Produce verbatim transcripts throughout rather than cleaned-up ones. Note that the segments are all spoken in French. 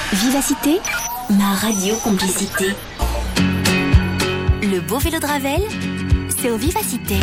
Vivacité, ma radio complicité. Le beau vélo de Ravel, c'est au Vivacité.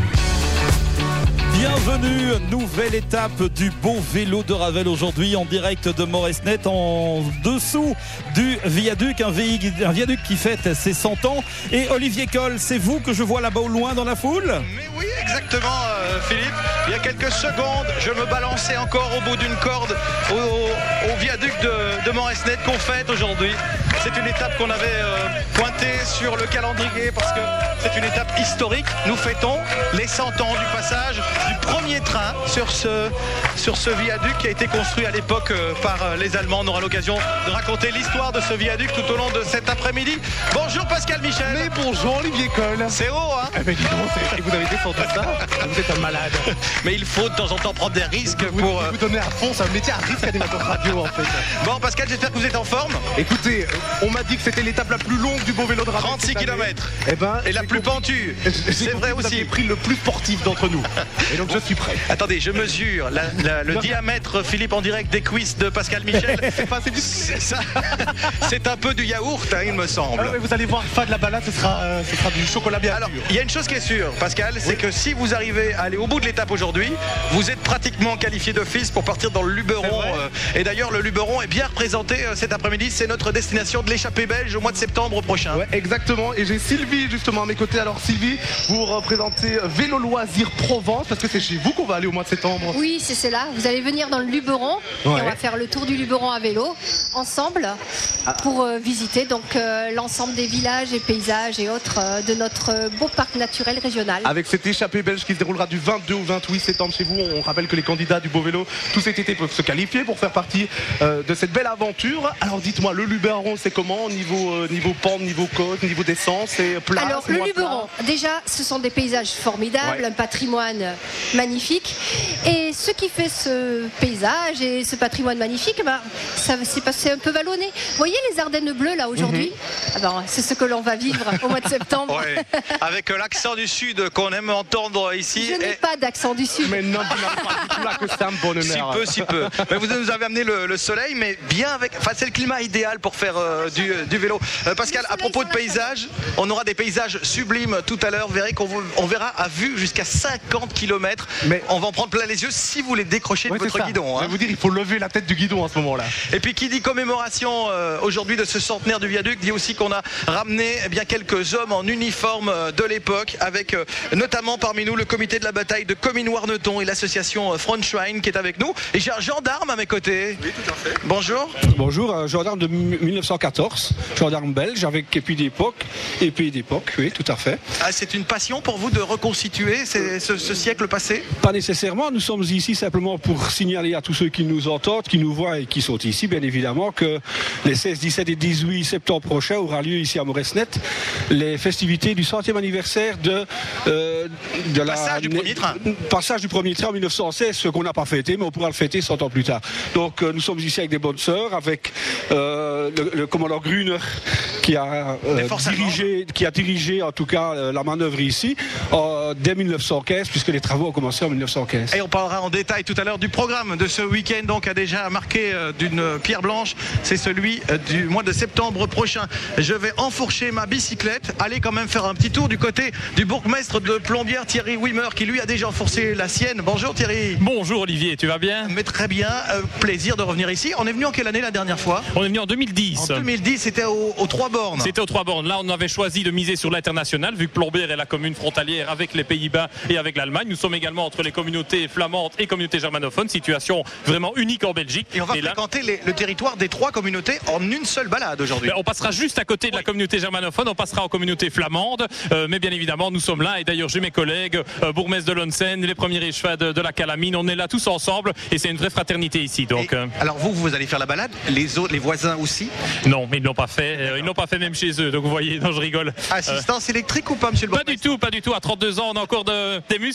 Bienvenue, nouvelle étape du beau vélo de Ravel aujourd'hui en direct de Moresnet en dessous du viaduc, un, vé- un viaduc qui fête ses cent ans. Et Olivier Coll, c'est vous que je vois là-bas au loin dans la foule ? Mais oui, exactement euh, Philippe. Il y a quelques secondes, je me balançais encore au bout d'une corde au, au, au viaduc de, de Moresnet qu'on fête aujourd'hui. C'est une étape qu'on avait euh, pointée sur le calendrier parce que c'est une étape historique. Nous fêtons les cent ans du passage du premier train sur ce, sur ce viaduc qui a été construit à l'époque euh, par euh, les Allemands. On aura l'occasion de raconter l'histoire de ce viaduc tout au long de cet après-midi. Bonjour Pascal Michel. Mais bonjour Olivier Coll. C'est haut, hein? Eh ben dis donc, c'est- vous avez descendu ça. Vous êtes un malade. Mais il faut de temps en temps prendre des risques Vous, pour... euh, vous donnez à fond, c'est un métier à risque animateur radio en fait. Bon Pascal, j'espère que vous êtes en forme. Écoutez, on m'a dit que c'était l'étape la plus longue du beau vélo de Ravel. trente-six cette année. kilomètres. Eh ben, Et la j'ai plus compris- pentue. j'ai C'est compris vrai que vous aussi. avez pris le plus sportif d'entre nous. Et donc je suis prêt. Attendez, je mesure la- la- le Non. diamètre, Philippe, en direct des quiz de Pascal Michel. C'est pas, c'est du- C'est ça. C'est un peu du yaourt, hein, il me semble. Ah ouais, vous allez voir, fin de la balade, ce sera, euh, ce sera du chocolat bien Alors, sûr. il y a une chose qui est sûre, Pascal, c'est que si vous arrivez à aller au bout de l'étape aujourd'hui, vous êtes pratiquement qualifié d'office pour partir dans le Luberon. C'est vrai. euh, Et d'ailleurs, le Luberon est bien représenté euh, cet après-midi. C'est notre destination de l'échappée belge au mois de septembre prochain. Ouais, exactement. Et j'ai Sylvie justement à mes côtés. Alors Sylvie, vous représentez Vélo Loisirs Provence parce que c'est chez vous qu'on va aller au mois de septembre. Oui, c'est cela. Vous allez venir dans le Luberon et Ouais. on va faire le tour du Luberon à vélo ensemble pour euh, visiter donc euh, l'ensemble des villages et paysages et autres euh, de notre euh, beau parc naturel régional. Avec cette échappée belge qui se déroulera du vingt-deux au vingt-huit septembre chez vous, on rappelle que les candidats du beau vélo tout cet été peuvent se qualifier pour faire partie euh, de cette belle aventure. Alors dites-moi, le Luberon c'est comment niveau, euh, niveau pente, niveau côte, niveau descente, c'est plat? Alors c'est le moins Luberon, déjà ce sont des paysages formidables, Ouais. un patrimoine magnifique et ce qui fait ce paysage et ce patrimoine magnifique, ben, ça s'est passé un peu vallonné. Vous voyez les Ardennes bleues là aujourd'hui? Ah ben, c'est ce que l'on va vivre au mois de septembre. Ouais. Avec euh, l'accent du Sud qu'on aime entendre ici. Je n'ai Et- pas d'accent du Sud. plat. Mais non, vous n'avez pas du tout là que ça me bonne Si mère. peu, si peu. Mais vous nous avez amené le, le soleil, mais bien avec. Enfin, c'est le climat idéal pour faire euh, du, du vélo. Euh, Pascal, Le à soleil propos de sur la paysages, on aura des paysages sublimes tout à l'heure. Vous verrez qu'on vous- on verra à vue jusqu'à cinquante kilomètres. Mais- On va en prendre plein les yeux si vous les décrochez Ouais, de c'est votre ça. guidon. Je hein. vais vous dire, il faut lever la tête du guidon à ce moment-là. Et puis qui dit commémoration euh, aujourd'hui de ce centenaire du viaduc dit aussi qu'on a ramené eh bien quelques hommes en uniforme euh, de l'époque avec euh, notamment parmi nous le comité de la bataille de Comines-Warneton et l'association euh, Frontschwein qui est avec nous. Et j'ai un gendarme à mes côtés. Oui, tout à fait. Bonjour. Bonjour, un gendarme de mille neuf cent quatorze, gendarme belge avec épée d'époque, épée d'époque, oui, tout à fait. Ah, c'est une passion pour vous de reconstituer ces- ce, ce siècle passé? Pas nécessairement, nous sommes ici simplement pour signaler à tous ceux qui nous entendent, qui nous voient et qui sont ici, bien évidemment, que les seize, dix-sept et dix-huit septembre prochains aura lieu ici à Moresnet les festivités du centième anniversaire de, euh, de la Passage du premier train. Passage du premier train en mille neuf cent seize, ce qu'on n'a pas fêté, mais on pourra le fêter cent ans plus tard. Donc euh, nous sommes ici avec des bonnes sœurs, avec euh, le, le commandant Gruner qui a euh, Les forces dirigé, qui a dirigé en tout cas euh, la manœuvre ici euh, dès mille neuf cent quinze, puisque les travaux ont commencé en mille neuf cent quinze. Et on parlera en détail tout à l'heure du programme de ce week-end, donc a déjà marqué euh, d'une pierre blanche. C'est celui euh, du mois de septembre prochain. Je vais enfourcher ma bicyclette, aller quand même faire un petit tour du côté du bourgmestre de Plombières, Thierry Wimmer, qui lui a déjà enfourcé la sienne. Bonjour Thierry. Bonjour Olivier, tu vas bien? Mais très bien, euh, plaisir de revenir ici. On est venu en quelle année la dernière fois? On est venu en deux mille dix. En deux mille dix, c'était au- aux trois bornes. C'était aux trois bornes. Là, on avait choisi de miser sur l'international, vu que Plombières est la commune frontalière avec les Pays-Bas et avec l'Allemagne. Nous sommes également entre les communautés flamandes et communautés germanophones, situation vraiment unique en Belgique. Et on va là, fréquenter les- le territoire des trois communautés en une seule balade aujourd'hui. ben, on passera juste à côté de la communauté germanophone, on passera en communauté flamande, euh, mais bien évidemment nous sommes là et d'ailleurs j'ai mes collègues, euh, bourgmestre de Lonsen, les premiers échevins de, de la Calamine, on est là tous ensemble et c'est une vraie fraternité ici. Donc Et euh, alors vous, vous allez faire la balade, les autres, les voisins aussi. non, mais ils l'ont pas fait, euh, ils l'ont pas fait même chez eux. Donc vous voyez, non je rigole. Assistance électrique ou pas, monsieur le Pas bourgmestre? du tout, pas du tout. À trente-deux ans, on a encore de- des muscles. Allez.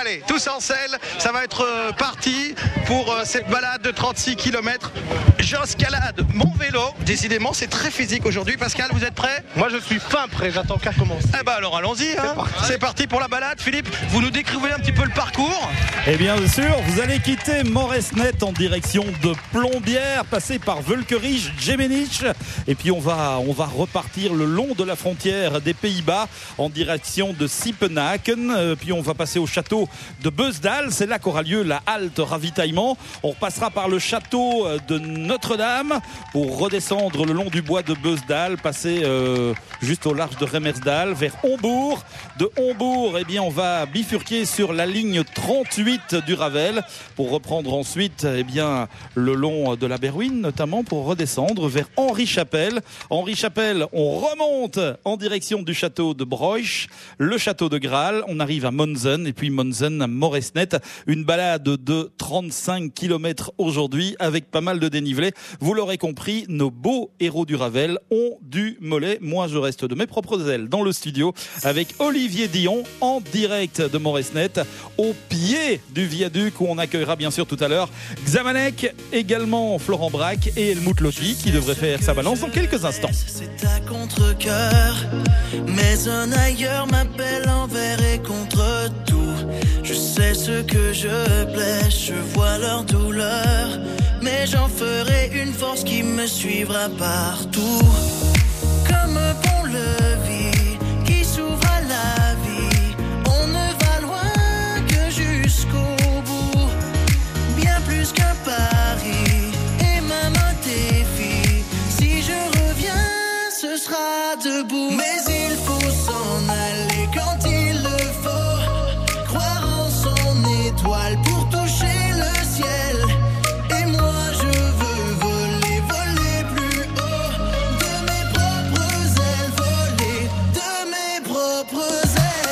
Allez, tous en selle, ça va être euh, parti pour euh, cette balade de trente-six kilomètres. J'escalade mon vélo. Décidément, c'est très physique aujourd'hui. Pascal, vous êtes prêt? Moi je suis fin prêt, j'attends qu'à commencer. Eh ben alors allons-y, hein. parti. C'est parti pour la balade. Philippe, vous nous décrivez un petit peu le parcours? Et bien sûr, vous allez quitter Moresnet en direction de Plombières, passer par Völkerich, Gemmenich, et puis on va, on va repartir le long de la frontière des Pays-Bas en direction de Siepenhaken, euh, puis on va passer au château de Beusdal, c'est là qu'aura lieu la halte ravitaillement. On repassera par le château de Notre-Dame pour redescendre le long du bois de Beusdal, passer euh, juste au large de Remersdal vers Hombourg. De Hombourg, eh bien, on va bifurquer sur la ligne trente-huit du Ravel pour reprendre ensuite eh bien, le long de la Berwyn, notamment pour redescendre vers Henri-Chapelle. Henri-Chapelle, on remonte en direction du château de Broich, le château de Graal. On arrive à Monzen et puis Monzen à Moresnet. Une balade de trente-cinq kilomètres aujourd'hui avec pas mal de dénivelé. Vous l'aurez compris, nos beaux héros du Ravel ont du mollet. Moi, je reste de mes propres ailes dans le studio avec Olivier Dion en direct de Moresnet au pied du viaduc où on accueillera bien sûr tout à l'heure Xamanek, également Florent Braque et Helmut Lotti qui devrait faire sa balance dans quelques instants. C'est à contre-cœur, mais un ailleurs m'appelle envers et contre tout. Je sais ce que je blesse, je vois leur douleur, mais j'en ferai une force qui me suivra partout. Comme un pont-levis qui s'ouvre à la vie, on ne va loin que jusqu'au bout. Bien plus qu'un pari et même un défi. Si je reviens, ce sera debout. Mais il faut s'en aller quand il le faut. Croire en son étoile pour toucher le ciel. Et moi je veux voler, voler plus haut. De mes propres ailes, voler de mes propres ailes.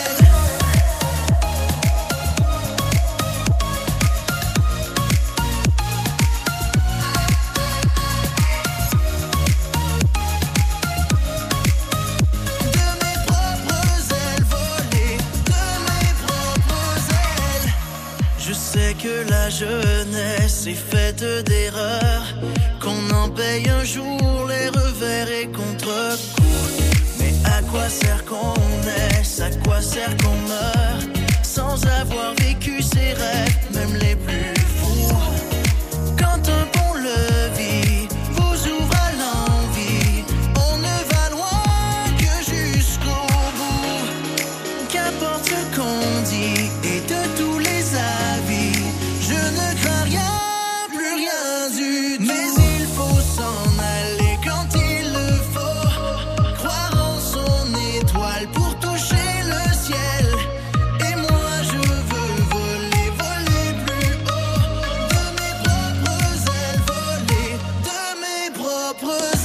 Que la jeunesse est faite d'erreurs, qu'on en paye un jour les revers et contre-coups. Mais à quoi sert qu'on naisse, à quoi sert qu'on meurt, sans avoir vécu ses rêves, même les plus fous. Quand un pont-levis vous ouvre à l'envie, on ne va loin que jusqu'au bout. Qu'importe ce qu'on dit et de tous les avis, je ne crains rien, plus rien du tout. Mais il faut s'en aller quand il le faut. Croire en son étoile pour toucher le ciel. Et moi je veux voler, voler plus haut. De mes propres ailes, voler de mes propres ailes.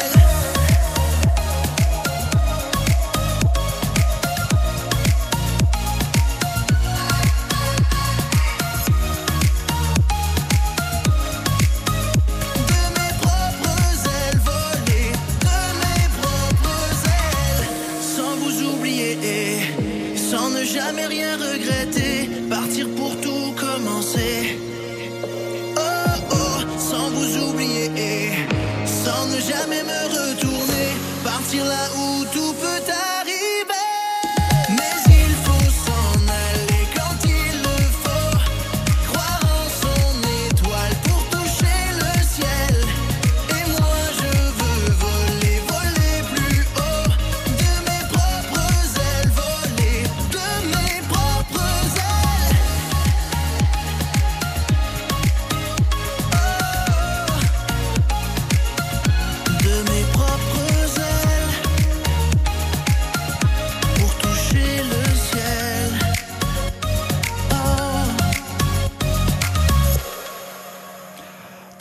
Jamais rien regretter, partir pour tout commencer. Oh oh, sans vous oublier, sans ne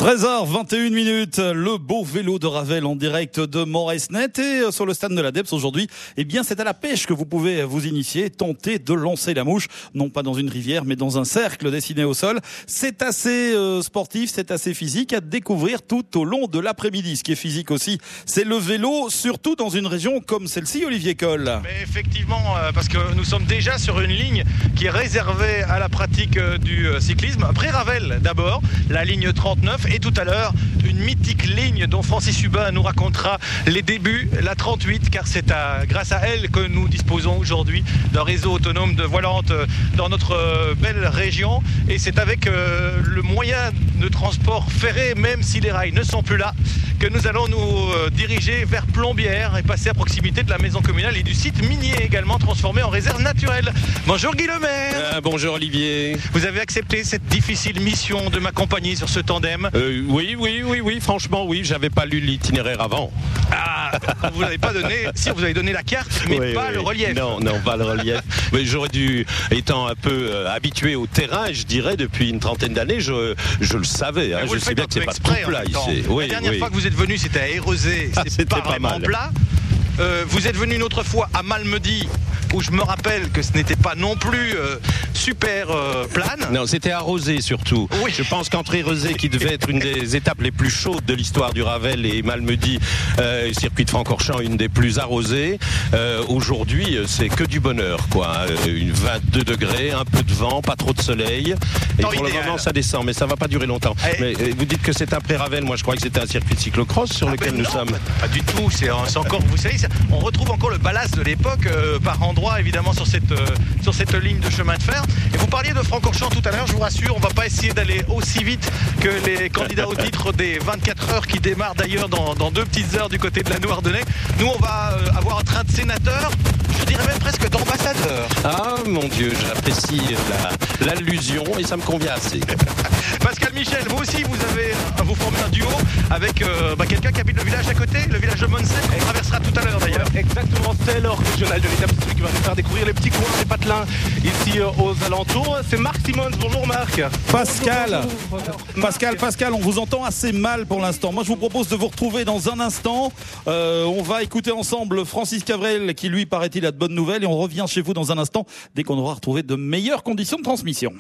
treize heures vingt et une minutes, le beau vélo de Ravel en direct de Moresnet et sur le stade de l'Adeps aujourd'hui, eh bien c'est à la pêche que vous pouvez vous initier, tenter de lancer la mouche, non pas dans une rivière mais dans un cercle dessiné au sol. C'est assez euh, sportif, c'est assez physique à découvrir tout au long de l'après-midi. Ce qui est physique aussi, c'est le vélo, surtout dans une région comme celle-ci, Olivier Coll. Mais effectivement, euh, parce que nous sommes déjà sur une ligne qui est réservée à la pratique euh, du euh, cyclisme. Après Ravel d'abord, la ligne trente-neuf. Et tout à l'heure, une mythique ligne dont Francis Hubin nous racontera les débuts, la trente-huit, car c'est à, grâce à elle que nous disposons aujourd'hui d'un réseau autonome de volantes dans notre belle région. Et c'est avec euh, le moyen de transport ferré, même si les rails ne sont plus là, que nous allons nous euh, diriger vers Plombières et passer à proximité de la maison communale et du site minier également transformé en réserve naturelle. Bonjour Guy Lemaire. Euh, bonjour Olivier. Vous avez accepté cette difficile mission de m'accompagner sur ce tandem. Euh, oui, oui, oui, oui, franchement, oui, j'avais pas lu l'itinéraire avant. Ah, vous n'avez pas donné, si vous avez donné la carte, mais oui, pas oui. le relief. Non, non, pas le relief. Mais j'aurais dû, étant un peu euh, habitué au terrain, je dirais, depuis une trentaine d'années, je, je le savais. Hein, je sais bien que c'est pas tout plat ici. Oui, la dernière oui. fois que vous êtes venu, c'était à Érezé, Ah, c'est c'était pas, pas vraiment mal. plat. Euh, vous êtes venu une autre fois à Malmedy, où je me rappelle que ce n'était pas non plus euh, super euh, plane. Non, c'était arrosé surtout. Oui. Je pense qu'entre Érezé, qui devait être une des étapes les plus chaudes de l'histoire du Ravel, et Malmedy, euh, circuit de Francorchamps, une des plus arrosées, euh, aujourd'hui, c'est que du bonheur, quoi. Euh, une vingt-deux degrés, un peu de vent, pas trop de soleil. Et Temps pour le idéal. moment, ça descend, mais ça va pas durer longtemps. Eh. Mais euh, vous dites que c'est après Ravel, moi je crois que c'était un circuit de cyclocross sur Ah lequel ben nous non, sommes. Pas, pas du tout, c'est, c'est encore, vous savez, c'est- on retrouve encore le ballast de l'époque euh, par endroits évidemment sur cette, euh, sur cette ligne de chemin de fer. Et vous parliez de Francorchamps tout à l'heure, je vous rassure, on va pas essayer d'aller aussi vite que les candidats au titre des vingt-quatre heures qui démarrent d'ailleurs dans, dans deux petites heures du côté de la Nouardonnais. Nous on va euh, avoir un train de sénateur, je dirais même presque d'ambassadeur. Ah mon Dieu, j'apprécie la- l'allusion et ça me convient assez. Pascal Michel, vous aussi vous avez euh, vous formez un duo avec euh, bah, quelqu'un qui habite le village à côté, le village de Monsen, on traversera tout à l'heure d'ailleurs. Exactement, c'est l'or régional de l'étape, c'est celui qui va nous faire découvrir les petits coins, les patelins ici euh, aux alentours. C'est Marc Simons, bonjour Marc. Pascal, Pascal, Pascal, on vous entend assez mal pour l'instant. Moi, je vous propose de vous retrouver dans un instant. Euh, on va écouter ensemble Francis Cavrel, qui lui, paraît-il, a de bonnes nouvelles. Et on revient chez vous dans un instant, dès qu'on aura retrouvé de meilleures conditions de transmission.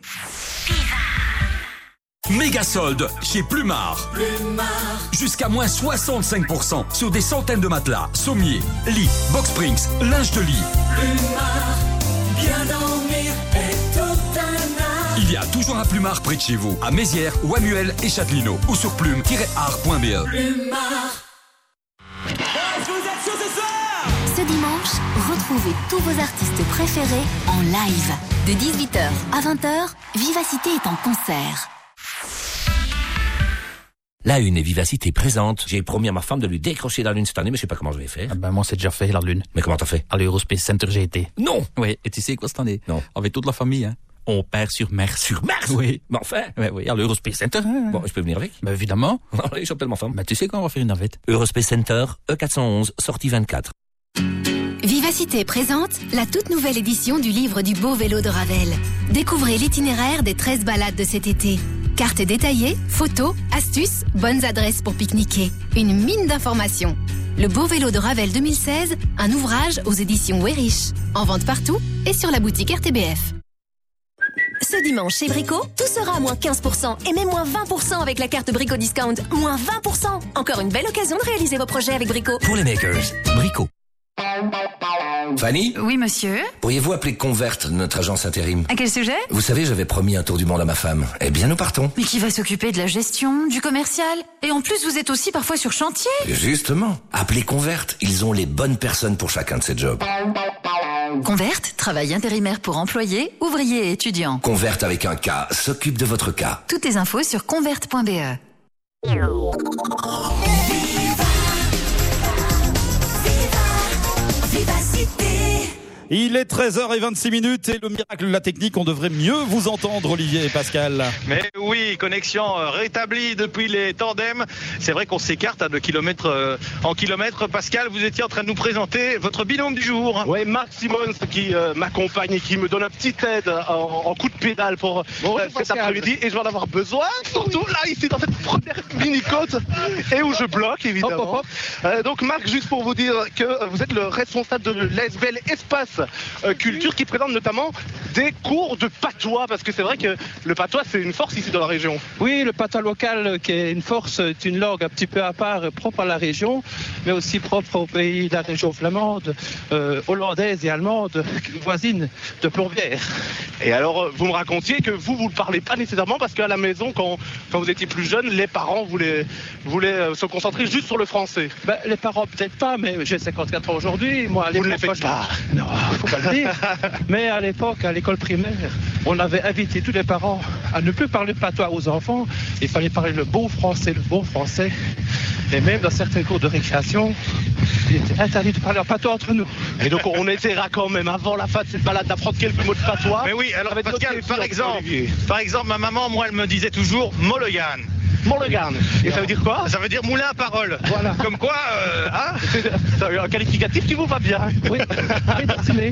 Méga solde chez Plumard. Jusqu'à moins soixante-cinq pour cent sur des centaines de matelas, sommiers, lits, box springs, linge de lit. Bien dormir est tout un art. Il y a toujours un Plumard près de chez vous, à Mézières, Wamuel et Châtelineau, ou sur plume tiret art point b e. Ce dimanche, retrouvez tous vos artistes préférés en live. De dix-huit heures à vingt heures, Vivacité est en concert. La Une et Vivacité présente. J'ai promis à ma femme de lui décrocher la Lune cette année, mais je sais pas comment je vais faire. Ah ben moi c'est déjà fait la Lune. Mais comment t'as fait? À l'Eurospace Center j'ai été. Non! Oui, et tu sais quoi cette année? Non. Avec toute la famille, hein. On perd sur Mars. Sur Mars? Oui. Mais enfin! Oui, oui, à l'Eurospace Center. Hein. Bon, je peux venir avec? Ben évidemment. Non, je suis tellement femme. Ben tu sais quand on va faire une navette? Eurospace Center, E quatre cent onze, sortie vingt-quatre. Vivacité présente la toute nouvelle édition du livre du beau vélo de Ravel. Découvrez l'itinéraire des treize balades de cet été. Cartes détaillées, photos, astuces, bonnes adresses pour pique-niquer. Une mine d'informations. Le beau vélo de Ravel deux mille seize, un ouvrage aux éditions Weyrich. En vente partout et sur la boutique R T B F. Ce dimanche chez Brico, tout sera à moins quinze pour cent et même moins vingt pour cent avec la carte Brico Discount. Moins vingt pour cent. Encore une belle occasion de réaliser vos projets avec Brico. Pour les makers, Brico. Fanny? Oui, monsieur. Pourriez-vous appeler Convert, notre agence intérim? À quel sujet? Vous savez, j'avais promis un tour du monde à ma femme. Eh bien, nous partons. Mais qui va s'occuper de la gestion, du commercial? Et en plus, vous êtes aussi parfois sur chantier. Justement, appelez Convert. Ils ont les bonnes personnes pour chacun de ces jobs. Convert, travail intérimaire pour employés, ouvriers et étudiants. Convert avec un K s'occupe de votre cas. Toutes les infos sur convert point b e. Il est treize heures vingt-six minutes et le miracle de la technique, on devrait mieux vous entendre, Olivier et Pascal. Mais oui, connexion rétablie depuis les tandems. C'est vrai qu'on s'écarte à de kilomètres en kilomètres. Pascal, vous étiez en train de nous présenter votre binôme du jour. Oui, Marc Simons qui euh, m'accompagne et qui me donne un petit aide en, en coup de pédale pour bon, euh, cet après-midi. Et je vais en avoir besoin, surtout là, ici, dans cette première mini-côte et où je bloque, évidemment. Hop, hop, hop. Euh, donc, Marc, juste pour vous dire que vous êtes le responsable de l'A S V L Espace Euh, culture qui présente notamment des cours de patois, parce que c'est vrai que le patois c'est une force ici dans la région. Oui, le patois local qui est une force, est une langue un petit peu à part, propre à la région, mais aussi propre au pays de la région flamande, euh, hollandaise et allemande, voisine de Plombières. Et alors vous me racontiez que vous, vous ne parlez pas nécessairement parce qu'à la maison, quand, quand vous étiez plus jeune, les parents voulaient, voulaient se concentrer juste sur le français. Ben, les parents peut-être pas, mais j'ai cinquante-quatre ans aujourd'hui. Moi, à vous ne les faites pas. Non. Faut pas le dire. Mais à l'époque, à l'école primaire, on avait invité tous les parents à ne plus parler patois aux enfants. Il fallait parler le bon français, le bon français. Et même dans certains cours de récréation, il était interdit de parler en patois entre nous. Et donc on essaiera quand même, avant la fin de cette balade, d'apprendre quelques mots de patois. Mais oui, alors Pascal, par exemple, par exemple, ma maman, moi, elle me disait toujours « Mulligan ». Mulligan. Et ça veut dire quoi? Ça veut dire moulin à parole. Voilà. Comme quoi, euh, hein c'est un qualificatif qui vous va bien. Oui, oui,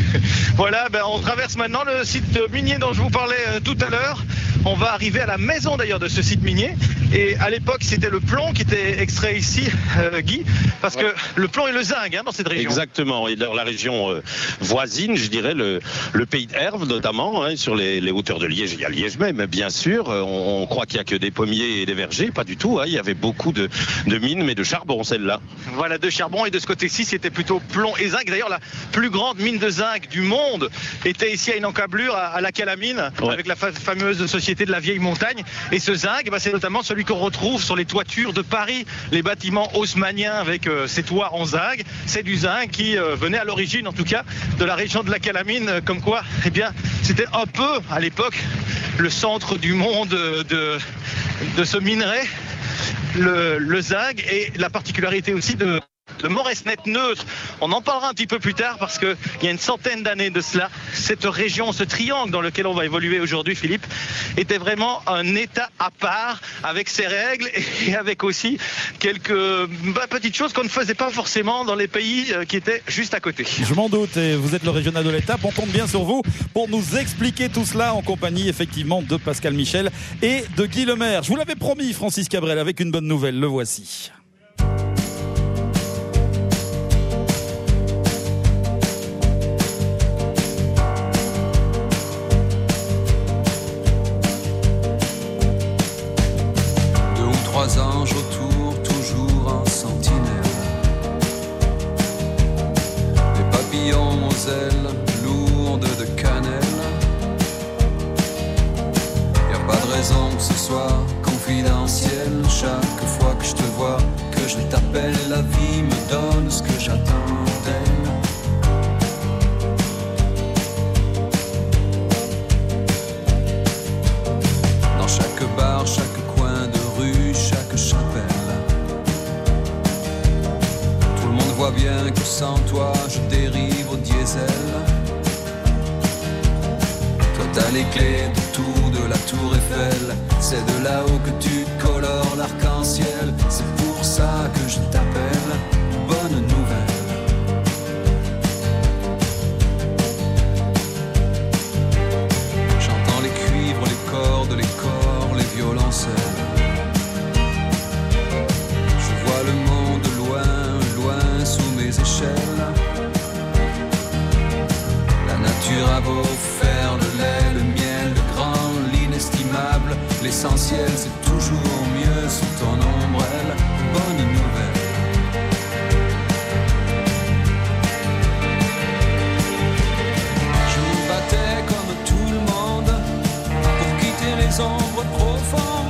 voilà, ben, on traverse maintenant le site minier dont je vous parlais euh, tout à l'heure. On va arriver à la maison d'ailleurs de ce site minier. Et à l'époque, c'était le plomb qui était extrait ici, euh, Guy, parce ouais. que le plomb et le zinc hein, dans cette région. Exactement. Et dans la région euh, voisine, je dirais, le, le pays d'Herve notamment, hein, sur les, les hauteurs de Liège, il y a Liège même, bien sûr. On, on croit qu'il n'y a que des pommiers et des vergers, pas du tout. Hein, il y avait beaucoup de, de mines, mais de charbon, celle-là. Voilà, de charbon. Et de ce côté-ci, c'était plutôt plomb et zinc. D'ailleurs, la plus grande mine de zinc du monde était ici à une encablure, à, à la Calamine, ouais. avec la fa- fameuse société de la vieille montagne. Et ce zinc, bah, c'est notamment celui qu'on retrouve sur les toitures de Paris, les bâtiments haussmanniens avec euh, ces toits en zinc. C'est du zinc qui euh, venait à l'origine, en tout cas, de la région de la Calamine, euh, comme quoi, eh bien, c'était un peu, à l'époque, le centre du monde euh, de, de ce minerai, le, le zinc, et la particularité aussi de de Moresnet neutre. On en parlera un petit peu plus tard parce qu'il y a une centaine d'années de cela, cette région, ce triangle dans lequel on va évoluer aujourd'hui, Philippe, était vraiment un état à part avec ses règles et avec aussi quelques bah, petites choses qu'on ne faisait pas forcément dans les pays qui étaient juste à côté. Je m'en doute, et vous êtes le régional de l'étape, on compte bien sur vous pour nous expliquer tout cela en compagnie effectivement de Pascal Michel et de Guy Lemaire. Je vous l'avais promis, Francis Cabrel, avec une bonne nouvelle, le voici. Trois anges autour, toujours en sentinelle. Des papillons aux ailes lourdes de cannelle. Y'a pas de raison que ce soit confidentiel. Chaque fois que je te vois, que je t'appelle, la vie me donne ce que j'attends d'elle. Dans chaque bar, chaque coin de rue, chaque chapelle. Tout le monde voit bien que sans toi je dérive au diesel. Toi t'as les clés de tout, de la tour Eiffel. C'est de là-haut que tu colores l'arc-en-ciel. C'est pour ça que je t'appelle. Bonne nouvelle. J'entends les cuivres, les cordes, les corps, les violoncelles. Le monde loin, loin sous mes échelles. La nature a beau faire le lait, le miel, le grand, l'inestimable. L'essentiel c'est toujours mieux sous ton ombrelle. Bonne nouvelle. Je me battais comme tout le monde pour quitter les ombres profondes.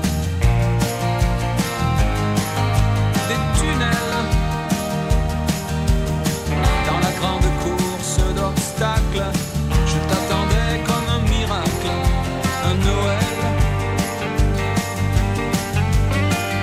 Dans la grande course d'obstacles, je t'attendais comme un miracle, un Noël.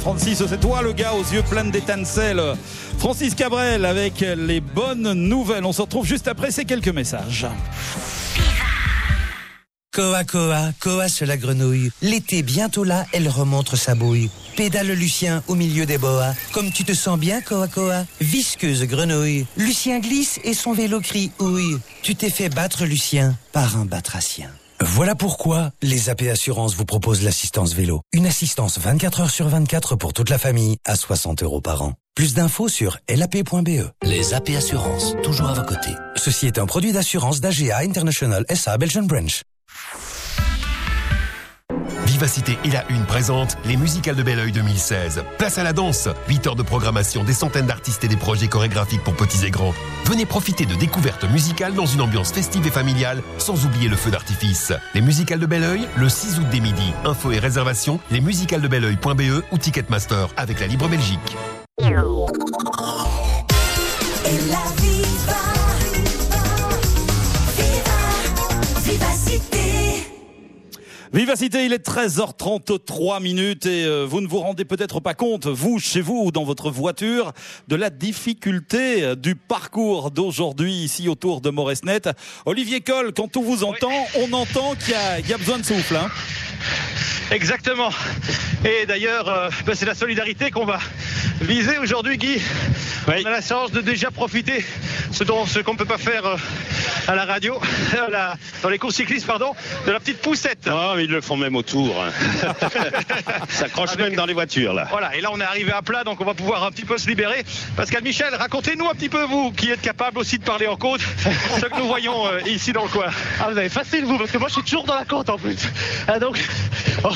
Francis, c'est toi le gars aux yeux pleins d'étincelles. Francis Cabrel avec les bonnes nouvelles. On se retrouve juste après ces quelques messages. Koa Koa, Koa sur la grenouille. L'été bientôt là, elle remontre sa bouille. Pédale Lucien au milieu des boas. Comme tu te sens bien, Koa Koa. Visqueuse grenouille. Lucien glisse et son vélo crie ouille. Tu t'es fait battre, Lucien, par un batracien. Voilà pourquoi les A P Assurances vous proposent l'assistance vélo. Une assistance vingt-quatre heures sur vingt-quatre pour toute la famille à soixante euros par an. Plus d'infos sur L A P point B E. Les A P Assurances, toujours à vos côtés. Ceci est un produit d'assurance d'A G A International S A Belgian Branch. Vivacité et la Une présente les musicales de Belleuil deux mille seize. Place à la danse, huit heures de programmation, des centaines d'artistes et des projets chorégraphiques pour petits et grands. Venez profiter de découvertes musicales dans une ambiance festive et familiale, sans oublier le feu d'artifice. Les musicales de Belleuil, le six août dès midi. Infos et réservations, lesmusicalesdebelleuil point B E ou Ticketmaster avec la Libre Belgique. Et la viva, viva, vivacité. Vivacité, il est treize heures trente-trois minutes et euh, vous ne vous rendez peut-être pas compte, vous, chez vous ou dans votre voiture, de la difficulté du parcours d'aujourd'hui ici autour de Moresnet. Olivier Coll, quand on vous entend, oui. on entend qu'il y a, il y a besoin de souffle. Hein. Exactement. Et d'ailleurs, euh, ben c'est la solidarité qu'on va viser aujourd'hui, Guy. Oui. On a la chance de déjà profiter, ce dont ce qu'on ne peut pas faire euh, à la radio, à la, dans les courses cyclistes, pardon, de la petite poussette. Oh, mais ils le font même autour. Hein. Ça accroche Avec, même dans les voitures, là. Voilà, et là on est arrivé à plat, donc on va pouvoir un petit peu se libérer. Pascal Michel, racontez-nous un petit peu, vous, qui êtes capable aussi de parler en côte, ce que nous voyons euh, ici dans le coin. Ah, vous avez facile, vous, parce que moi je suis toujours dans la côte en plus. Ah, donc, oh,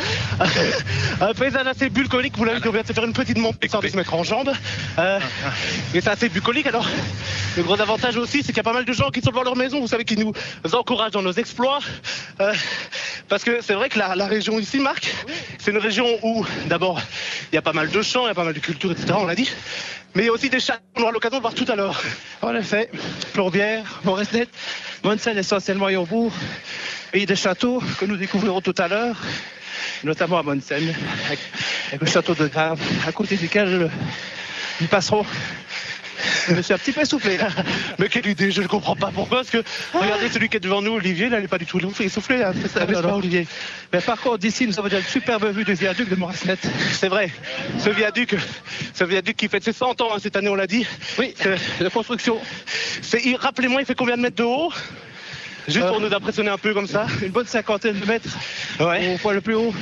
un paysage assez bucolique, vous l'avez dit, on vient de se faire une petite montée sans se mettre en jambes. Euh, et c'est assez bucolique. Alors, le gros avantage aussi, c'est qu'il y a pas mal de gens qui sont devant leur maison, vous savez, qui nous encouragent dans nos exploits. Euh, parce que c'est vrai que la, la région ici, Marc, c'est une région où, d'abord, il y a pas mal de champs, il y a pas mal de culture, et cetera, on l'a dit. Mais il y a aussi des châteaux qu'on aura l'occasion de voir tout à l'heure. En effet, Plombières, Moresnet, Monsen essentiellement et au bout. Et des châteaux que nous découvrirons tout à l'heure, notamment à Monsen, avec, avec le château de Grave, à côté duquel nous passerons. Je me suis un petit peu essoufflé là. Mais quelle idée, je ne comprends pas pourquoi. Parce que regardez celui qui est devant nous, Olivier, là, il n'est pas du tout essoufflé. Là. C'est pas Olivier. Mais par contre, d'ici, nous avons déjà une superbe vue du viaduc de Moresnet. C'est vrai. Ce viaduc, ce viaduc qui fête ses cent ans hein, cette année, on l'a dit. Oui, euh, de construction. C'est, rappelez-moi, il fait combien de mètres de haut? Juste euh, pour nous impressionner un peu comme ça. Une bonne cinquantaine de mètres ouais. au point le plus haut.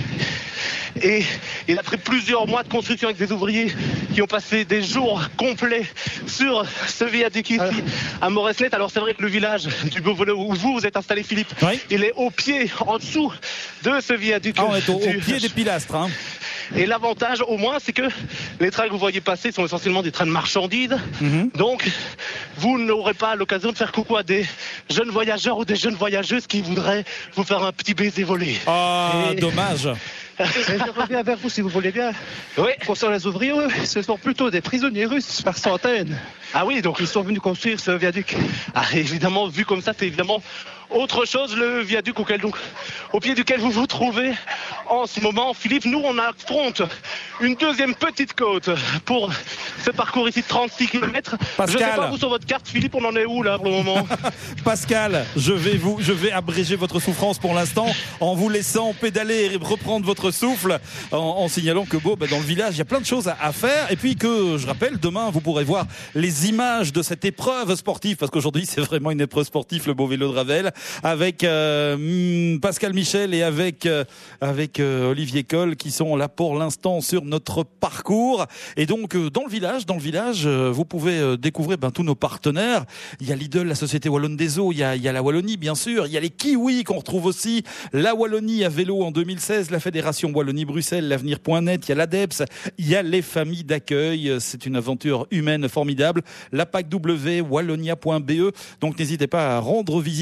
Et, et après plusieurs mois de construction avec des ouvriers qui ont passé des jours complets sur ce viaduc ici alors, à Moresnet. Alors c'est vrai que le village du Beauvolet où vous vous êtes installé, Philippe, oui. il est au pied, en dessous de ce viaduc. Ah, on est au, du... au pied des pilastres. Hein. Et l'avantage au moins c'est que les trains que vous voyez passer sont essentiellement des trains de marchandises. Mm-hmm. Donc vous n'aurez pas l'occasion de faire coucou à des jeunes voyageurs ou des jeunes voyageuses qui voudraient vous faire un petit baiser volé. Ah, et... dommage. Je reviens vers vous si vous voulez bien. Oui. Concernant les ouvriers, ce sont plutôt des prisonniers russes par centaines. Ah oui, donc ils sont venus construire ce viaduc. Ah évidemment, vu comme ça, c'est évidemment autre chose, le viaduc auquel donc, au pied duquel vous vous trouvez en ce moment. Philippe, nous on affronte une deuxième petite côte pour ce parcours ici de trente-six kilomètres. Pascal. Je ne sais pas, vous sur votre carte, Philippe, on en est où là pour le moment? Pascal, je vais, vous, je vais abréger votre souffrance pour l'instant en vous laissant pédaler et reprendre votre souffle en, en signalant que bon, bah, dans le village il y a plein de choses à, à faire et puis que je rappelle, demain vous pourrez voir les images de cette épreuve sportive parce qu'aujourd'hui c'est vraiment une épreuve sportive, le Beau Vélo de Ravel, avec euh, Pascal Michel et avec, euh, avec euh, Olivier Coll qui sont là pour l'instant sur notre parcours. Et donc euh, dans le village, dans le village, euh, vous pouvez euh, découvrir ben, tous nos partenaires. Il y a Lidl, la Société Wallonne des Eaux, il y a, il y a la Wallonie bien sûr, il y a les Kiwis qu'on retrouve aussi, la Wallonie à vélo en deux mille seize, la Fédération Wallonie-Bruxelles, l'avenir point net, il y a l'ADEPS, il y a les familles d'accueil, c'est une aventure humaine formidable, la P A C W, wallonia point B E, donc n'hésitez pas à rendre visite à, à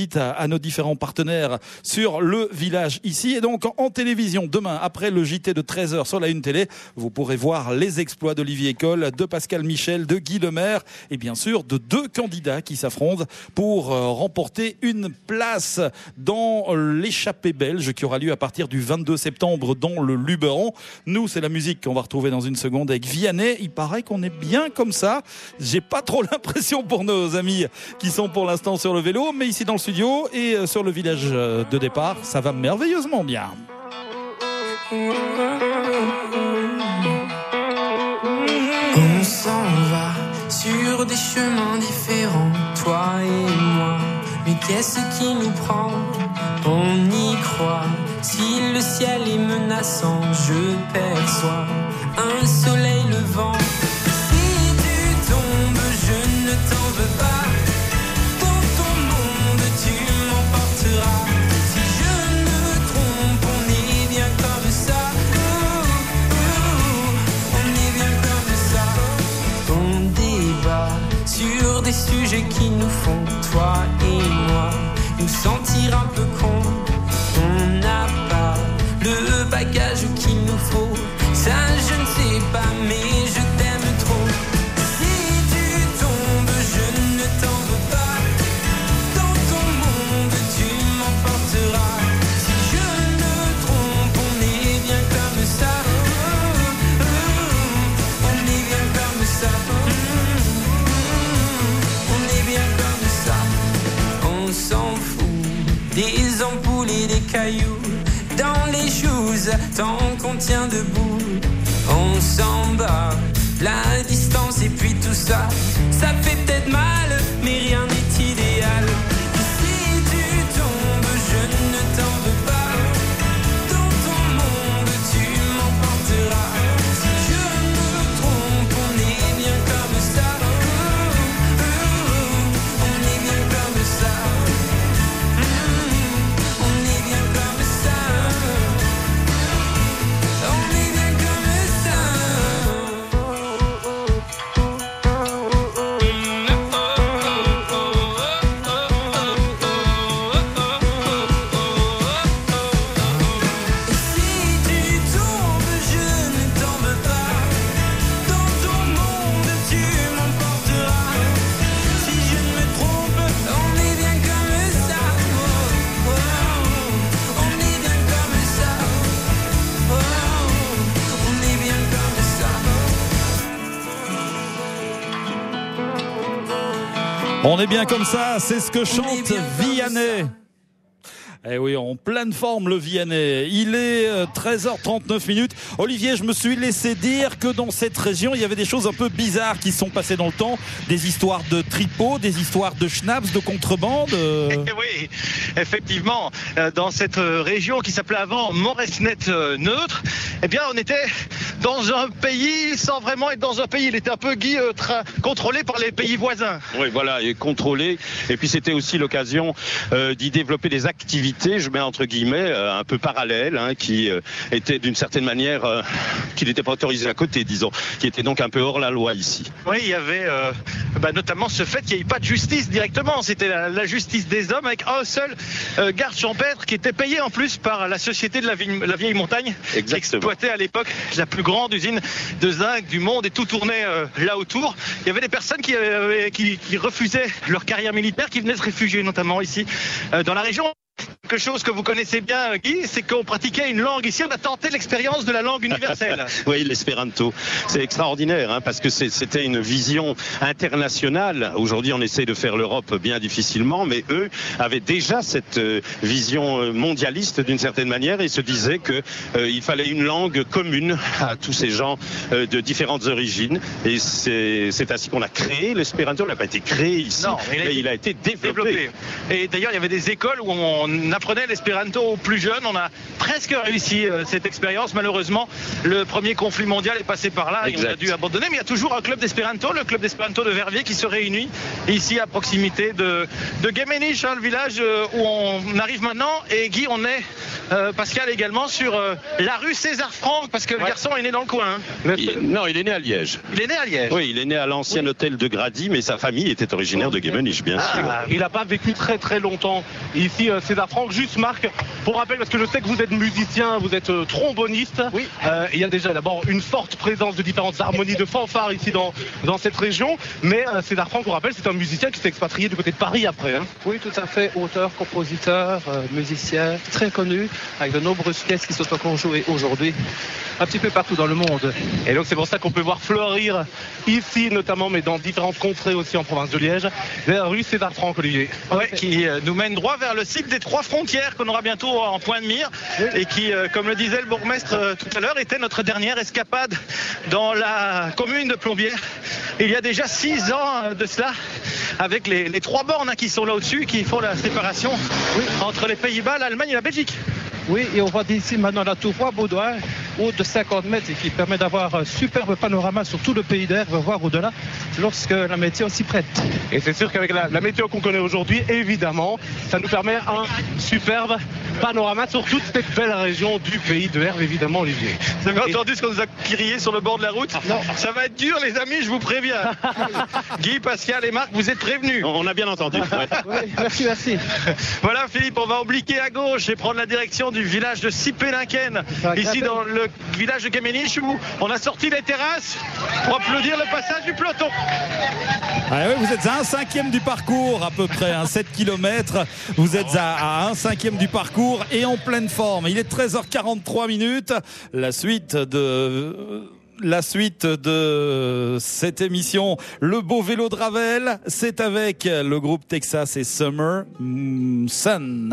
nos différents partenaires sur le village ici. Et donc en télévision, demain, après le J T de treize heures sur la Une Télé, vous pourrez voir les exploits d'Olivier École, de Pascal Michel, de Guy Lemaire et bien sûr de deux candidats qui s'affrontent pour euh, remporter une place dans l'échappée belge qui aura lieu à partir du vingt-deux septembre dans le Luberon. Nous, c'est la musique qu'on va retrouver dans une seconde avec Vianney. Il paraît qu'on est bien comme ça. J'ai pas trop l'impression pour nos amis qui sont pour l'instant sur le vélo, mais ici dans le studio et sur le village de départ, ça va merveilleusement bien. On s'en va sur des chemins différents, toi et moi. Mais qu'est-ce qui nous prend? On y croit. Si le ciel est menaçant, je perçois un soleil levant. Si tu tombes, je ne t'en veux pas. Dans ton monde, tu m'emporteras. Si je me trompe, on est bien comme ça. Ouh, ouh, on est bien comme ça. On débat sur des sujets qui nous font, toi et moi, nous sentir un peu cons. On n'a pas le bagage qu'il nous faut. Ça je ne sais pas, mais je t'aime trop. Si tu tombes, je ne t'en veux pas. Dans ton monde, tu m'emporteras. Si je me trompe, on est bien comme ça. Oh, oh, oh, on est bien comme ça. On est bien comme ça. On s'en fout des ampoules et des cailloux dans les choses tant qu'on tient debout. On s'en bat la distance et puis tout ça, ça fait peut-être mal, mais rien n'est idéal. Si tu tombes, je ne t'en veux pas. Dans ton monde, tu m'emporteras. Si je me trompe, on est bien comme ça. Oh, oh, oh, on est bien comme ça. On est bien comme ça. On est bien comme ça. Si tu tombes, je ne t'en veux pas. Dans ton monde, tu m'emporteras. Si je ne me trompe, on est bien comme ça. Oh, oh, on est bien comme ça. Oh, on est bien comme ça. On est bien comme ça, c'est ce que chante Vianney. Eh oui, en pleine forme le Vianney. Il est treize heures trente-neuf minutes. Olivier, je me suis laissé dire que dans cette région, il y avait des choses un peu bizarres qui se sont passées dans le temps. Des histoires de tripots, des histoires de schnapps, de contrebande. Euh... Oui, effectivement, dans cette région qui s'appelait avant Moresnet-Neutre, eh bien, on était dans un pays sans vraiment être dans un pays. Il était un peu Guy, euh, tra- contrôlé par les pays voisins. Oui, voilà, et contrôlé. Et puis c'était aussi l'occasion euh, d'y développer des activités, je mets entre guillemets, euh, un peu parallèles, hein, qui euh, étaient d'une certaine manière, euh, qui n'étaient pas autorisées à côté, disons, qui étaient donc un peu hors la loi ici. Oui, il y avait euh, bah, notamment ce fait qu'il n'y ait pas de justice directement. C'était la, la justice des hommes avec un seul euh, garde champêtre qui était payé en plus par la société de la, vie, la vieille montagne. Exactement. Qui exploitait à l'époque la plus grande usine de zinc du monde et tout tournait euh, là autour. Il y avait des personnes qui, euh, qui, qui refusaient leur carrière militaire, qui venaient se réfugier notamment ici euh, dans la région. Quelque chose que vous connaissez bien, Guy, c'est qu'on pratiquait une langue ici. On a tenté l'expérience de la langue universelle. Oui, l'espéranto. C'est extraordinaire, hein, parce que c'est, c'était une vision internationale. Aujourd'hui, on essaie de faire l'Europe bien difficilement, mais eux avaient déjà cette euh, vision mondialiste d'une certaine manière et se disaient qu'il euh, fallait une langue commune à tous ces gens euh, de différentes origines. Et c'est, c'est ainsi qu'on a créé l'espéranto. Il n'a pas été créé ici, non, mais il a, mais été il a été développé. développé. Et d'ailleurs, il y avait des écoles où on apprenait l'espéranto aux plus jeunes. On a presque réussi euh, cette expérience. Malheureusement, le premier conflit mondial est passé par là Exact. et on a dû abandonner. Mais il y a toujours un club d'espéranto, le club d'espéranto de Verviers, qui se réunit ici à proximité de, de Guéménich, hein, le village euh, où on arrive maintenant. Et Guy, on est, euh, Pascal, également sur euh, la rue César Franck, parce que le Ouais. garçon est né dans le coin. Hein. Il- non, il est né à Liège. Il est né à Liège. Oui, il est né à l'ancien hôtel de Grady, mais sa famille était originaire de Guémenich, bien sûr. Ah, il n'a pas vécu très très longtemps ici, euh, César Franck. Juste Marc, pour rappel, parce que je sais que vous êtes musicien, vous êtes euh, tromboniste. Oui. Euh, il y a déjà d'abord une forte présence de différentes harmonies de fanfares ici dans, dans cette région. Mais euh, César Franck, on rappelle, c'est un musicien qui s'est expatrié du côté de Paris après. Hein. Oui, tout à fait. Auteur, compositeur, euh, musicien, très connu, avec de nombreuses pièces qui sont encore jouées aujourd'hui, un petit peu partout dans le monde. Et donc c'est pour ça qu'on peut voir fleurir ici notamment, mais dans différentes contrées aussi en province de Liège, la rue César Franck, Olivier. Ouais, qui euh, nous mène droit vers le site des Trois Frontières qu'on aura bientôt en point de mire et qui, euh, comme le disait le bourgmestre euh, tout à l'heure, était notre dernière escapade dans la commune de Plombières. Il y a déjà six ans euh, de cela, avec les, les trois bornes hein, qui sont là au-dessus, qui font la séparation entre les Pays-Bas, l'Allemagne et la Belgique. Oui, et on voit d'ici maintenant la tour Roi-Baudouin, haute de cinquante mètres et qui permet d'avoir un superbe panorama sur tout le pays d'Air, voir au-delà lorsque la météo s'y prête. Et c'est sûr qu'avec la, la météo qu'on connaît aujourd'hui, évidemment, ça nous permet un superbe panorama sur toute cette belle région du pays de Herve, évidemment, Olivier. Vous avez entendu ce qu'on nous a crié sur le bord de la route? Non. Ça va être dur, les amis, je vous préviens. Guy, Pascal et Marc, vous êtes prévenus. On a bien entendu. Ouais. Oui, merci, merci. Voilà, Philippe, on va obliquer à gauche et prendre la direction du village de Sipélinken, ici dans le village de Guéménich, où on a sorti les terrasses pour applaudir le passage du peloton. Ah oui, vous êtes à un cinquième du parcours, à peu près, hein, sept kilomètres. Vous êtes à, à un cinquième du parcours et en pleine forme. Il est treize heures quarante-trois minutes. La suite de... La suite de cette émission, le beau vélo de Ravel, c'est avec le groupe Texas et Summer Sun.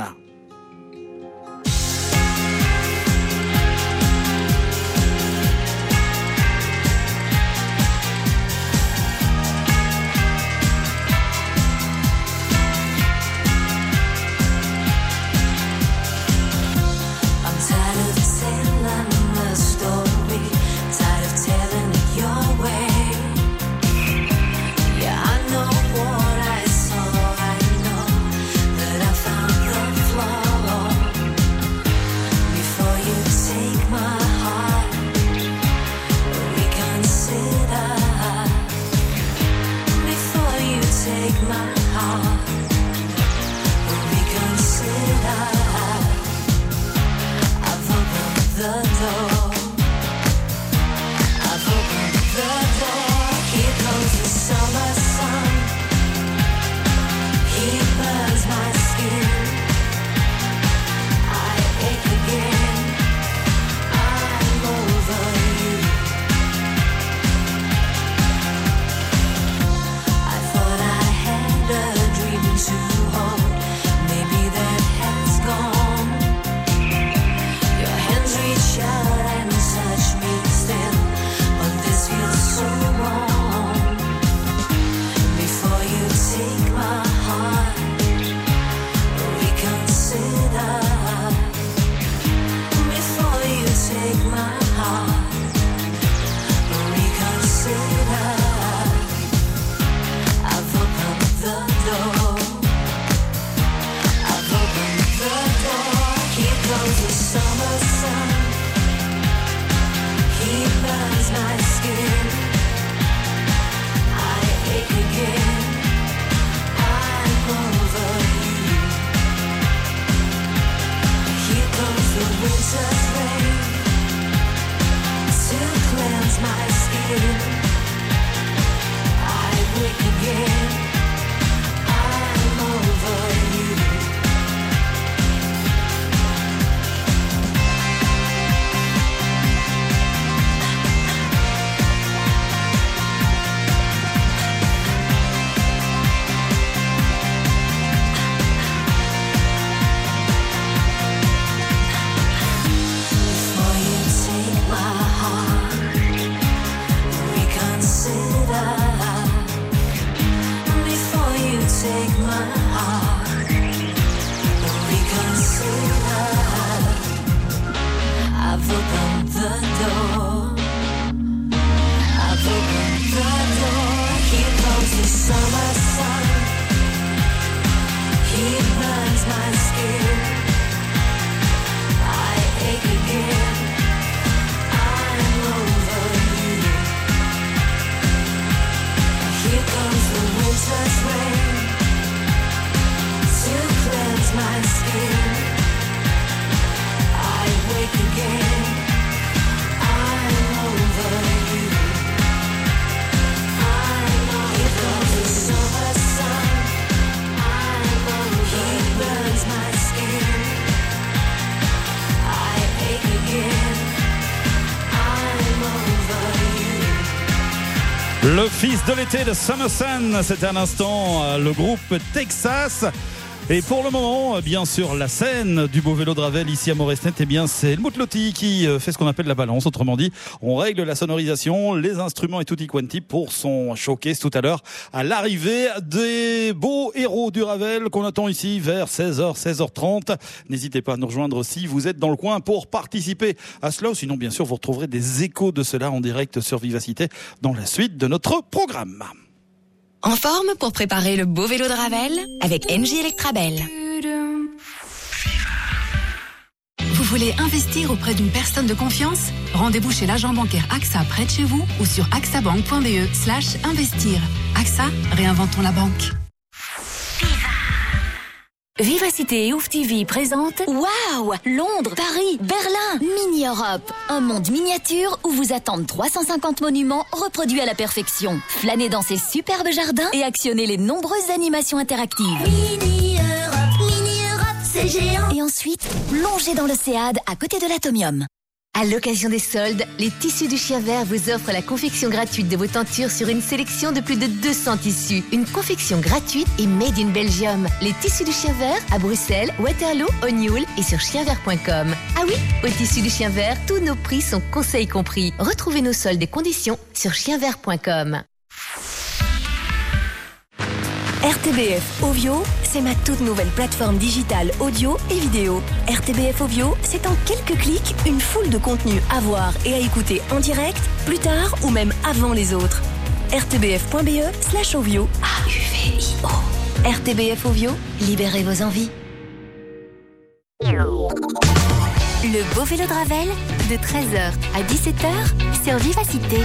Take my heart, reconsider. opened the door. I've opened the door. Here comes the summer sun. He burns my skin. I ache again. I'm over you. Here comes the winter's rain to cleanse my skin. I wake again. I'm over you. I'm over. Here comes the summer sun. I'm over. He burns my skin. I ache again. I'm over you. Le fils de l'été de Summer Sun, c'était un instant euh, le groupe Texas. Et pour le moment, bien sûr, la scène du beau vélo de Ravel ici à Moresnet, eh bien, c'est Helmut Lotti qui fait ce qu'on appelle la balance. Autrement dit, on règle la sonorisation, les instruments et tutti quanti pour son showcase tout à l'heure à l'arrivée des beaux héros du Ravel qu'on attend ici vers seize heures, seize heures trente. N'hésitez pas à nous rejoindre si vous êtes dans le coin pour participer à cela. Sinon, bien sûr, vous retrouverez des échos de cela en direct sur Vivacité dans la suite de notre programme. En forme pour préparer le beau vélo de Ravel avec Engie Electrabel. Vous voulez investir auprès d'une personne de confiance? Rendez-vous chez l'agent bancaire AXA près de chez vous ou sur axabank.be slash investir. AXA, réinventons la banque. Vivacité et Ouf T V présentent Waouh, Londres, Paris, Berlin, Mini-Europe. Un monde miniature où vous attendent trois cent cinquante monuments reproduits à la perfection. Flânez dans ces superbes jardins et actionnez les nombreuses animations interactives. Mini-Europe, Mini-Europe, c'est géant. Et ensuite, plongez dans l'Océade à côté de l'Atomium. À l'occasion des soldes, les Tissus du Chien Vert vous offrent la confection gratuite de vos tentures sur une sélection de plus de deux cents tissus. Une confection gratuite et made in Belgium. Les Tissus du Chien Vert à Bruxelles, Waterloo, O'Neill et sur chien vert point com. Ah oui, aux Tissus du Chien Vert, tous nos prix sont conseils compris. Retrouvez nos soldes et conditions sur chien vert point com. R T B F Ovio, c'est ma toute nouvelle plateforme digitale audio et vidéo. R T B F Ovio, c'est en quelques clics une foule de contenus à voir et à écouter en direct, plus tard ou même avant les autres. r t b f point b e slash ovio. A U V I O. R T B F Ovio, libérez vos envies. Le beau vélo de Ravel, de treize heures à dix-sept heures sur Vivacité.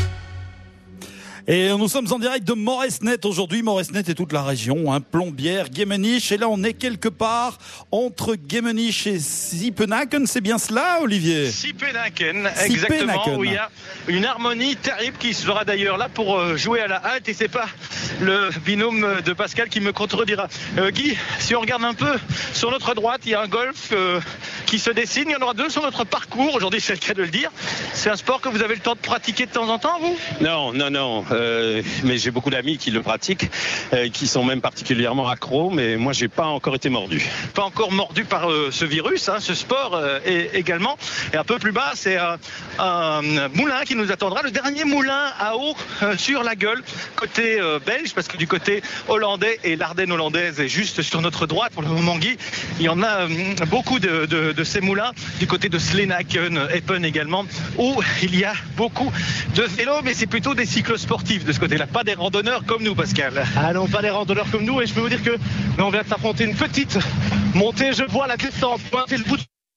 Et nous sommes en direct de Moresnet aujourd'hui. Moresnet et toute la région, hein, Plombières, Gemenich. Et là, on est quelque part entre Gemenich et Siepenaken. C'est bien cela, Olivier? Siepenaken, exactement. Où il y a une harmonie terrible qui sera d'ailleurs là pour jouer à la halte. Et c'est pas le binôme de Pascal qui me contredira. Euh, Guy, si on regarde un peu sur notre droite, il y a un golf euh, qui se dessine. Il y en aura deux sur notre parcours. Aujourd'hui, c'est le cas de le dire. C'est un sport que vous avez le temps de pratiquer de temps en temps, vous? Non, non, non. Euh, mais j'ai beaucoup d'amis qui le pratiquent, euh, qui sont même particulièrement accros, mais moi j'ai pas encore été mordu. Pas encore mordu par euh, ce virus, hein, ce sport euh, et également. Et un peu plus bas, c'est euh, un moulin qui nous attendra, le dernier moulin à eau euh, sur la gueule, côté euh, belge, parce que du côté hollandais et l'Ardenne hollandaise est juste sur notre droite pour le moment, Guy. Il y en a euh, beaucoup de, de, de ces moulins, du côté de Slenaken, Eppen également, où il y a beaucoup de vélos, mais c'est plutôt des cyclosportifs de ce côté-là, pas des randonneurs comme nous, Pascal. Ah non, pas des randonneurs comme nous, et je peux vous dire que on vient de s'affronter une petite montée, je vois la descente, pointer le bout de...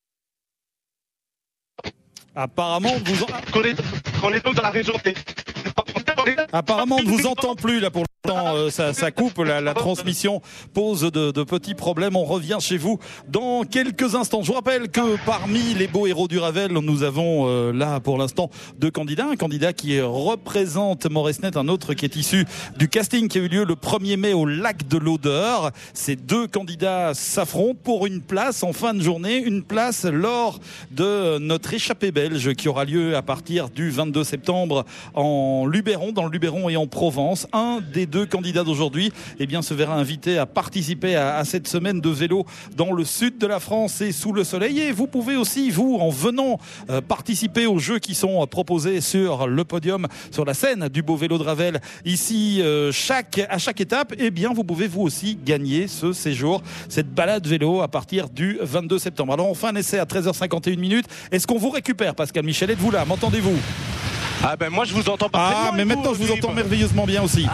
Apparemment, vous en... qu'on est, qu'on est donc dans la région des... Apparemment, on ne vous entend plus là pour l'instant. Euh, ça, ça coupe, la, la transmission pose de, de petits problèmes. On revient chez vous dans quelques instants. Je vous rappelle que parmi les beaux héros du Ravel, nous avons euh, là pour l'instant deux candidats. Un candidat qui représente Moresnet, un autre qui est issu du casting qui a eu lieu le premier mai au Lac de l'Odeur. Ces deux candidats s'affrontent pour une place en fin de journée, une place lors de notre échappée belge qui aura lieu à partir du vingt-deux septembre en Luberon, dans le Luberon. Luberon et en Provence. Un des deux candidats d'aujourd'hui eh bien, se verra invité à participer à, à cette semaine de vélo dans le sud de la France et sous le soleil. Et vous pouvez aussi, vous, en venant euh, participer aux jeux qui sont euh, proposés sur le podium, sur la scène du Beau Vélo de Ravel, ici, euh, chaque, à chaque étape, eh bien, vous pouvez vous aussi gagner ce séjour, cette balade vélo à partir du vingt-deux septembre. Alors, on fait un essai à treize heures cinquante et une minutes. Est-ce qu'on vous récupère, Pascal Michel? Êtes-vous là? M'entendez-vous? Ah ben moi je vous entends parfaitement. Ah mais maintenant je vous entends merveilleusement bien aussi.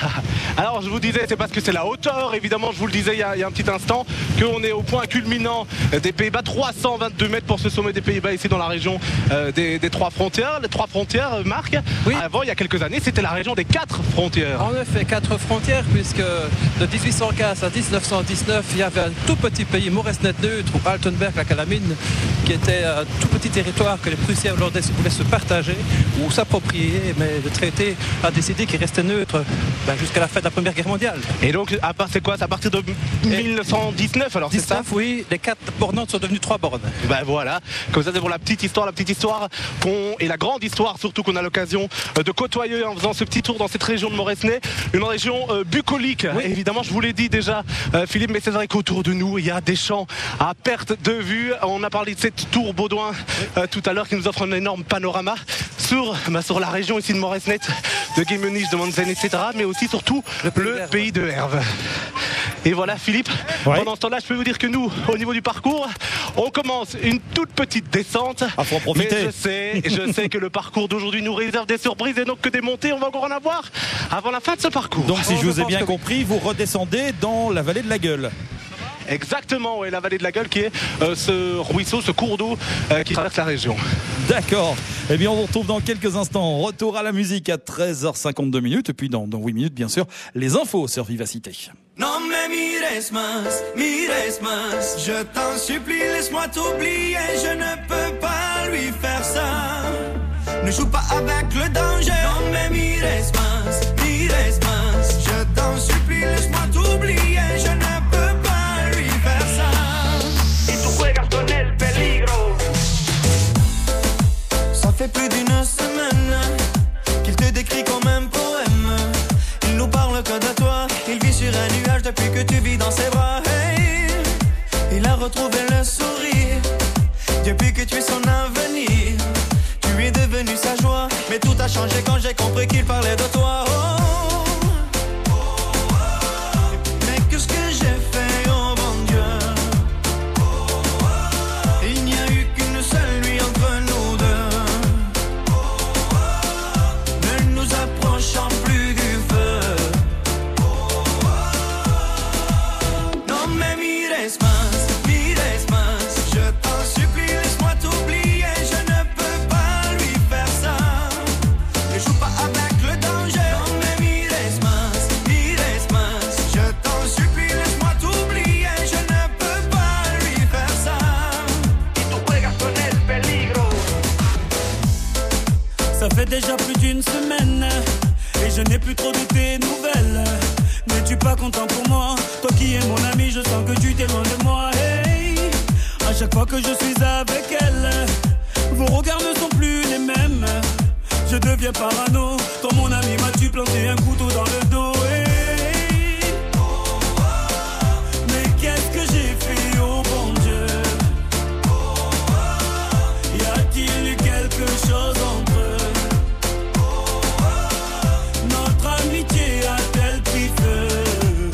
Alors je vous disais, c'est parce que c'est la hauteur, évidemment, je vous le disais il y a, il y a un petit instant, qu'on est au point culminant des Pays-Bas, trois cent vingt-deux mètres pour ce sommet des Pays-Bas ici dans la région euh, des, des trois frontières. Les trois frontières, Marc, oui. Avant il y a quelques années c'était la région des quatre frontières. En effet, quatre frontières, puisque de dix-huit cent quinze à dix-neuf cent dix-neuf il y avait un tout petit pays, Moresnet-Neutre ou Altenberg, la Calamine, qui était un tout petit territoire que les Prussiens hollandais pouvaient se partager ou s'approprier, mais le traité a décidé qu'il restait neutre ben, jusqu'à la fin de la Première Guerre mondiale. Et donc, à part, c'est quoi? C'est à partir de mille neuf cent dix-neuf, alors c'est ça? Oui, les quatre bornantes sont devenues trois bornes. Ben voilà, comme ça c'est pour la petite histoire, la petite histoire qu'on, et la grande histoire surtout qu'on a l'occasion de côtoyer en faisant ce petit tour dans cette région de Moresnet, une région euh, bucolique. Oui. Évidemment, je vous l'ai dit déjà, euh, Philippe, mais c'est vrai qu'autour de nous, il y a des champs à perte de vue. On a parlé de cette tour Baudouin euh, tout à l'heure qui nous offre un énorme panorama sur, bah, sur la région ici de Moresnet, de Guémenich, de Monzen, et cetera, mais aussi surtout le pays, le pays de Herve. Et voilà, Philippe, ouais. Pendant ce temps-là, je peux vous dire que nous, au niveau du parcours, on commence une toute petite descente. Ah, faut en profiter. Mais je sais, je sais que le parcours d'aujourd'hui nous réserve des surprises et donc que des montées, on va encore en avoir avant la fin de ce parcours. Donc, si oh, je vous je ai bien compris, oui. Vous redescendez dans la vallée de la Gueule. Exactement, oui, la vallée de la Gueule qui est euh, ce ruisseau, ce cours d'eau euh, qui traverse la région. D'accord. Eh bien, on vous retrouve dans quelques instants. Retour à la musique à treize heures cinquante-deux minutes. Et puis, dans, dans huit minutes, bien sûr, les infos sur Vivacité. Non mais mires más, mires más. Je t'en supplie, laisse-moi t'oublier. Je ne peux pas lui faire ça. Ne joue pas avec le danger. Non mais mires más, mires más. Je t'en supplie, laisse-moi t'oublier. Je ne peux pas lui faire ça. Y tu juegas con el peligro. Ça fait plus d'une semaine qu'il te décrit comme un poème. Il nous parle que de toi. Il vit sur un nuage depuis que tu vis dans ses bras. Hey, il a retrouvé le sourire depuis que tu es son avenir. Tu es devenu sa joie, mais tout a changé quand j'ai compris qu'il parlait de toi. Oh, oh, oh. Mais qu'est-ce que j'ai fait, oh mon Dieu? Oh, oh, oh. Il n'y a eu qu'une seule nuit entre nous deux. Oh, oh, oh. Ne nous approchons plus du feu. Oh, oh, oh. Non mais mires más, mires más. Je t'en supplie, laisse-moi t'oublier. Je ne peux pas lui faire ça. Ne joue pas avec le danger. Non mais mires más, mires más. Je t'en supplie, laisse-moi t'oublier. Je ne peux pas lui faire ça. Y tu juegas con el peligro. Ça fait déjà plus d'une semaine et je n'ai plus trop de tes nouvelles. N'es-tu pas content pour moi? Toi qui es mon ami, je sens que tu t'éloignes de moi. Hey, à chaque fois que je suis avec elle, vos regards ne sont plus les mêmes. Je deviens parano. Toi mon ami, m'as-tu planté un couteau dans le dos? Hey, mais qu'est-ce que j'ai fait, oh bon Dieu? Y a-t-il eu quelque chose entre eux? Notre amitié a-t-elle pris feu?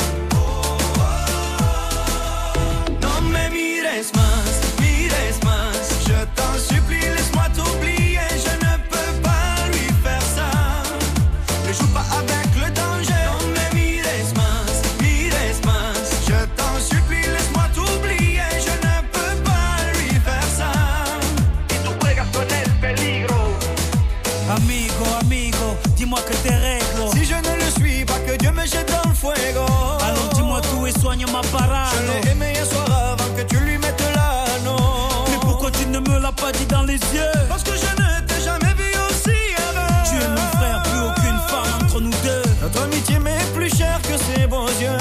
Non mais mires más, mires más. Je t'en supplie, laisse-moi t'oublier. Je ne peux pas lui faire ça. Ne joue pas avec le danger. Non mais mires más, mires más. Je t'en supplie, laisse-moi t'oublier. Je ne peux pas lui faire ça. Y tu juegas con el peligro. Amigo, amigo, dis-moi que t'es réglo. Si je ne le suis pas, que Dieu me jette dans le fuego. Alors dis-moi tout et soigne ma parano. Je l'ai aimé un soir avant que tu lui mettes l'anneau. Mais pourquoi tu ne me l'as pas dit dans les yeux? Parce que je ne t'ai jamais vu aussi avant. Tu es mon frère, plus aucune femme entre nous deux. Notre amitié m'est plus chère que ses beaux yeux.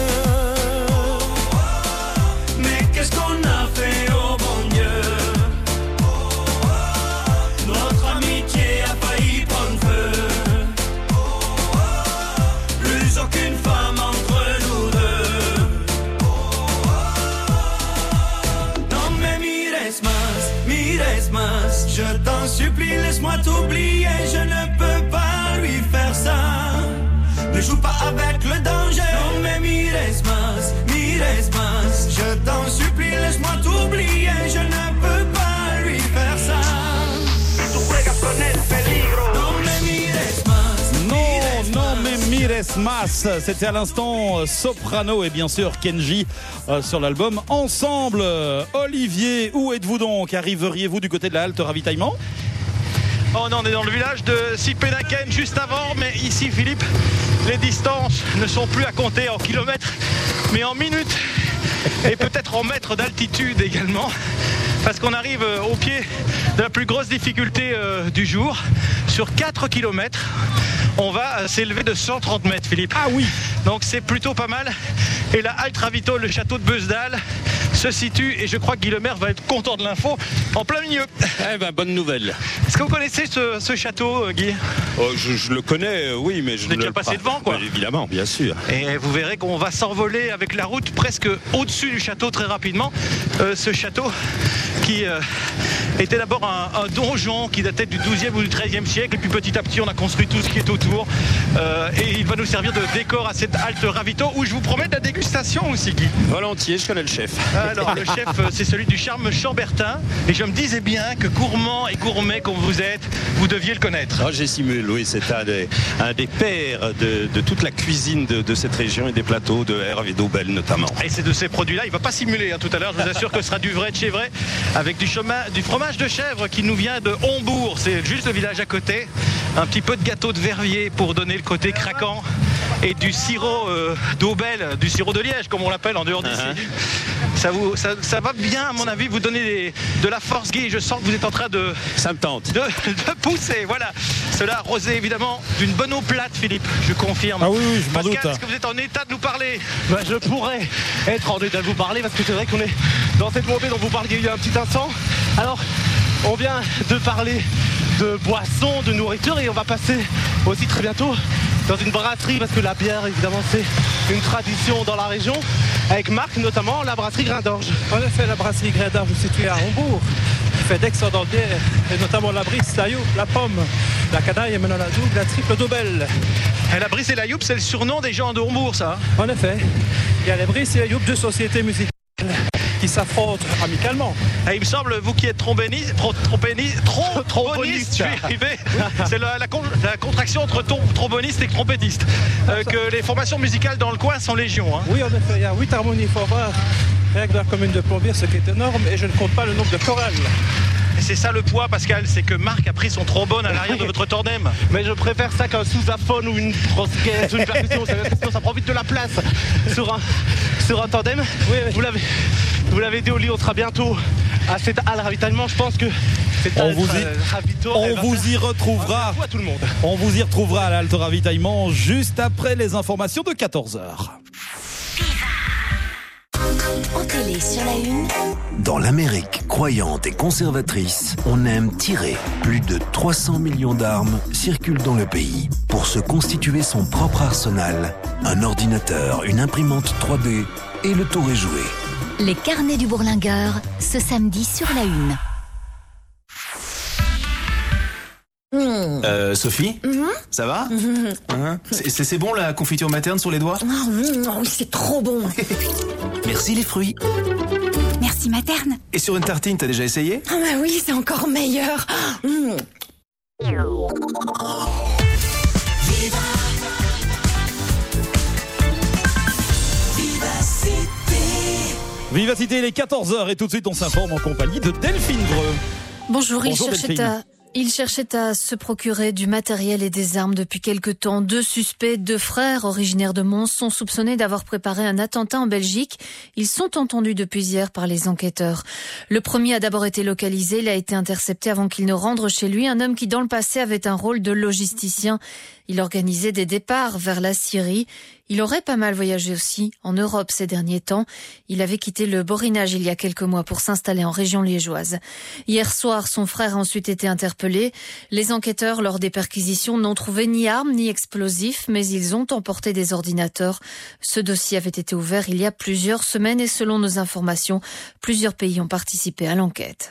Mais qu'est-ce qu'on a fait, oh bon Dieu? Notre amitié a failli prendre feu. Ne joue pas avec le danger. Non mais mires más, mires más. Je t'en supplie, laisse-moi t'oublier. Je ne peux pas lui faire ça. Tu juegas con el peligro. Non mais mires más. Non, non, mais Mires Mas, c'était à l'instant euh, Soprano et bien sûr Kenji euh, sur l'album Ensemble. Euh, Olivier, où êtes-vous donc? Arriveriez-vous du côté de la halte ravitaillement? Oh non, on est dans le village de Sippenaken juste avant, mais ici Philippe, les distances ne sont plus à compter en kilomètres, mais en minutes et peut-être en mètres d'altitude également. Parce qu'on arrive au pied de la plus grosse difficulté euh, du jour. Sur quatre kilomètres, on va s'élever de cent trente mètres, Philippe. Ah oui. Donc c'est plutôt pas mal. Et la halte ravito, le château de Beusdal, se situe, et je crois que Guy Lemaire va être content de l'info, en plein milieu. Eh ben, bonne nouvelle. Est-ce que vous connaissez ce, ce château, Guy? Oh, je, je le connais, oui, mais je Vous êtes ne déjà le passé pas- devant, quoi. Bah, évidemment, bien sûr. Et vous verrez qu'on va s'envoler avec la route presque au-dessus du château très rapidement. Euh, ce château qui euh, était d'abord un, un donjon qui datait du douzième ou du treizième siècle. Et puis petit à petit, on a construit tout ce qui est autour. Euh, et il va nous servir de décor à cette halte ravito où je vous promets de la dégustation aussi, Guy. Volontiers, je connais le chef. Alors, le chef, euh, c'est celui du charme Chambertin. Et je me disais bien que gourmand et gourmet comme vous êtes, vous deviez le connaître. Oh, j'ai simulé, oui, c'est un des, un des pères de, de toute la cuisine de, de cette région et des plateaux de Hervé d'Aubel notamment. Et c'est de ces produits-là, il ne va pas simuler hein, tout à l'heure, je vous assure que ce sera du vrai de chez vrai, avec du, chemin, du fromage de chèvre qui nous vient de Hombourg, c'est juste le village à côté, un petit peu de gâteau de Verviers pour donner le côté craquant, et du sirop euh, d'Aubel, du sirop de Liège comme on l'appelle en dehors d'ici. Uh-huh. Ça, vous, ça, ça va bien à mon avis vous donner des, de la force, Guy, je sens que vous êtes en train de... Ça me tente. De, de pousser, voilà. Cela arrosé évidemment d'une bonne eau plate, Philippe, je confirme. Ah oui, oui, je m'en Pascal, doute. est-ce que vous êtes en état de nous parler? Bah, je pourrais être en état de vous parler parce que c'est vrai qu'on est dans cette montée dont vous parliez il y a un petit instant. Alors, on vient de parler de boissons, de nourriture et on va passer aussi très bientôt dans une brasserie parce que la bière, évidemment, c'est une tradition dans la région avec Marc, notamment la brasserie Grain d'Orge. En effet, la brasserie Grain d'Orge est située à Hombourg, qui fait d'excellentes bières, et notamment la brise, la youp, la pomme, la canaille et maintenant la double, la triple d'Aubel. Et la brise et la youp, c'est le surnom des gens de Hombourg, ça. En effet, il y a la brise et la youp, deux sociétés musicales qui s'affrontent amicalement. Et il me semble, vous qui êtes tromboniste, tro, tromboniste, tro, tromboniste, je suis arrivé, c'est la, la, con, la contraction entre tom, tromboniste et trompettiste, euh, que les formations musicales dans le coin sont légion. Hein. Oui, en effet, il y a huit harmonies, il faut voir, rien que dans la commune de Plombières, ce qui est énorme, et je ne compte pas le nombre de chorales. Et c'est ça le poids, Pascal, c'est que Marc a pris son trombone à l'arrière de votre tandem. Mais je préfère ça qu'un sous-aphone ou une grosse caisse ou une percussion, ça, ça prend vite de la place sur un, sur un tandem. Oui, oui. Vous l'avez, vous l'avez dit, Oli, on sera bientôt à cette halle ravitaillement. Je pense que cette On halle vous y, ravito, on vous y retrouvera. À tout le monde. On vous y retrouvera à la halte ravitaillement juste après les informations de quatorze heures. En télé sur la une. Dans l'Amérique croyante et conservatrice, on aime tirer. Plus de trois cents millions d'armes circulent dans le pays. Pour se constituer son propre arsenal, un ordinateur, une imprimante trois D et le tour est joué. Les carnets du bourlingueur, ce samedi sur la une. Euh, Sophie, Mmh. ça va Mmh. Hein c'est, c'est- c'est bon la confiture materne sur les doigts Oh, mmh, c'est trop bon. Merci les fruits. Merci materne. Et sur une tartine, t'as déjà essayé Ah bah oui, c'est encore meilleur. Mmh. Vivacité, il est quatorze heures et tout de suite on s'informe en compagnie de Delphine Greux. Bonjour, il Bonjour, cherchait Delphine. à... Il cherchait à se procurer du matériel et des armes depuis quelque temps. Deux suspects, deux frères originaires de Mons, sont soupçonnés d'avoir préparé un attentat en Belgique. Ils sont entendus depuis hier par les enquêteurs. Le premier a d'abord été localisé. Il a été intercepté avant qu'il ne rentre chez lui. Un homme qui, dans le passé, avait un rôle de logisticien. Il organisait des départs vers la Syrie. Il aurait pas mal voyagé aussi en Europe ces derniers temps. Il avait quitté le Borinage il y a quelques mois pour s'installer en région liégeoise. Hier soir, son frère a ensuite été interpellé. Les enquêteurs, lors des perquisitions, n'ont trouvé ni armes ni explosifs, mais ils ont emporté des ordinateurs. Ce dossier avait été ouvert il y a plusieurs semaines et selon nos informations, plusieurs pays ont participé à l'enquête.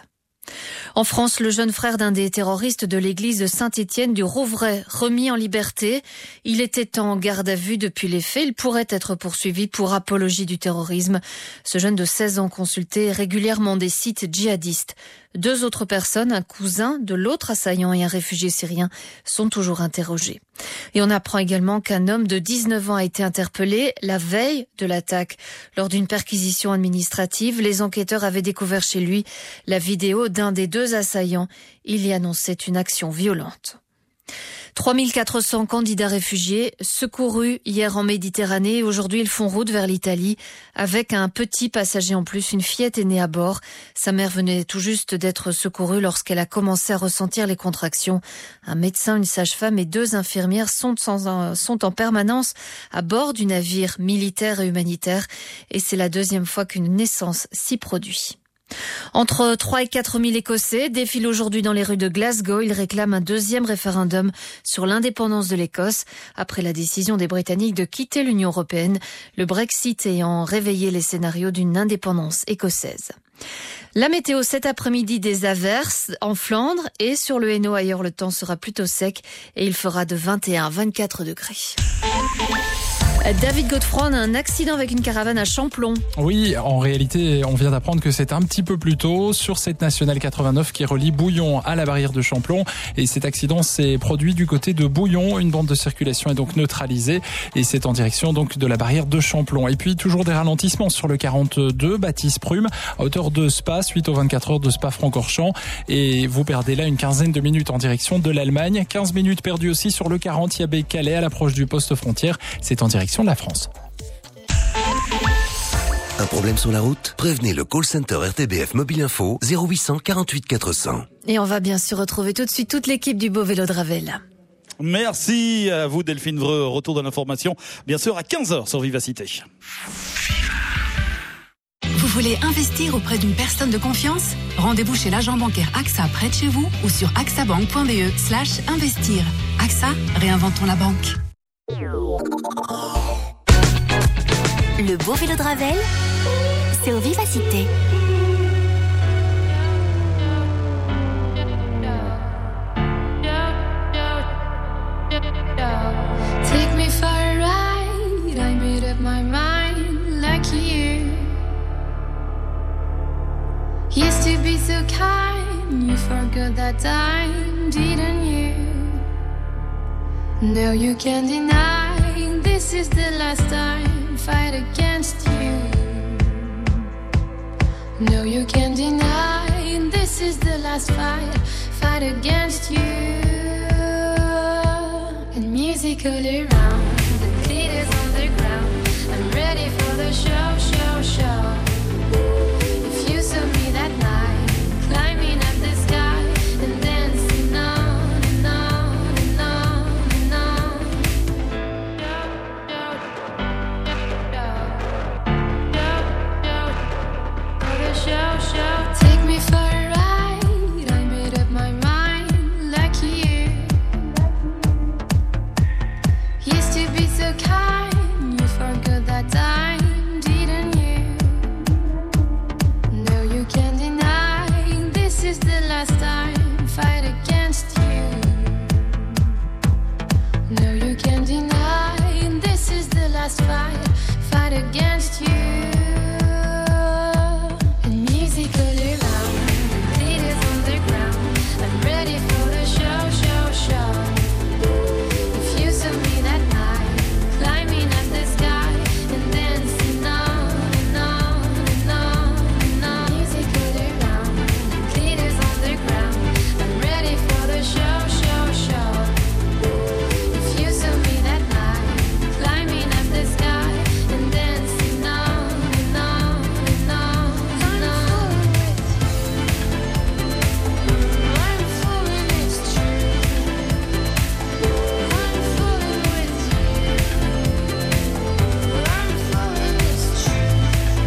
En France, le jeune frère d'un des terroristes de l'église de Saint-Étienne du Rouvray, remis en liberté. Il était en garde à vue depuis les faits. Il pourrait être poursuivi pour apologie du terrorisme. Ce jeune de seize ans consultait régulièrement des sites djihadistes. Deux autres personnes, un cousin de l'autre assaillant et un réfugié syrien, sont toujours interrogés. Et on apprend également qu'un homme de dix-neuf ans a été interpellé la veille de l'attaque. Lors d'une perquisition administrative, les enquêteurs avaient découvert chez lui la vidéo d'un des deux assaillants. Il y annonçait une action violente. trois mille quatre cents candidats réfugiés secourus hier en Méditerranée. Aujourd'hui, ils font route vers l'Italie avec un petit passager en plus. Une fillette est née à bord. Sa mère venait tout juste d'être secourue lorsqu'elle a commencé à ressentir les contractions. Un médecin, une sage-femme et deux infirmières sont, sans, sont en permanence à bord du navire militaire et humanitaire. Et c'est la deuxième fois qu'une naissance s'y produit. Entre trois et quatre mille Écossais défilent aujourd'hui dans les rues de Glasgow. Ils réclament un deuxième référendum sur l'indépendance de l'Écosse après la décision des Britanniques de quitter l'Union européenne, le Brexit ayant réveillé les scénarios d'une indépendance écossaise. La météo cet après-midi, des averses en Flandre et sur le Hainaut. Ailleurs, le temps sera plutôt sec et il fera de vingt et un à vingt-quatre degrés. David Godefroy, on a un accident avec une caravane à Champlon. Oui, en réalité, on vient d'apprendre que c'est un petit peu plus tôt sur cette nationale quatre-vingt-neuf qui relie Bouillon à la barrière de Champlon. Et cet accident s'est produit du côté de Bouillon. Une bande de circulation est donc neutralisée et c'est en direction donc de la barrière de Champlon. Et puis toujours des ralentissements sur le quarante-deux, Baptiste Prume, à hauteur de Spa, suite aux vingt-quatre heures de Spa-Francorchamps. Et vous perdez là une quinzaine de minutes en direction de l'Allemagne. quinze minutes perdues aussi sur le quarante, Yabé-Calais à l'approche du poste frontière. C'est en direction de la France. Un problème sur la route? Prévenez le call center R T B F Mobile Info zéro huit cent quarante-huit quatre cents. Et on va bien sûr retrouver tout de suite toute l'équipe du Beau Vélo de Ravel. Merci à vous Delphine Vreux. Retour de l'information bien sûr à quinze heures sur Vivacité. Vous voulez investir auprès d'une personne de confiance? Rendez-vous chez l'agent bancaire AXA près de chez vous ou sur axabank point b e slash investir. AXA, réinventons la banque. Le Beau Vélo de Ravel sur Vivacité. Take me for a ride, I made up my mind, lucky you. Used to be so kind, you forgot that time, didn't you? No, you can't deny, this is the last time, fight against you. No, you can't deny, this is the last fight, fight against you. And music all around, the glitters on the ground, I'm ready for the show, show, show. If you saw me that night, climbing up the sky and dancing on and on and on and on. For the show, show. Take me for a ride, I made up my mind, lucky you. Used to be so kind, you forgot that time, didn't you? No, you can't deny, this is the last time, fight against you. No, you can't deny, this is the last fight, fight against you. And music all around, the glitters on the ground, I'm ready for the show, show, show. If you saw me that night, climbing up the sky and dancing on and on and on and on. Music all around, the glitters on the ground, I'm ready for the show, show, show. If you saw me that night, climbing up the sky and dancing on and on and on and on. I'm falling, it's true. I'm falling with you. I'm falling, it's true.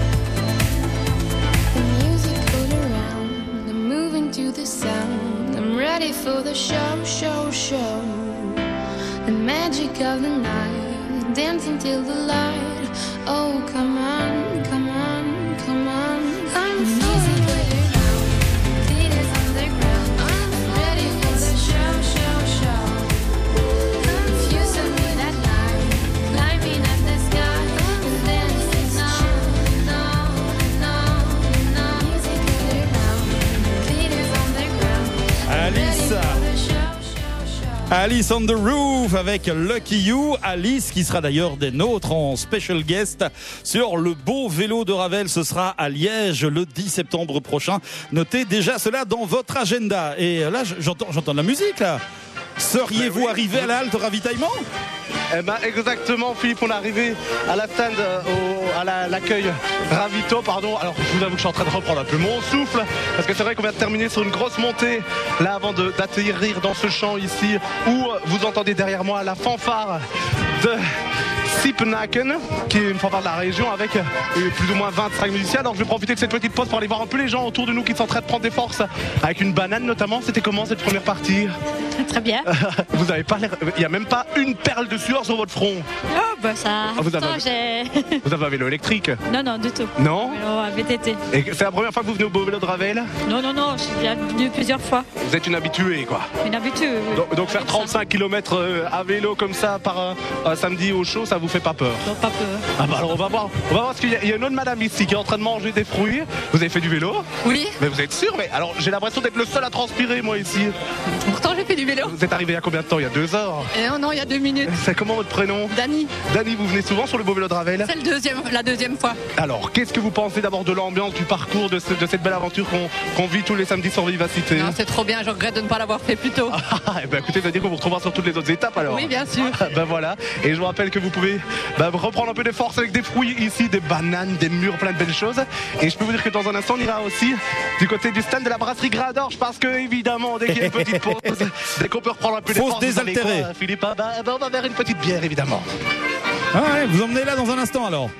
The music all around, I'm moving to the sound. I'm ready for the show, show, show. The magic of the night, dancing till the light. Oh, come on, come on, come on. I'm falling with you. Glitters Alice on the Roof avec Lucky You. Alice qui sera d'ailleurs des nôtres en special guest sur le beau vélo de Ravel. Ce sera à Liège le dix septembre prochain. Notez déjà cela dans votre agenda. Et là, j'entends, j'entends de la musique là. Seriez-vous oui. arrivé à la halte ravitaillement ? Eh ben exactement, Philippe, on est arrivé à la stand, euh, au, à la, l'accueil Ravito, pardon. Alors je vous avoue que je suis en train de reprendre un peu mon souffle, parce que c'est vrai qu'on vient de terminer sur une grosse montée, là avant de, d'atterrir dans ce champ ici, où vous entendez derrière moi la fanfare de Sipnaken, qui est une fanfare de la région avec euh, plus ou moins vingt-cinq musiciens. Donc je vais profiter de cette petite pause pour aller voir un peu les gens autour de nous qui sont en train de prendre des forces, avec une banane notamment. C'était comment cette première partie ? Très bien. Vous avez pas l'air... Il n'y a même pas une perle de sueur sur votre front. Oh bah ça... Ah, vous, avez... Attends, j'ai... vous avez un vélo électrique ? Non, non, du tout. Non ? Vélo à V T T. Et c'est la première fois que vous venez au beau vélo de Ravel ? Non, non, non, je suis déjà venu plusieurs fois. Vous êtes une habituée, quoi. Une habituée, oui. Donc, donc faire trente-cinq kilomètres à vélo comme ça par un, un samedi au chaud, ça vous fait pas peur ? Non, pas peur. Ah bah alors on va voir. On va voir parce qu'il y a, il y a une autre madame ici qui est en train de manger des fruits. Vous avez fait du vélo ? Oui. Mais vous êtes sûr ? Mais alors j'ai l'impression d'être le seul à transpirer, moi, ici. Pourtant, j'ai fait du vélo. Vous êtes arrivé il y a combien de temps ? Il y a deux heures ? Eh non, non, il y a deux minutes. C'est comment votre prénom ? Dany. Dany, vous venez souvent sur le beau vélo de Ravel ? C'est le deuxième, la deuxième fois. Alors, qu'est-ce que vous pensez d'abord de l'ambiance, du parcours, de, ce, de cette belle aventure qu'on, qu'on vit tous les samedis sur Vivacité ? Non, c'est trop bien, je regrette de ne pas l'avoir fait plus tôt. Ah, eh ben, écoutez, ça veut dire qu'on vous retrouvera sur toutes les autres étapes alors ? Oui, bien sûr. Ben voilà, et je vous rappelle que vous pouvez ben, reprendre un peu de force avec des fruits ici, des bananes, des mûres, plein de belles choses. Et je peux vous dire que dans un instant, on ira aussi du côté du stand de la brasserie Gradorge, parce que évidemment, dès qu'il y a une petite pause, dès qu'on peut reprendre un peu de force, faut se désaltérer. Quoi, Philippe, ah, ben, ben, on va vers une petite bière évidemment. Ah ouais, vous emmenez là dans un instant alors.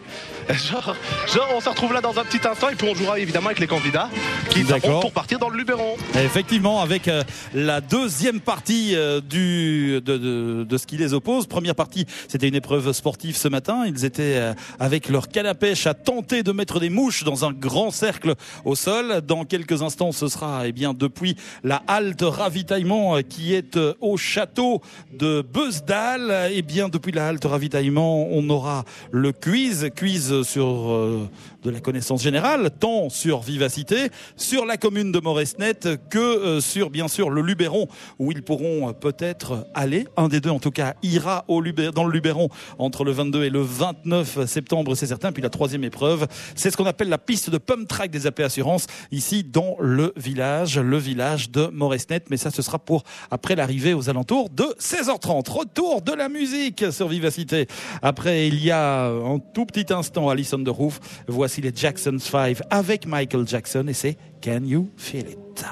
Genre, genre, on se retrouve là dans un petit instant et puis on jouera évidemment avec les candidats qui seront pour partir dans le Luberon. Effectivement, avec euh, la deuxième partie euh, du, de, de, de ce qui les oppose. Première partie, c'était une épreuve sportive ce matin. Ils étaient euh, avec leur canne à pêche à tenter de mettre des mouches dans un grand cercle au sol. Dans quelques instants, ce sera eh bien depuis la halte ravitaillement euh, qui est euh, au château de Beusdal. Eh bien, depuis la halte ravitaillement, on aura le quiz, quiz sur euh, de la connaissance générale, tant sur Vivacité, sur la commune de Moresnet que euh, sur bien sûr le Luberon, où ils pourront euh, peut-être aller. Un des deux en tout cas ira au Luberon, dans le Luberon entre le vingt-deux et le vingt-neuf septembre, c'est certain. Puis la troisième épreuve, c'est ce qu'on appelle la piste de pump track des A P Assurances, ici dans le village, le village de Moresnet. Mais ça, ce sera pour après l'arrivée aux alentours de seize heures trente. Retour de la musique sur Vivacité. Après, il y a un tout petit instant Alice on the Roof. Voici les Jacksons five avec Michael Jackson et c'est Can You Feel It?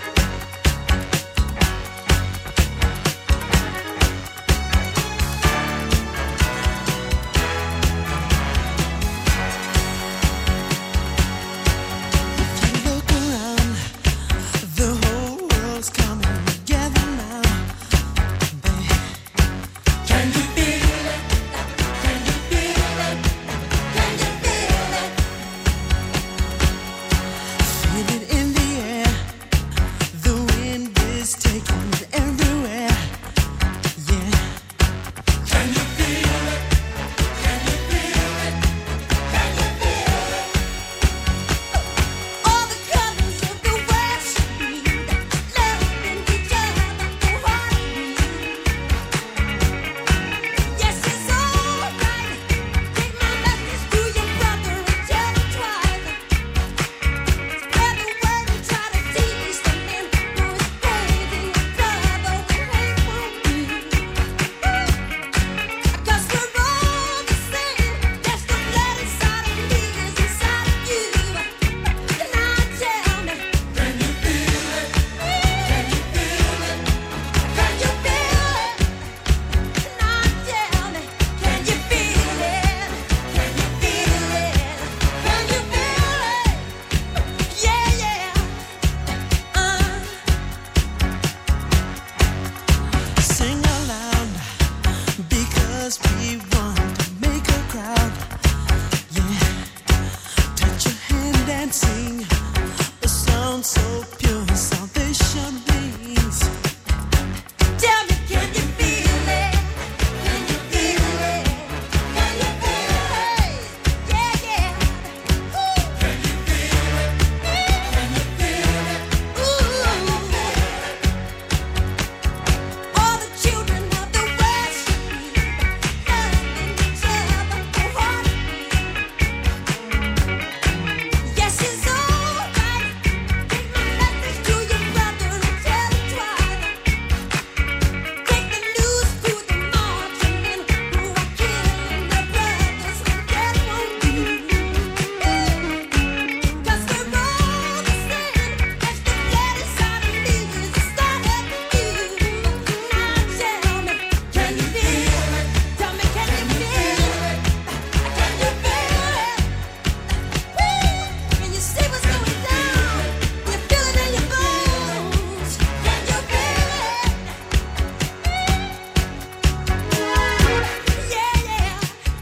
Can and sing a sound so pure, salvation brings. Tell me, can you feel it? Can you feel it? Can you feel it? Yeah, yeah. Ooh. Can you feel it? Can you feel it? Ooh. All the children of the world should be loving each other wholeheartedly. Yes, it's alright. Take my message to your brother and tell him twice. Take the news to the marching men who are killing their brothers and death won't do. 'Cause we're all the same. That's the blood inside of me is the start of you. Now tell me, can you feel it? Tell me, can you feel it? Can you feel it? Can you see what's going down? You feel it in your bones. Can you feel it? Yeah, yeah.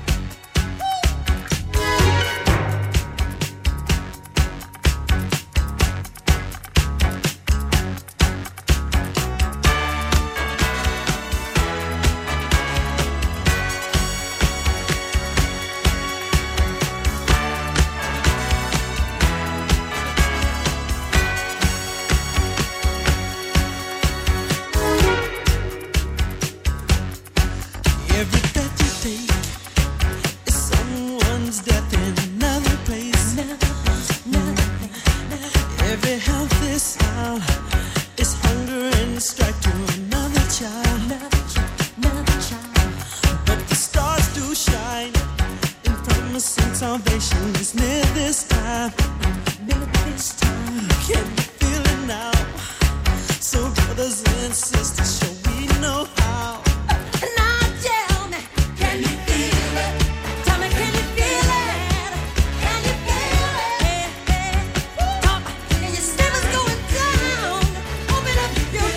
Every breath you take is someone's death in another place. Every healthy smile is hunger and strife to another child. But the stars do shine, and promising salvation is near this time. Can you feel it now? So brothers and sisters, shall we know how? Now tell me, can you feel it? Tell me, can you feel it? Can you feel it? Talk, can you see what's going down? Open up your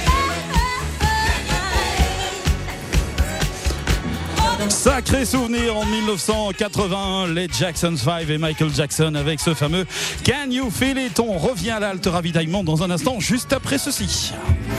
eyes. Sacré souvenir en mille neuf cent quatre-vingt-un, les Jackson five et Michael Jackson avec ce fameux Can You Feel It. On revient à l'halte ravitaillement dans un instant, juste après ceci.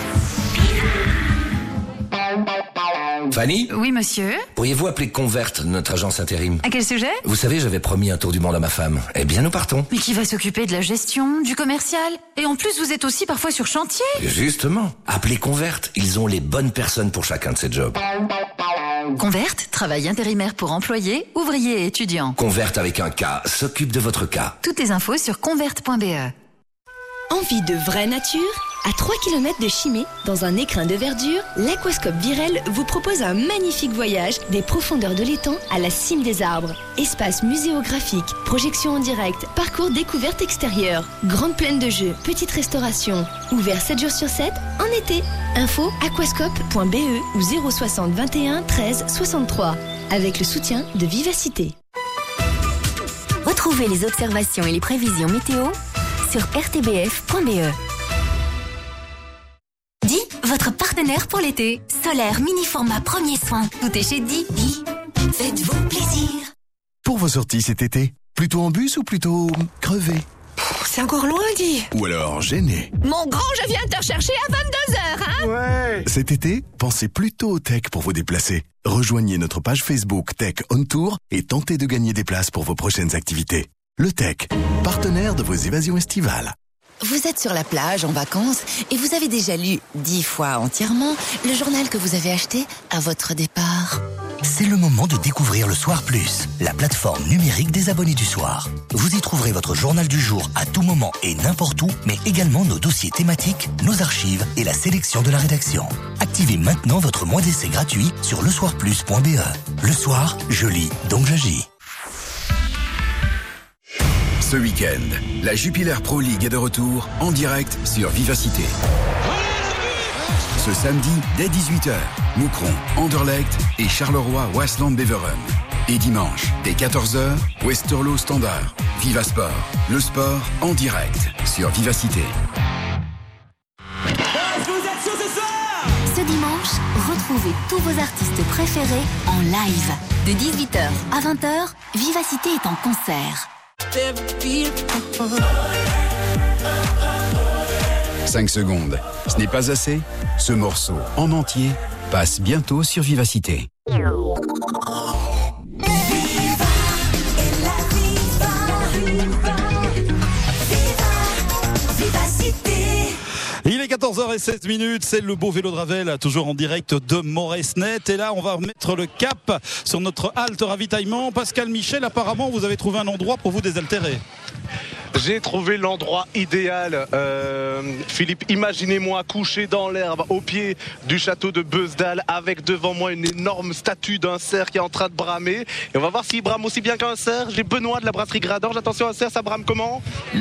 Fanny, Oui, monsieur. pourriez-vous appeler Convert, notre agence intérim? À quel sujet? Vous savez, j'avais promis un tour du monde à ma femme. Eh bien, nous partons. Mais qui va s'occuper de la gestion, du commercial? Et en plus, vous êtes aussi parfois sur chantier. Justement, appelez Convert. Ils ont les bonnes personnes pour chacun de ces jobs. Convert, travail intérimaire pour employés, ouvriers et étudiants. Convert avec un K s'occupe de votre cas. Toutes les infos sur convert point b e. Envie de vraie nature? À trois kilomètres de Chimay, dans un écrin de verdure, l'Aquascope Virel vous propose un magnifique voyage des profondeurs de l'étang à la cime des arbres. Espace muséographique, projection en direct, parcours découverte extérieure, grande plaine de jeux, petite restauration. Ouvert sept jours sur sept en été. Info aquascope point b e ou zéro soixante vingt et un treize soixante-trois. Avec le soutien de Vivacité. Retrouvez les observations et les prévisions météo sur r t b f point b e. Di, votre partenaire pour l'été. Solaire, mini format, premier soin. Tout est chez Di. Di, faites-vous plaisir. Pour vos sorties cet été, plutôt en bus ou plutôt crevé? C'est encore loin, Di. Ou alors gêné? Mon grand, je viens te rechercher à vingt-deux heures, hein? Ouais. Cet été, pensez plutôt au tech pour vous déplacer. Rejoignez notre page Facebook Tech On Tour et tentez de gagner des places pour vos prochaines activités. Le Tech, partenaire de vos évasions estivales. Vous êtes sur la plage en vacances et vous avez déjà lu dix fois entièrement le journal que vous avez acheté à votre départ. C'est le moment de découvrir le Soir Plus, la plateforme numérique des abonnés du soir. Vous y trouverez votre journal du jour à tout moment et n'importe où, mais également nos dossiers thématiques, nos archives et la sélection de la rédaction. Activez maintenant votre mois d'essai gratuit sur le soir plus point b e. Le soir, je lis, donc j'agis. Ce week-end, la Jupiler Pro League est de retour en direct sur Vivacité. Ce samedi, dès dix-huit heures, Moucron, Anderlecht et Charleroi-Waasland-Beveren. Et dimanche, dès quatorze heures, Westerlo Standard. Viva Sport, le sport en direct sur Vivacité. Ce dimanche, retrouvez tous vos artistes préférés en live. De dix-huit heures à vingt heures, Vivacité est en concert. cinq secondes. Ce n'est pas assez? Ce morceau, en entier, passe bientôt sur Vivacité. Il est quatorze heures seize minutes, c'est le beau vélo de Ravel, toujours en direct de Moresnet. Et là, on va mettre le cap sur notre halte ravitaillement. Pascal Michel, apparemment, vous avez trouvé un endroit pour vous désaltérer. J'ai trouvé l'endroit idéal. Euh, Philippe, imaginez-moi couché dans l'herbe au pied du château de Beusdal avec devant moi une énorme statue d'un cerf qui est en train de bramer. Et on va voir s'il brame aussi bien qu'un cerf. J'ai Benoît de la brasserie Gradange. Attention, un cerf, ça brame comment?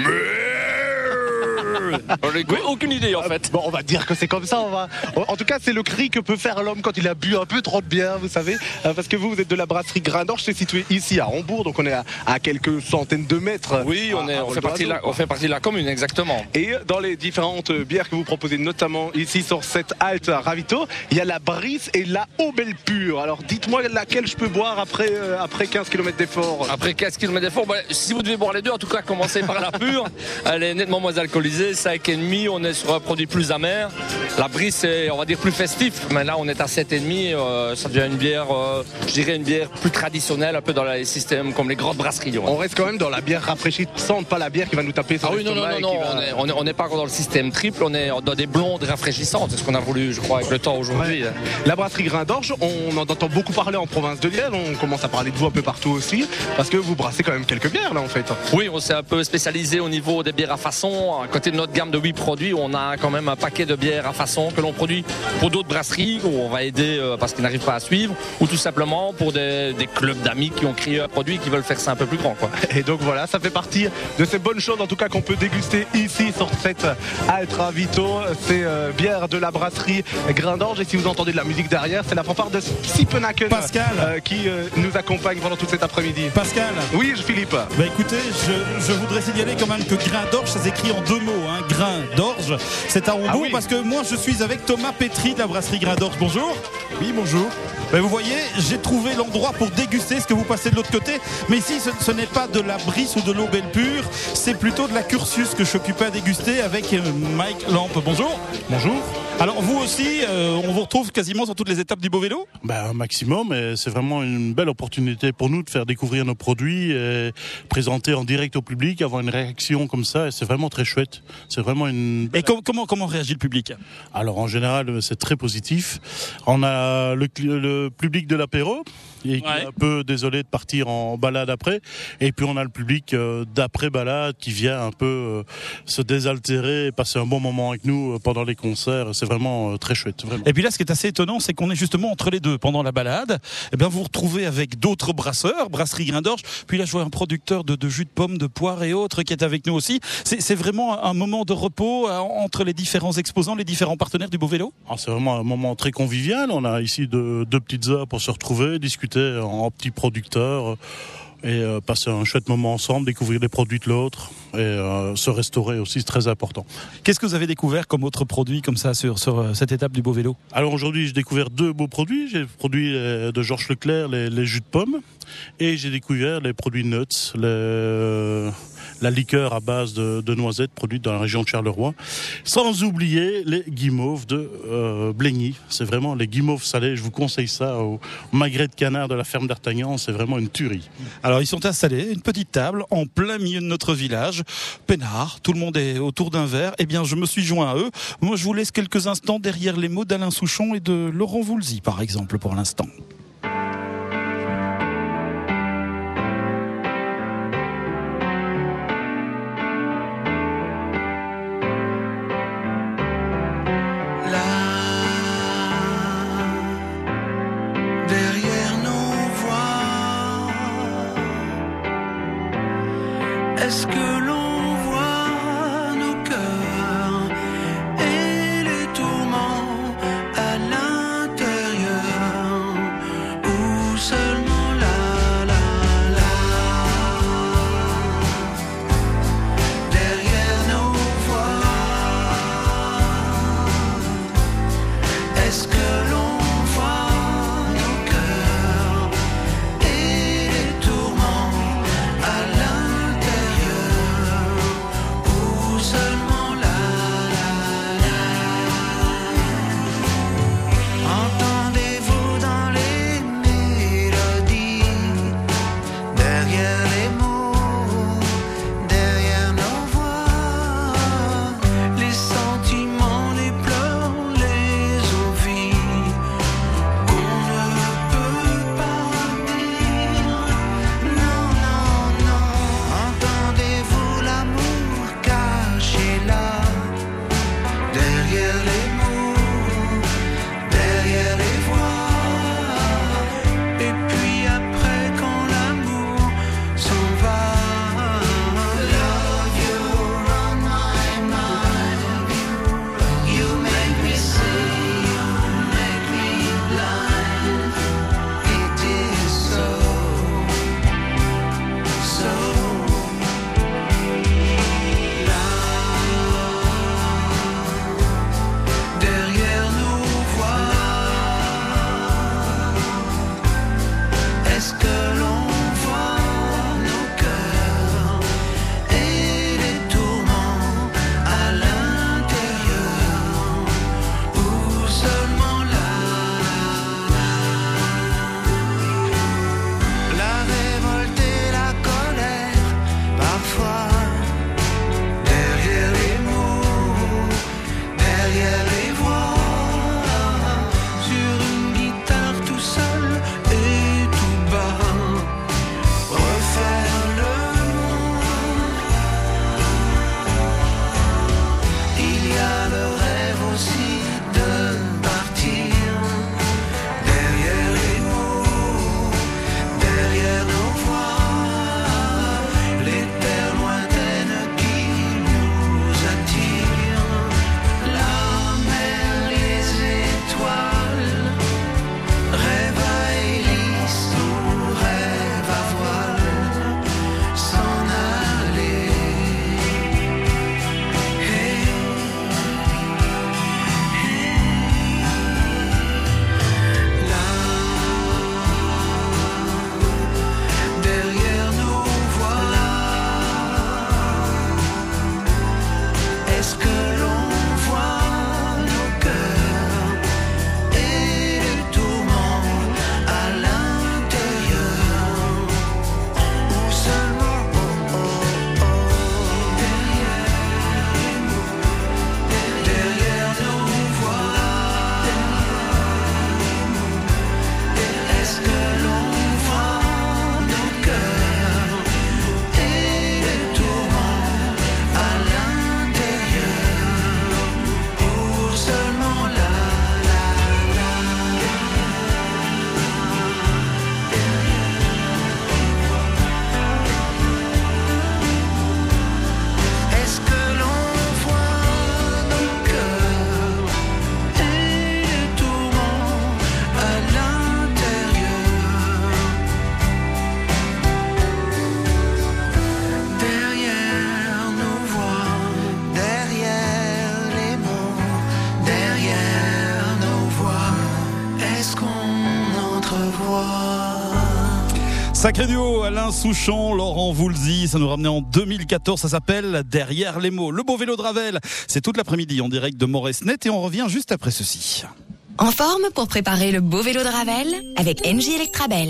On n'a aucune idée en fait. Bon, on va dire que c'est comme ça. On va... En tout cas, c'est le cri que peut faire l'homme quand il a bu un peu trop de bière, vous savez. Parce que vous, vous êtes de la brasserie Gradange, c'est situé ici à Hambourg, donc on est à, à quelques centaines de mètres. Oui, on, est, on, fait partie de la, on fait partie de la commune, exactement. Et dans les différentes bières que vous proposez, notamment ici sur cette halte Ravito, il y a la Brice et la Aubel Pure. Alors dites-moi laquelle je peux boire après, euh, après quinze kilomètres d'effort. Après quinze kilomètres d'effort, bah, si vous devez boire les deux, en tout cas, commencez par la Pure. Elle est nettement moins alcoolisée, cinq virgule cinq, on est sur un produit plus amer. La Brice est, on va dire, plus festif, mais là on est à sept virgule cinq, euh, ça devient une bière, euh, je dirais une bière plus traditionnelle, un peu dans les systèmes comme les grandes brasseries. Ouais. On reste quand même dans la bière rafraîchissante, pas la bière qui va nous taper sur ah oui, non, non, non, non. Va... on n'est on est pas encore dans le système triple, on est dans des blondes rafraîchissantes, c'est ce qu'on a voulu, je crois, avec le temps aujourd'hui. Ouais. La brasserie Gradange, on en entend beaucoup parler en province de Liège, on commence à parler de vous un peu partout aussi, parce que vous brassez quand même quelques bières là en fait. Oui, on s'est un peu spécialisé au niveau des bières à façon, à côté de notre gamme de huit produits, on a quand même un paquet de bières à façon que l'on produit pour d'autres brasseries, où on va aider euh, parce qu'ils n'arrivent pas à suivre, ou tout simplement pour des, des clubs d'amis qui ont créé un produit et qui veulent faire ça un peu plus grand, quoi. Et donc voilà, ça fait partie de ces bonnes choses en tout cas qu'on peut déguster ici sur cette halte Ravito, ces euh, bières de la brasserie Gradange. Et si vous entendez de la musique derrière, c'est la fanfare de Sipenaken Pascal euh, qui euh, nous accompagne pendant tout cet après-midi. Pascal. Oui, Philippe. Bah écoutez, je, je voudrais signaler quand même que grain d'orge, ça s'écrit en deux mots, hein. Grain d'orge, c'est à Hambourg, ah oui. Parce que moi je suis avec Thomas Pétry de la brasserie Grain d'orge. Bonjour. Oui, bonjour. Ben vous voyez, j'ai trouvé l'endroit pour déguster ce que vous passez de l'autre côté. Mais ici, ce, ce n'est pas de la Brice ou de l'Aubel Pure, c'est plutôt de la Cursus que je suis occupé à déguster avec Mike Lampe. Bonjour. Bonjour. Alors vous aussi, euh, on vous retrouve quasiment sur toutes les étapes du beau vélo? Ben, un maximum, et c'est vraiment une belle opportunité pour nous de faire découvrir nos produits et présenter en direct au public, avoir une réaction comme ça, et c'est vraiment très chouette. C'est vraiment une... Et com- comment, comment réagit le public? Alors en général, c'est très positif. On a le, le public de l'apéro, et qui ouais. est un peu désolé de partir en balade après, et puis on a le public euh, d'après balade qui vient un peu euh, se désaltérer et passer un bon moment avec nous euh, pendant les concerts. C'est vraiment euh, très chouette, vraiment. Et puis là, ce qui est assez étonnant, c'est qu'on est justement entre les deux. Pendant la balade, eh bien, vous vous retrouvez avec d'autres brasseurs, brasserie Grain d'orge, puis là je vois un producteur de, de jus de pomme, de poire et autres qui est avec nous aussi. C'est, c'est vraiment un moment de repos euh, entre les différents exposants, les différents partenaires du beau vélo? Ah, c'est vraiment un moment très convivial. On a ici deux, deux petites heures pour se retrouver, discuter en petits producteurs et euh, passer un chouette moment ensemble, découvrir les produits de l'autre et euh, se restaurer aussi, c'est très important. Qu'est-ce que vous avez découvert comme autre produit comme ça sur, sur euh, cette étape du beau vélo? Alors aujourd'hui, j'ai découvert deux beaux produits. J'ai le produit euh, de Georges Leclerc, les, les jus de pommes, et j'ai découvert les produits nuts, les, euh, la liqueur à base de, de noisettes produite dans la région de Charleroi, sans oublier les guimauves de euh, Blény. C'est vraiment les guimauves salées, je vous conseille ça au magret de canard de la ferme d'Artagnan, c'est vraiment une tuerie. Alors ils sont installés, une petite table en plein milieu de notre village, peinard, tout le monde est autour d'un verre. Eh bien je me suis joint à eux. Moi je vous laisse quelques instants derrière les mots d'Alain Souchon et de Laurent Voulzy par exemple pour l'instant. Est-ce que l'on voit nos cœurs et les tourments à l'intérieur, ou seulement là, là, là, derrière nos voix? Est-ce que l'on voit nos cœurs et les tourments à l'intérieur? Sacré duo, Alain Souchon, Laurent Voulzy, ça nous ramenait en deux mille quatorze, ça s'appelle Derrière les mots. Le beau vélo de Ravel, c'est toute l'après-midi en direct de Moresnet et on revient juste après ceci. En forme pour préparer le beau vélo de Ravel avec N J Electrabel.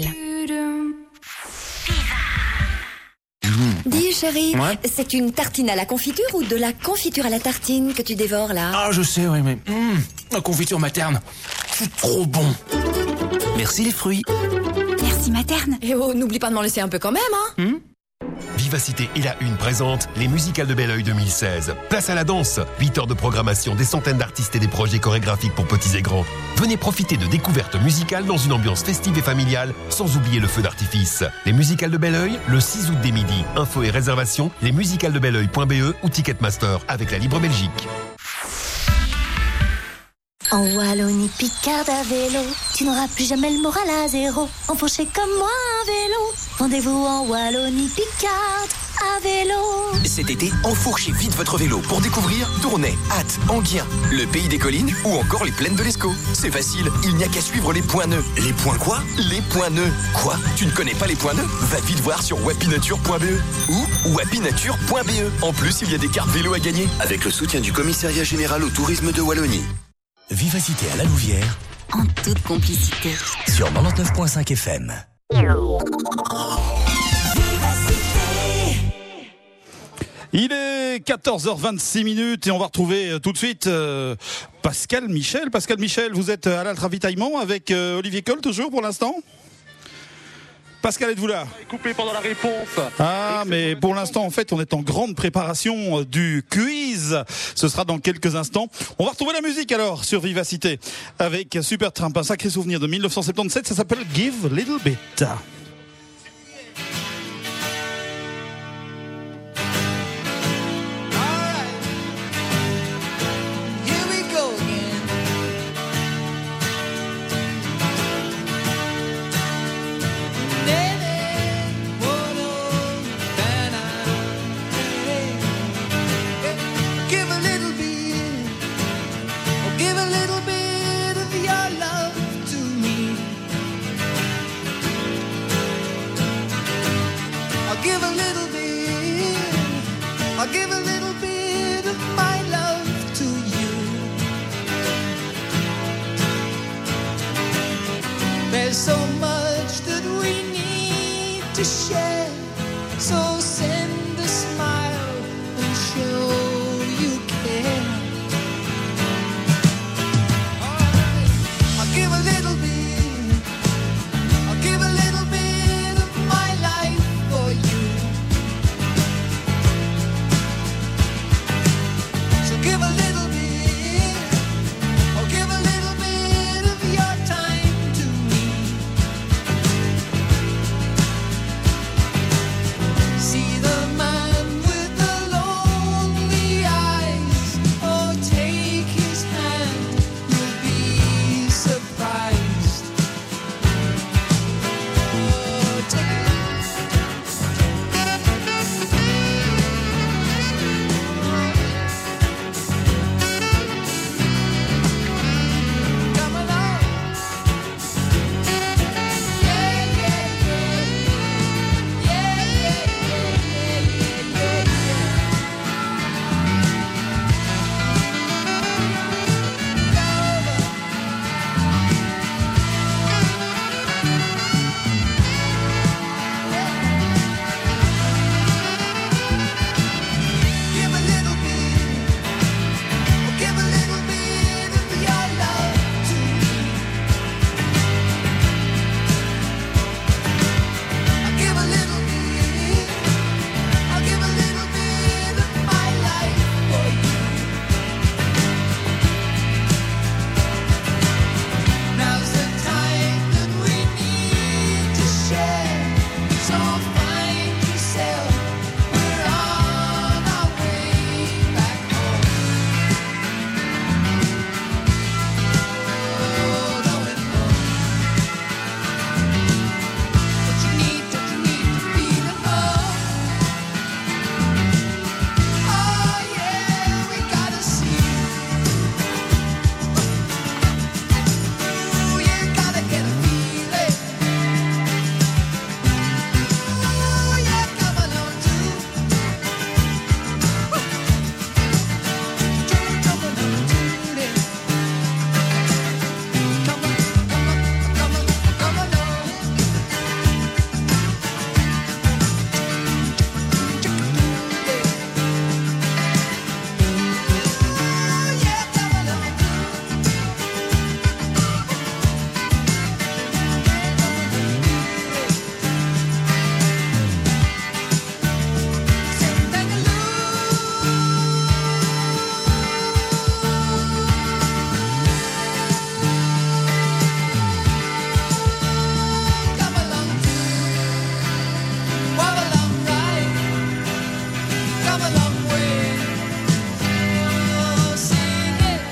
Dis chérie, Ouais. c'est une tartine à la confiture ou de la confiture à la tartine que tu dévores là? Ah, je sais, oui, mais hum, la confiture materne, c'est trop bon. Merci les fruits. Merci materne. Et oh, n'oublie pas de m'en laisser un peu quand même, hein. Vivacité et la Une présente les musicales de Belleuil deux mille seize. Place à la danse, huit heures de programmation, des centaines d'artistes et des projets chorégraphiques pour petits et grands. Venez profiter de découvertes musicales dans une ambiance festive et familiale, sans oublier le feu d'artifice. Les musicales de Belleuil, le six août dès midi. Infos et réservations, lesmusicalesdebelleuil point b e ou Ticketmaster avec la Libre Belgique. En Wallonie Picarde à vélo, tu n'auras plus jamais le moral à zéro. Enfoncé comme moi un vélo. Rendez-vous en Wallonie Picarde à vélo. Cet été, enfourchez vite votre vélo pour découvrir Tournai, Ath, Enghien, le pays des collines ou encore les plaines de l'Escaut. C'est facile, il n'y a qu'à suivre les points nœuds. Les points quoi? Les points nœuds. Quoi? Tu ne connais pas les points nœuds? Va vite voir sur wapinature point b e ou wapinature point b e. En plus, il y a des cartes vélo à gagner. Avec le soutien du Commissariat Général au Tourisme de Wallonie. Vivacité à la Louvière, En toute complicité. sur quatre-vingt-dix-neuf virgule cinq F M. Il est quatorze heures vingt-six minutes et on va retrouver tout de suite euh, Pascal Michel. Pascal Michel, vous êtes à l'Altravitaillement avec euh, Olivier Coll toujours pour l'instant? Pascal, êtes-vous là? Coupé pendant la réponse. Ah, mais pour l'instant, en fait, on est en grande préparation du quiz. Ce sera dans quelques instants. On va retrouver la musique alors sur Vivacité avec Supertramp, un sacré souvenir de mille neuf cent soixante-dix-sept. Ça s'appelle Give Little Bit. Give a little bit, oh, give a little bit of your love to me. I'll give a little bit, I'll give a little bit of my love to you. There's so much that we need to share, so send a smile and show you care. Alright, I'll give a little bit, I'll give a little bit of my life for you. So give a little bit, oh give a little bit of your time to me. See the man with the lonely eyes, oh take his hand, you'll be surprised. Oh, take it. come a long way. Oh, sing it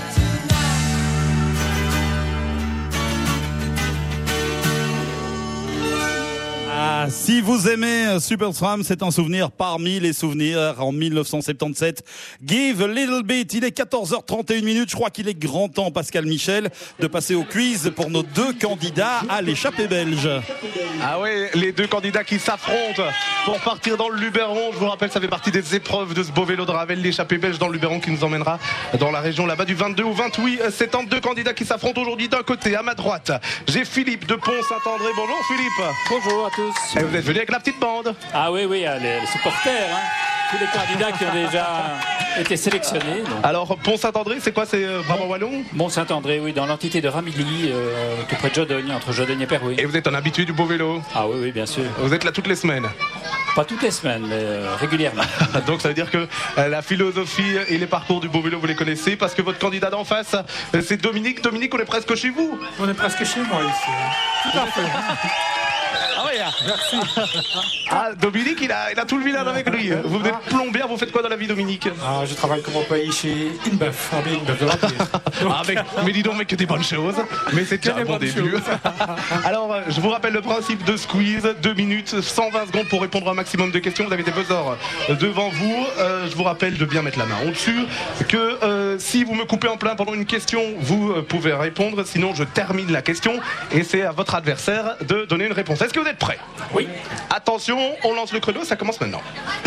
Ah, si vous aimez Supertramp, c'est un souvenir parmi les souvenirs. En mille neuf cent soixante-dix-sept, Give a Little Bit. Il est quatorze heures trente et une minutes. Je crois qu'il est grand temps, Pascal Michel, de passer au quiz pour nos deux candidats à l'échappée belge. Ah oui, les deux candidats qui s'affrontent pour partir dans le Luberon. Je vous rappelle, ça fait partie des épreuves de ce beau vélo de Ravel, l'échappée belge dans le Luberon qui nous emmènera dans la région là-bas du vingt-deux au vingt-huit septembre. Deux candidats qui s'affrontent aujourd'hui. D'un côté, à ma droite, j'ai Philippe de Pont-Saint-André. Bonjour Philippe. Bonjour à tous. Et vous êtes venu avec la petite bande. Ah oui, oui, les, les supporters, hein. Tous les candidats qui ont déjà été sélectionnés. Donc. Alors, Pont-Saint-André, c'est quoi? C'est euh, Brabant-Wallon? Mont-Saint-André, oui, dans l'entité de Ramilly, euh, tout près de Jodogne, entre Jodogne et Perouet. Et vous êtes un habitué du beau vélo? Ah oui, oui, bien sûr. Vous êtes là toutes les semaines? Pas toutes les semaines, mais euh, régulièrement. Donc ça veut dire que euh, la philosophie et les parcours du beau vélo, vous les connaissez, parce que votre candidat d'en face, euh, c'est Dominique. Dominique, on est presque chez vous. On est presque chez moi ici. Tout à fait. Ah oui, merci. Ah, Dominique, il a, il a tout le village avec lui. Vous êtes plombier, vous faites quoi dans la vie, Dominique? Ah, je travaille comme employé chez Inbeuf, ah, Inbeuf de la ah, mais, mais dis donc, mais que des bonnes choses. Mais c'est déjà un bon début. Alors, euh, je vous rappelle le principe de squeeze. deux minutes, cent vingt secondes pour répondre à un maximum de questions. Vous avez des buzzers devant vous. Euh, je vous rappelle de bien mettre la main au-dessus. Que euh, si vous me coupez en plein pendant une question, vous euh, pouvez répondre. Sinon, je termine la question. Et c'est à votre adversaire de donner une réponse. Est-ce que vous êtes prêts? Oui. Attention, on lance le chrono, ça commence maintenant.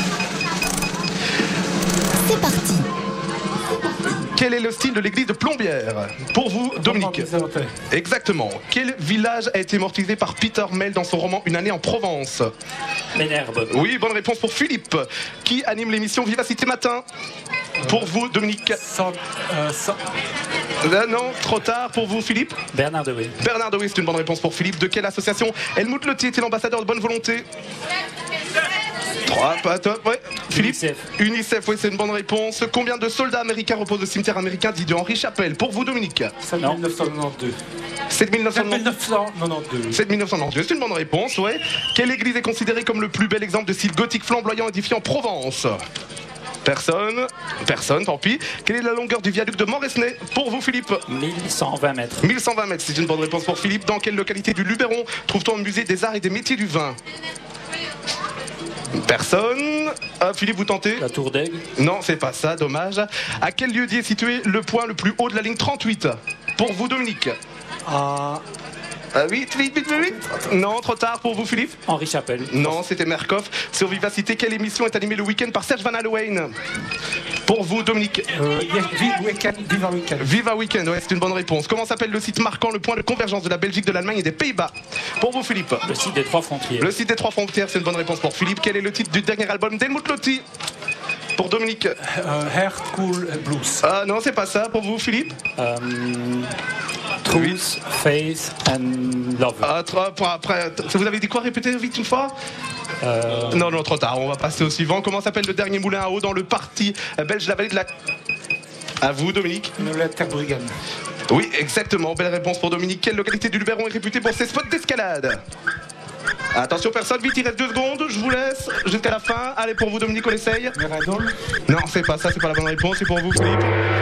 C'est parti. Quel est le style de l'église de Plombières? Pour vous, Dominique. Exactement. Quel village a été immortalisé par Peter Mel dans son roman Une année en Provence? Ménherbe. Oui, bonne réponse pour Philippe. Qui anime l'émission Vivacité Matin? Pour vous, Dominique. Sans, euh, sans... Là, non, trop tard. Pour vous, Philippe. Bernard Dewey. Bernard Dewey, c'est une bonne réponse pour Philippe. De quelle association Helmut Lotti était l'ambassadeur de bonne volonté? Trois, pas top, ouais. Philippe. UNICEF. UNICEF, oui, c'est une bonne réponse. Combien de soldats américains reposent au cimetière américain dit de Henri Chapelle? Pour vous, Dominique. sept mille neuf cent quatre-vingt-douze. sept mille neuf cent quatre-vingt-douze. sept mille neuf cent quatre-vingt-douze, c'est une bonne réponse, ouais. Quelle église est considérée comme le plus bel exemple de style gothique flamboyant édifié en Provence? Personne. Personne, tant pis. Quelle est la longueur du viaduc de Moresnet? Pour vous, Philippe. mille cent vingt mètres. mille cent vingt mètres, c'est une bonne réponse pour Philippe. Dans quelle localité du Luberon trouve-t-on un musée des arts et des métiers du vin? Personne. Ah, Philippe, vous tentez? La Tour d'Aigle. Non, c'est pas ça, dommage. À quel lieu dit est situé le point le plus haut de la ligne trente-huit? Pour vous, Dominique. Ah. Ah, vite, vite, vite, vite. Non, trop tard pour vous, Philippe. Henri Chapelle. Non, c'était Mercoff. Sur Vivacité, quelle émission est animée le week-end par Serge Van Halloween? Pour vous, Dominique. Euh, weekend, Viva Weekend. Viva Weekend, ouais, c'est une bonne réponse. Comment s'appelle le site marquant le point de convergence de la Belgique, de l'Allemagne et des Pays-Bas? Pour vous, Philippe. Le site des Trois Frontières. Le site des Trois Frontières, c'est une bonne réponse pour Philippe. Quel est le titre du dernier album d'Helmut Lotti? Pour Dominique. Euh, Heart, Cool Blues. Ah non, c'est pas ça. Pour vous, Philippe. Euh, Truth, Faith and Love. Ah, pour après, vous avez dit quoi? Répétez vite une fois. Euh... Non, non, trop tard. On va passer au suivant. Comment s'appelle le dernier moulin à eau dans le parti belge de la vallée de la... À vous, Dominique. La Terbruggen. Oui, exactement. Belle réponse pour Dominique. Quelle localité du Luberon est réputée pour ses spots d'escalade? Attention, personne, vite, il reste deux secondes, je vous laisse jusqu'à la fin. Allez, pour vous, Dominique, on essaye. Non, c'est pas ça, c'est pas la bonne réponse. C'est pour vous, Philippe.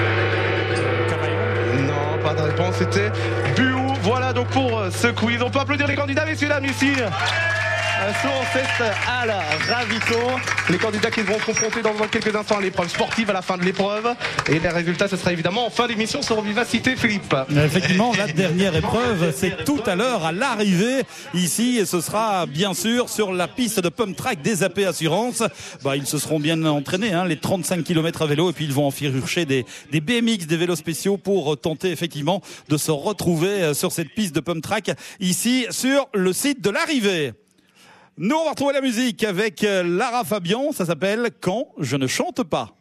Non, pas de réponse, c'était Buou. Voilà donc pour ce quiz. On peut applaudir les candidats, messieurs, dames, ici. Sur cette à la Ravito, les candidats qui vont confronter dans quelques instants à l'épreuve sportive à la fin de l'épreuve. Et les résultats, ce sera évidemment en fin d'émission sur Vivacité, Philippe. Effectivement, la dernière épreuve, c'est tout à l'heure à l'arrivée ici, et ce sera bien sûr sur la piste de Pump Track des A P Assurance. Bah, ils se seront bien entraînés, hein, les trente-cinq kilomètres à vélo, et puis ils vont enfiloucher des, des B M X, des vélos spéciaux pour tenter effectivement de se retrouver sur cette piste de Pump Track ici sur le site de l'arrivée. Nous, on va retrouver la musique avec Lara Fabian. Ça s'appelle Quand je ne chante pas.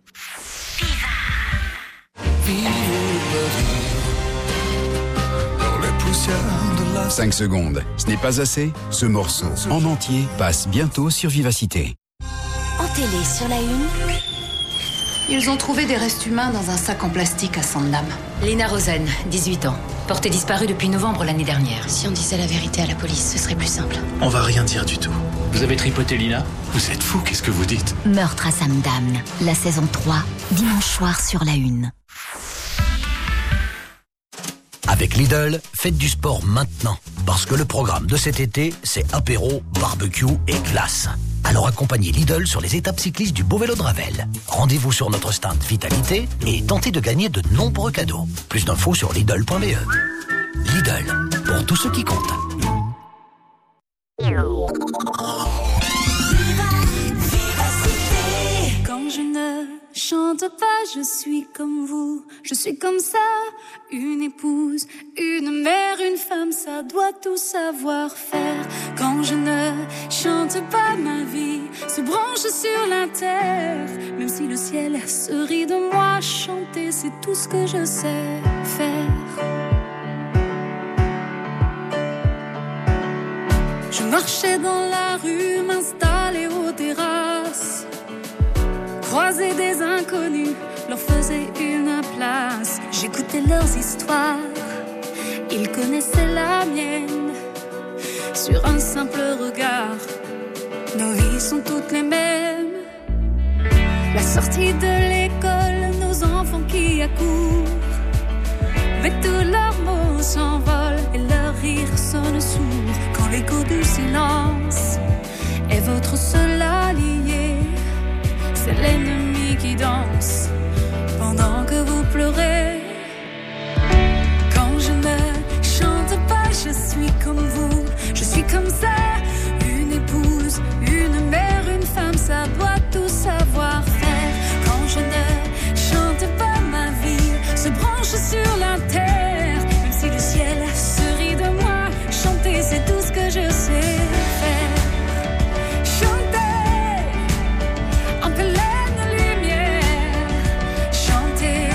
cinq secondes. Ce n'est pas assez? Ce morceau, en entier, passe bientôt sur Vivacité. En télé, sur la une, ils ont trouvé des restes humains dans un sac en plastique à Sandam. Lena Rosen, dix-huit ans. Portée disparue depuis novembre l'année dernière. Si on disait la vérité à la police, ce serait plus simple. On va rien dire du tout. Vous avez tripoté Lina? Vous êtes fou, qu'est-ce que vous dites? Meurtre à Samdam, la saison trois, dimanche soir sur la une. Avec Lidl, faites du sport maintenant. Parce que le programme de cet été, c'est apéro, barbecue et glace. Alors accompagnez Lidl sur les étapes cyclistes du Beau Vélo de Ravel. Rendez-vous sur notre stand Vitalité et tentez de gagner de nombreux cadeaux. Plus d'infos sur Lidl point b e. Lidl, pour tous ceux qui comptent. Quand je ne chante pas, je suis comme vous. Je suis comme ça, une épouse, une mère, une femme, ça doit tout savoir faire. Quand je ne chante pas, ma vie se branche sur la terre. Même si le ciel se rit de moi, chanter c'est tout ce que je sais faire. Je marchais dans la rue, m'installer aux terrasses, croiser des inconnus, leur faisais une place. J'écoutais leurs histoires, ils connaissaient la mienne. Sur un simple regard, nos vies sont toutes les mêmes. La sortie de l'école, nos enfants qui accourent, mais tous leurs mots s'envolent et leur rire sonne sourd. Quand l'écho du silence est votre seul allié, c'est l'ennemi qui danse pendant que vous pleurez. Quand je ne chante pas, je suis comme vous, je suis comme ça, une épouse, une mère, une femme, ça doit tout savoir faire. Quand je ne chante pas, ma vie se branche sur la terre. Même si le ciel se rit de moi, chanter c'est tout ce que je sais faire. Chanter en pleine lumière, chanter.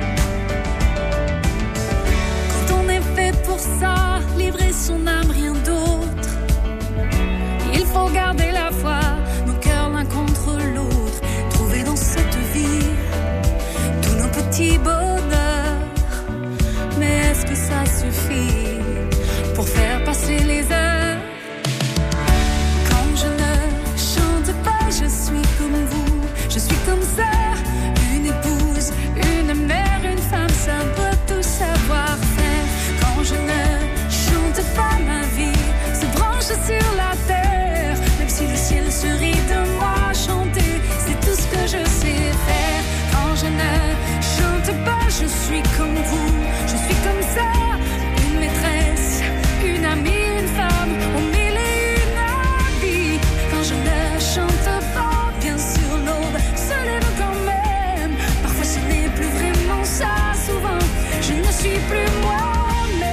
Quand on est fait pour ça, livrer son âme, rien d'autre. Il faut garder la foi, nos cœurs l'un contre l'autre. Trouver dans cette vie tous nos petits bonheurs. Mais est-ce que ça suffit pour faire passer les heures? Quand je ne chante pas, je suis comme vous, je suis comme ça, une épouse, une mère, une femme, ça doit tout savoir faire. Quand je ne chante pas, ma vie se branche sur la terre. Même si le ciel se rit de moi, chanter, c'est tout ce que je sais faire. Quand je ne chante pas, je suis comme vous, je suis comme ça, une maîtresse, une amie, une femme, au mille et une habits. Quand je ne chante pas, bien sûr l'aube se lève quand même. Parfois ce n'est plus vraiment ça, souvent je ne suis plus moi-même.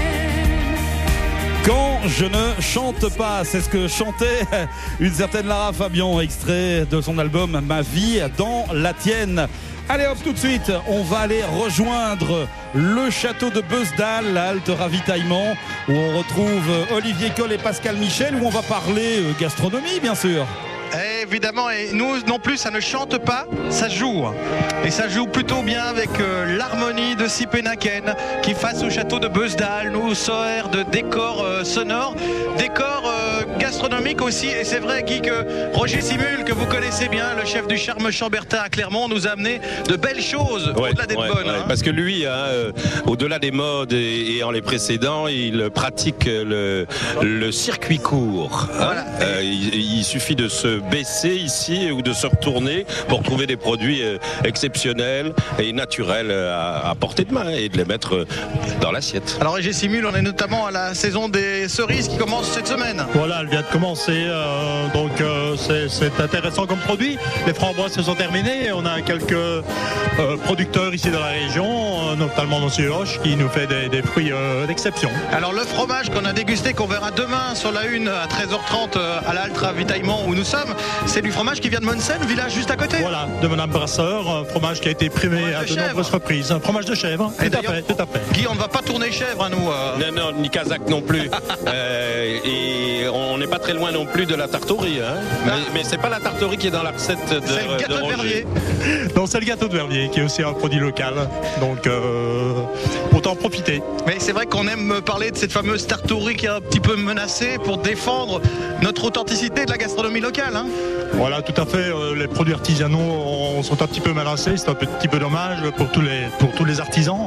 Quand je ne chante pas, c'est ce que chantait une certaine Lara Fabian, extrait de son album Ma vie dans la tienne. Allez hop, tout de suite, on va aller rejoindre le château de Beusdal, la halte ravitaillement, où on retrouve Olivier Coll et Pascal Michel, où on va parler gastronomie, bien sûr. Évidemment, et nous non plus, ça ne chante pas, ça joue. Et ça joue plutôt bien avec euh, l'harmonie de Sipenaken qui, face au château de Beusdal, nous sert de décor euh, sonore, décor euh, gastronomique aussi. Et c'est vrai, Guy, que Roger Simule, que vous connaissez bien, le chef du Charme Chambertin à Clermont, nous a amené de belles choses, ouais, au-delà des ouais, bonnes. Ouais, hein. Parce que lui, hein, euh, au-delà des modes et, et en les précédents, il pratique le, le circuit court. Hein. Voilà. Euh, il, il suffit de se baisser ici ou de se retourner pour trouver des produits exceptionnels et naturels à, à portée de main et de les mettre dans l'assiette. Alors Roger Simule, on est notamment à la saison des cerises qui commence cette semaine. Voilà, elle vient de commencer, euh, donc euh, c'est, c'est intéressant comme produit. Les framboises se sont terminées, on a quelques euh, producteurs ici dans la région, euh, notamment Monsieur Hoche qui nous fait des, des fruits euh, d'exception. Alors le fromage qu'on a dégusté, qu'on verra demain sur la une à treize heures trente à l'Alt Ravitaillement où nous sommes, Guillaume, c'est du fromage qui vient de Monsen, village juste à côté. Voilà, de Madame Brasseur, un fromage qui a été primé à de, de nombreuses reprises. Un fromage de chèvre, tout à fait, tout à fait. Guy, on ne va pas tourner chèvre, hein, nous. Euh... Non, non, ni Kazakh non plus. euh, et on n'est pas très loin non plus de la tartorie. Hein. Mais, mais c'est pas la tartorie qui est dans la recette de, c'est le gâteau de, de Verviers. Non, c'est le gâteau de Verviers qui est aussi un produit local. Donc, euh, autant en profiter. Mais c'est vrai qu'on aime parler de cette fameuse tartorie qui est un petit peu menacée pour défendre notre authenticité de la gastronomie locale. Hein. Voilà, tout à fait. Euh, les produits artisanaux sont un petit peu menacés. C'est un petit peu dommage pour tous les, pour tous les artisans.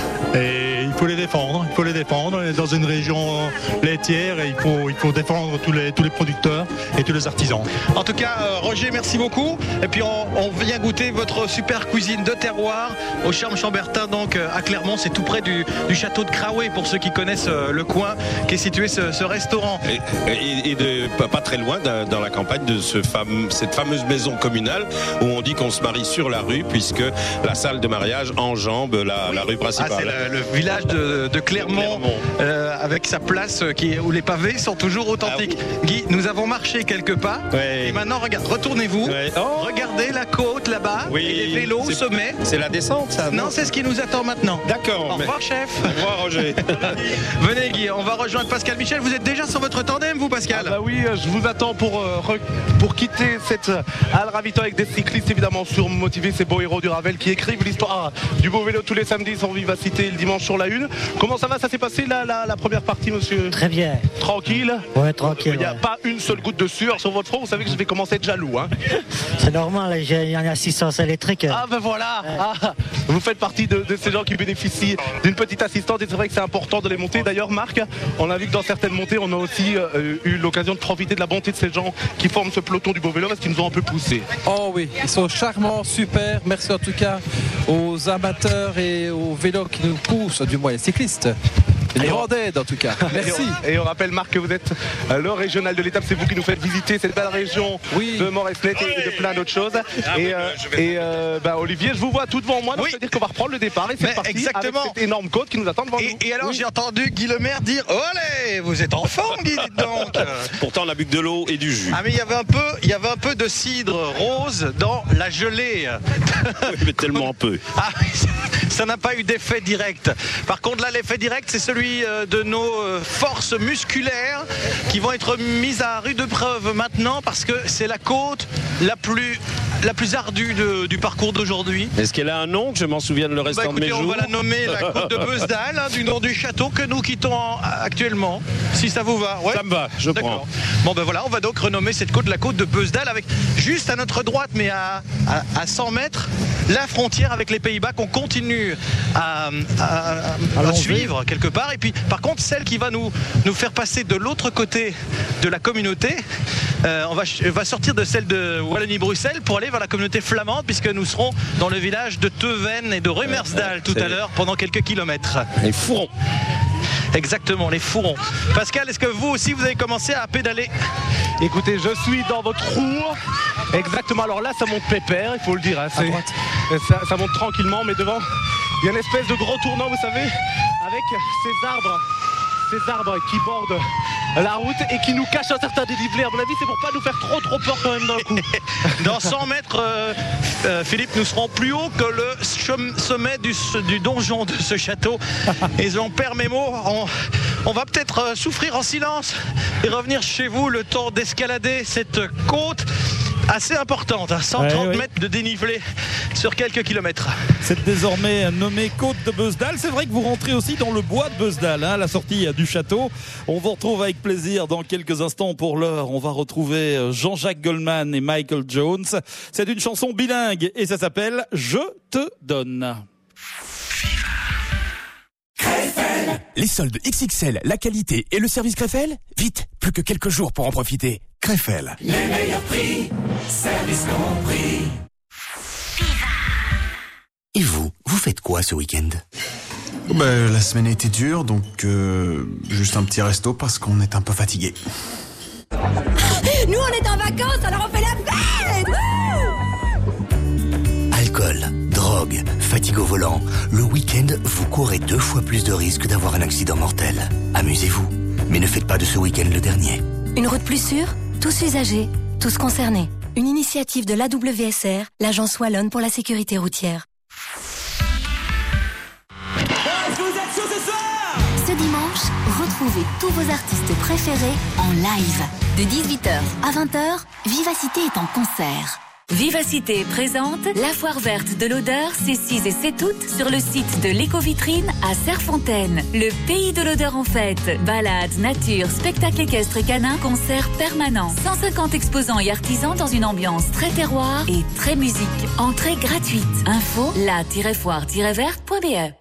Et il faut les défendre. Il faut les défendre. On est dans une région laitière et il faut, il faut défendre tous les, tous les producteurs et tous les artisans. En tout cas, euh, Roger, merci beaucoup. Et puis on, on vient goûter votre super cuisine de terroir au Charme Chambertin, donc à Clermont. C'est tout près du, du château de Craoué, pour ceux qui connaissent euh, le coin, qui est situé ce, ce restaurant. Et, et, et de, pas, pas très loin dans, dans la campagne de ce fameux, cette fameuse maison communale où on dit qu'on se marie sur la rue, puisque la salle de mariage enjambe la, oui. la rue principale. Ah, c'est le, le village de, de Clermont, Clermont. Euh, avec sa place qui, où les pavés sont toujours authentiques. Ah, oui. Guy, nous avons marché quelques pas. Ouais. Et maintenant, regarde, retournez-vous. Ouais. Oh. Regardez la côte là-bas. Oui. Et les vélos au sommet. C'est la descente, ça? Non, non c'est ce qui nous attend maintenant. D'accord. Au revoir, mais... chef. Au revoir, Roger. Venez, Guy, on va rejoindre Pascal Michel. Vous êtes déjà sur votre tandem, vous, Pascal? Ah bah oui, je vous attends pour, euh, re... pour quitter cette halle ravito avec des cyclistes évidemment surmotivés, ces beaux héros du Ravel qui écrivent l'histoire du beau vélo tous les samedis sans vivacité, le dimanche sur la une. Comment ça va? Ça s'est passé la, la, la première partie, monsieur? Très bien. Tranquille? Ouais, tranquille. Il n'y a ouais. pas une seule goutte de sueur sur votre front, vous savez que je vais commencer à être jaloux. Hein. C'est normal, il y a une assistance électrique. Ah ben voilà, ouais. ah, vous faites partie de, de ces gens qui bénéficient d'une petite assistante et c'est vrai que c'est important de les monter. D'ailleurs, Marc, on a vu que dans certaines montées, on a aussi euh, eu l'occasion de profiter de la bonté de ces gens qui forment ce peloton du beau vélo parce qu'ils nous ont un peu poussé. Oh oui, ils sont charmants, super. Merci en tout cas aux amateurs et aux vélos qui nous poussent, du moins les cyclistes. Les Rwandais en tout cas. Merci. Et on, et on rappelle, Marc, que vous êtes le régional de l'étape. C'est vous qui nous faites visiter cette belle région oui. de Moresnet et, et de plein d'autres choses. Ah, et, euh, et euh, bah, Olivier, je vous vois tout devant moi. Donc oui. Ça veut dire qu'on va reprendre le départ et c'est parti exactement. Avec cette énorme côte qui nous attend devant et, nous. Et alors, oui. j'ai entendu Guy Lemaire dire « Olé, vous êtes en forme, Guy, dites donc !» Pourtant, on a bu que de l'eau et du jus. Ah mais il y avait un peu, il y avait un peu de cidre rose dans la gelée. Oui, mais tellement peu. Ah, ça n'a pas eu d'effet direct. Par contre, là, l'effet direct, c'est celui de nos forces musculaires qui vont être mises à rude épreuve maintenant parce que c'est la côte la plus la plus ardue de, du parcours d'aujourd'hui. Est-ce qu'elle a un nom que je m'en souvienne le restant bah, écoutez, de mes on jours? On va la nommer la côte de Beusdal, hein, du nom du château que nous quittons en, actuellement. Si ça vous va. Ouais. Ça me va, je prends. Bon ben voilà, on va donc renommer cette côte la côte de Beusdal avec juste à notre droite, mais à, à, à cent mètres, la frontière avec les Pays-Bas qu'on continue à, à, à, à suivre quelque part. Et puis par contre, celle qui va nous, nous faire passer de l'autre côté de la communauté, euh, on va, va sortir de celle de Wallonie-Bruxelles pour aller vers la communauté flamande, puisque nous serons dans le village de Teuven et de Rumersdal tout à l'heure pendant quelques kilomètres. Les fourrons. Exactement, les fourrons. Pascal, est-ce que vous aussi vous avez commencé à pédaler? Écoutez, je suis dans votre roue. Exactement, alors là ça monte pépère, il faut le dire. Hein, ça, ça monte tranquillement, mais devant, il y a une espèce de gros tournant, vous savez, avec ces arbres. Ces arbres qui bordent la route et qui nous cachent un certain dénivelé. À mon avis, c'est pour pas nous faire trop trop peur quand même d'un coup. Dans cent mètres, euh, euh, Philippe, nous serons plus haut que le sommet du, du donjon de ce château. Et j'en perds mes mots. On, on va peut-être euh, souffrir en silence et revenir chez vous le temps d'escalader cette côte assez importante, hein, cent trente ouais, oui. mètres de dénivelé sur quelques kilomètres. C'est désormais nommé côte de Beusdal. C'est vrai que vous rentrez aussi dans le bois de Beusdal, hein, à la sortie du château. On vous retrouve avec plaisir dans quelques instants. Pour l'heure, on va retrouver Jean-Jacques Goldman et Michael Jones. C'est une chanson bilingue et ça s'appelle « Je te donne ». Krefel. Les soldes X X L, la qualité et le service Krefel. Vite, plus que quelques jours pour en profiter. Krefel. Les meilleurs prix, service compris. Et vous, vous faites quoi ce week-end? Ben, la semaine a été dure, donc euh, juste un petit resto parce qu'on est un peu fatigué. Nous on est en vacances, alors on fait la fête. Alcool, drogue, fatigue au volant. Le week-end, vous courez deux fois plus de risques d'avoir un accident mortel. Amusez-vous, mais ne faites pas de ce week-end le dernier. Une route plus sûre, tous usagers. tous concernés. Une initiative de l'A W S R, l'Agence Wallonne pour la sécurité routière. Ce dimanche, retrouvez tous vos artistes préférés en live. De dix-huit heures à vingt heures, Vivacité est en concert. Vivacité présente la foire verte de l'odeur ces six et sept août sur le site de l'Éco-Vitrine à Serfontaine. Le pays de l'odeur en fête. Balades, nature, spectacles équestres et canins, concerts permanents. cent cinquante exposants et artisans dans une ambiance très terroir et très musique. Entrée gratuite. Info la tiret foire tiret verte point b e.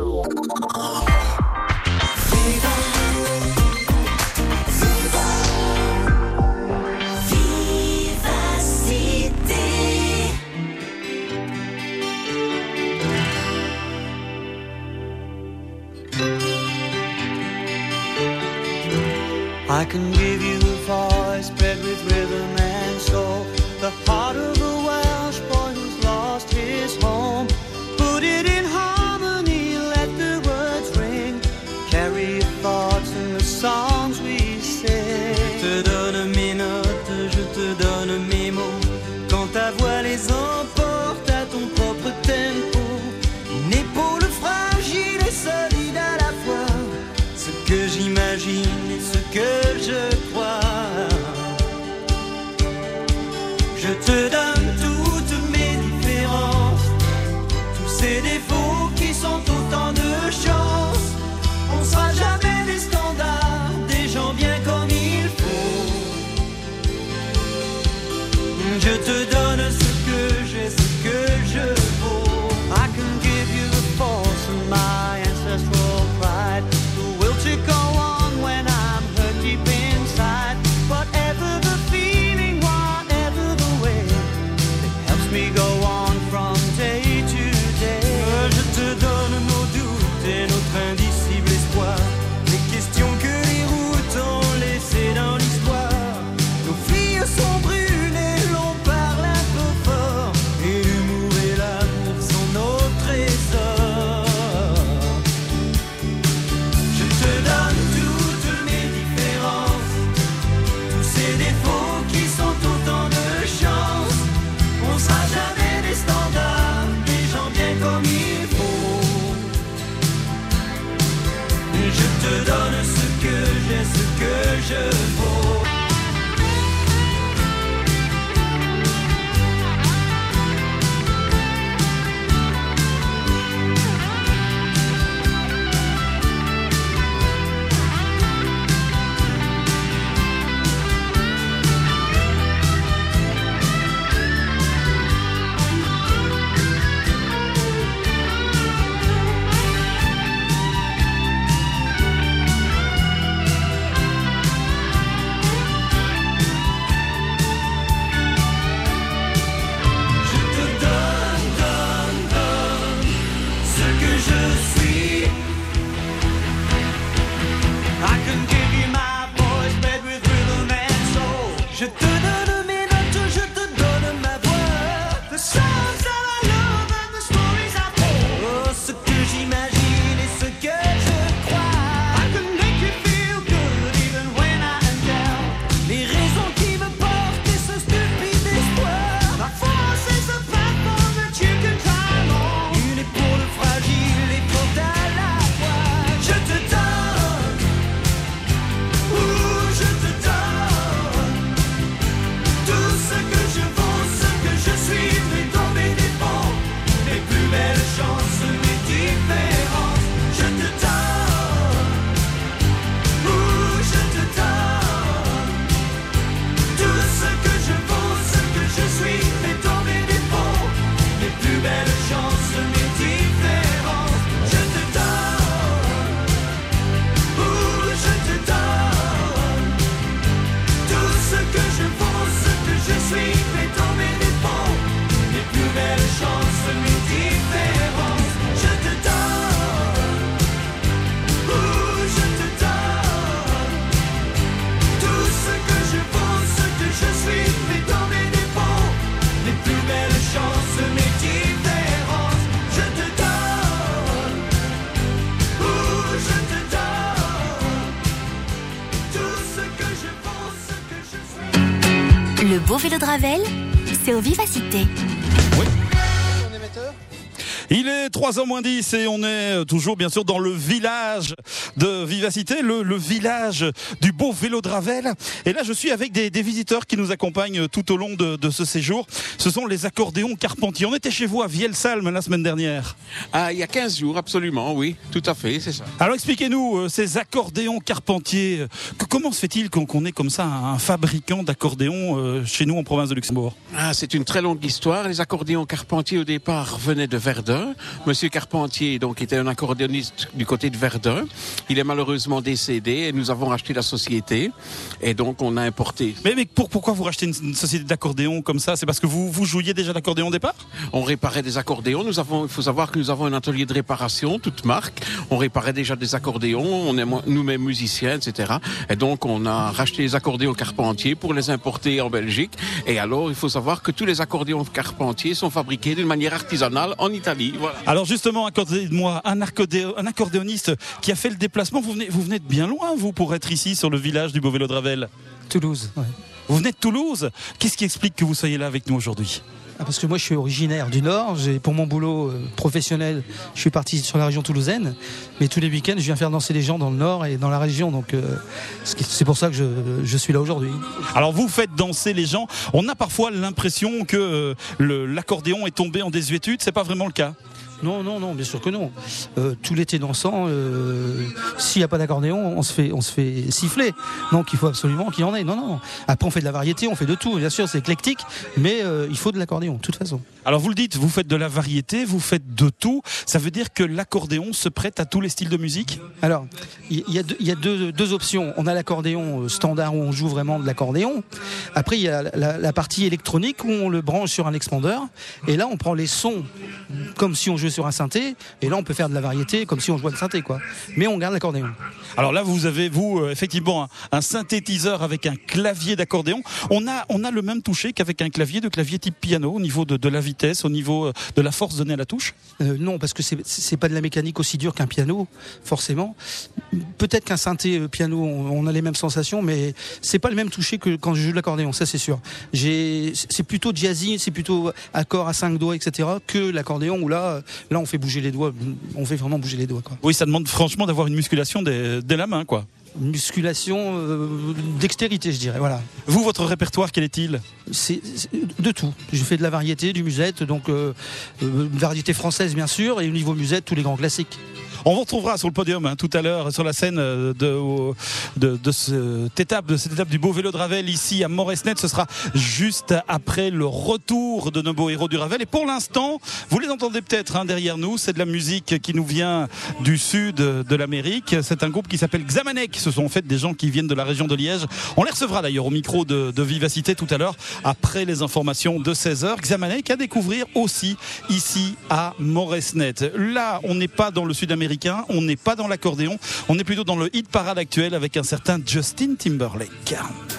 I can give you a voice bred with rhythm and soul, the heart of a Welsh boy who's lost his home. Put it in harmony, let the words ring, carry your thoughts in the songs we sing. Je te donne mes notes, je te donne mes mots, quand ta voix les emporte à ton propre tempo. Une épaule fragile et solide à la fois, ce que j'imagine et ce que je crois. Je te donne toutes mes différences, tous ces défauts qui sont autant de chances. On sera jamais des standards, des gens bien comme il faut. Je te donne ce que j'ai, ce que je vaux. I can give you the force of my ancestral pride, the will to go on when I'm hurt deep inside. Whatever the feeling, whatever the way, it helps me go on from day to day. Je te donne nos doutes et notre indicible espoir, les questions que les routes ont laissées dans l'histoire. Nos filles sont brûlées, l'on parle un peu fort, et l'humour et l'amour sont nos trésors. Je te donne toutes mes différences, tous ces défauts qui sont autant de chances. On sera jamais des standards, des gens bien comme il faut. Je te donne ce que j'ai, ce que je vaux. beau vélo de Ravel, c'est au Vivacité. Oui. Il est trois heures moins dix et on est toujours bien sûr dans le village de Vivacité, le, le village du beau vélo de Ravel. Et là je suis avec des, des visiteurs qui nous accompagnent tout au long de, de ce séjour. Ce sont les accordéons Carpentier. On était chez vous à Vielsalm la semaine dernière. Ah, il y a quinze jours, absolument, oui, tout à fait, c'est ça. Alors expliquez-nous, euh, ces accordéons Carpentier, que, comment se fait-il qu'on, qu'on ait comme ça un, un fabricant d'accordéons euh, chez nous en province de Luxembourg? Ah, c'est une très longue histoire. Les accordéons Carpentier au départ venaient de Verdun. Monsieur Carpentier donc était un accordéoniste du côté de Verdun. Il est malheureusement décédé et nous avons racheté la société et donc on a importé. Mais, mais pour, pourquoi vous rachetez une, une société d'accordéon comme ça? C'est parce que vous, vous jouiez déjà d'accordéon au départ? On réparait des accordéons. Nous avons, il faut savoir que nous avons un atelier de réparation, toute marque. On réparait déjà des accordéons. On est nous-mêmes musiciens, et cetera. Et donc on a racheté les accordéons Carpentier pour les importer en Belgique. Et alors il faut savoir que tous les accordéons Carpentier sont fabriqués d'une manière artisanale en Italie. Voilà. Alors justement, accordez-moi un, accordéon, un accordéoniste qui a fait le déplacement. Vous venez, vous venez de bien loin, vous, pour être ici sur le village du beau vélo de Ravel. Toulouse. Ouais. Vous venez de Toulouse. Qu'est-ce qui explique que vous soyez là avec nous aujourd'hui? Ah, parce que moi je suis originaire du Nord. J'ai, pour mon boulot euh, professionnel, je suis parti sur la région toulousaine. Mais tous les week-ends, je viens faire danser les gens dans le Nord et dans la région. Donc euh, c'est pour ça que je, je suis là aujourd'hui. Alors vous faites danser les gens. On a parfois l'impression que euh, le, l'accordéon est tombé en désuétude. C'est pas vraiment le cas. Non, non, non, bien sûr que non. Euh, tout l'été dansant, euh, s'il n'y a pas d'accordéon, on se fait, on se fait siffler. Donc il faut absolument qu'il y en ait. Non, non. Après on fait de la variété, on fait de tout. Bien sûr, c'est éclectique, mais euh, il faut de l'accordéon, de toute façon. Alors vous le dites, vous faites de la variété, vous faites de tout. Ça veut dire que l'accordéon se prête à tous les styles de musique? Alors, il y, y a, deux, y a deux, deux options. On a l'accordéon standard où on joue vraiment de l'accordéon. Après, il y a la, la partie électronique où on le branche sur un expandeur. Et là, on prend les sons comme si on jouait sur un synthé, et là on peut faire de la variété comme si on jouait de synthé, quoi. Mais on garde l'accordéon. Alors là vous avez vous euh, effectivement un, un synthétiseur avec un clavier d'accordéon. On a on a le même toucher qu'avec un clavier de clavier type piano au niveau de, de la vitesse, au niveau euh, de la force donnée à la touche. Euh, non, parce que c'est c'est pas de la mécanique aussi dure qu'un piano, forcément. Peut-être qu'un synthé euh, piano, on, on a les mêmes sensations, mais c'est pas le même toucher que quand je joue de l'accordéon, ça c'est sûr. J'ai c'est plutôt jazzy, c'est plutôt accord à cinq doigts, et cetera, que l'accordéon où là là on fait bouger les doigts, on fait vraiment bouger les doigts, quoi. Oui, ça demande franchement d'avoir une musculation dès, dès la main, quoi. Musculation, euh, dextérité, je dirais. Voilà. Vous, votre répertoire, quel est-il? C'est, c'est de tout. Je fais de la variété, du musette, donc euh, euh, variété française bien sûr, et au niveau musette, tous les grands classiques. On vous retrouvera sur le podium hein, tout à l'heure sur la scène de, de, de cette étape, de cette étape du beau vélo de Ravel ici à Moresnet. Ce sera juste après le retour de nos beaux héros du Ravel. Et pour l'instant, vous les entendez peut-être hein, derrière nous. C'est de la musique qui nous vient du sud de l'Amérique. C'est un groupe qui s'appelle Xamanek. Ce sont en fait des gens qui viennent de la région de Liège. On les recevra d'ailleurs au micro de, de Vivacité tout à l'heure après les informations de seize heures. Xamanek à découvrir aussi ici à Moresnet. Là, on n'est pas dans le sud-américain. On n'est pas dans l'accordéon, on est plutôt dans le hit parade actuel avec un certain Justin Timberlake.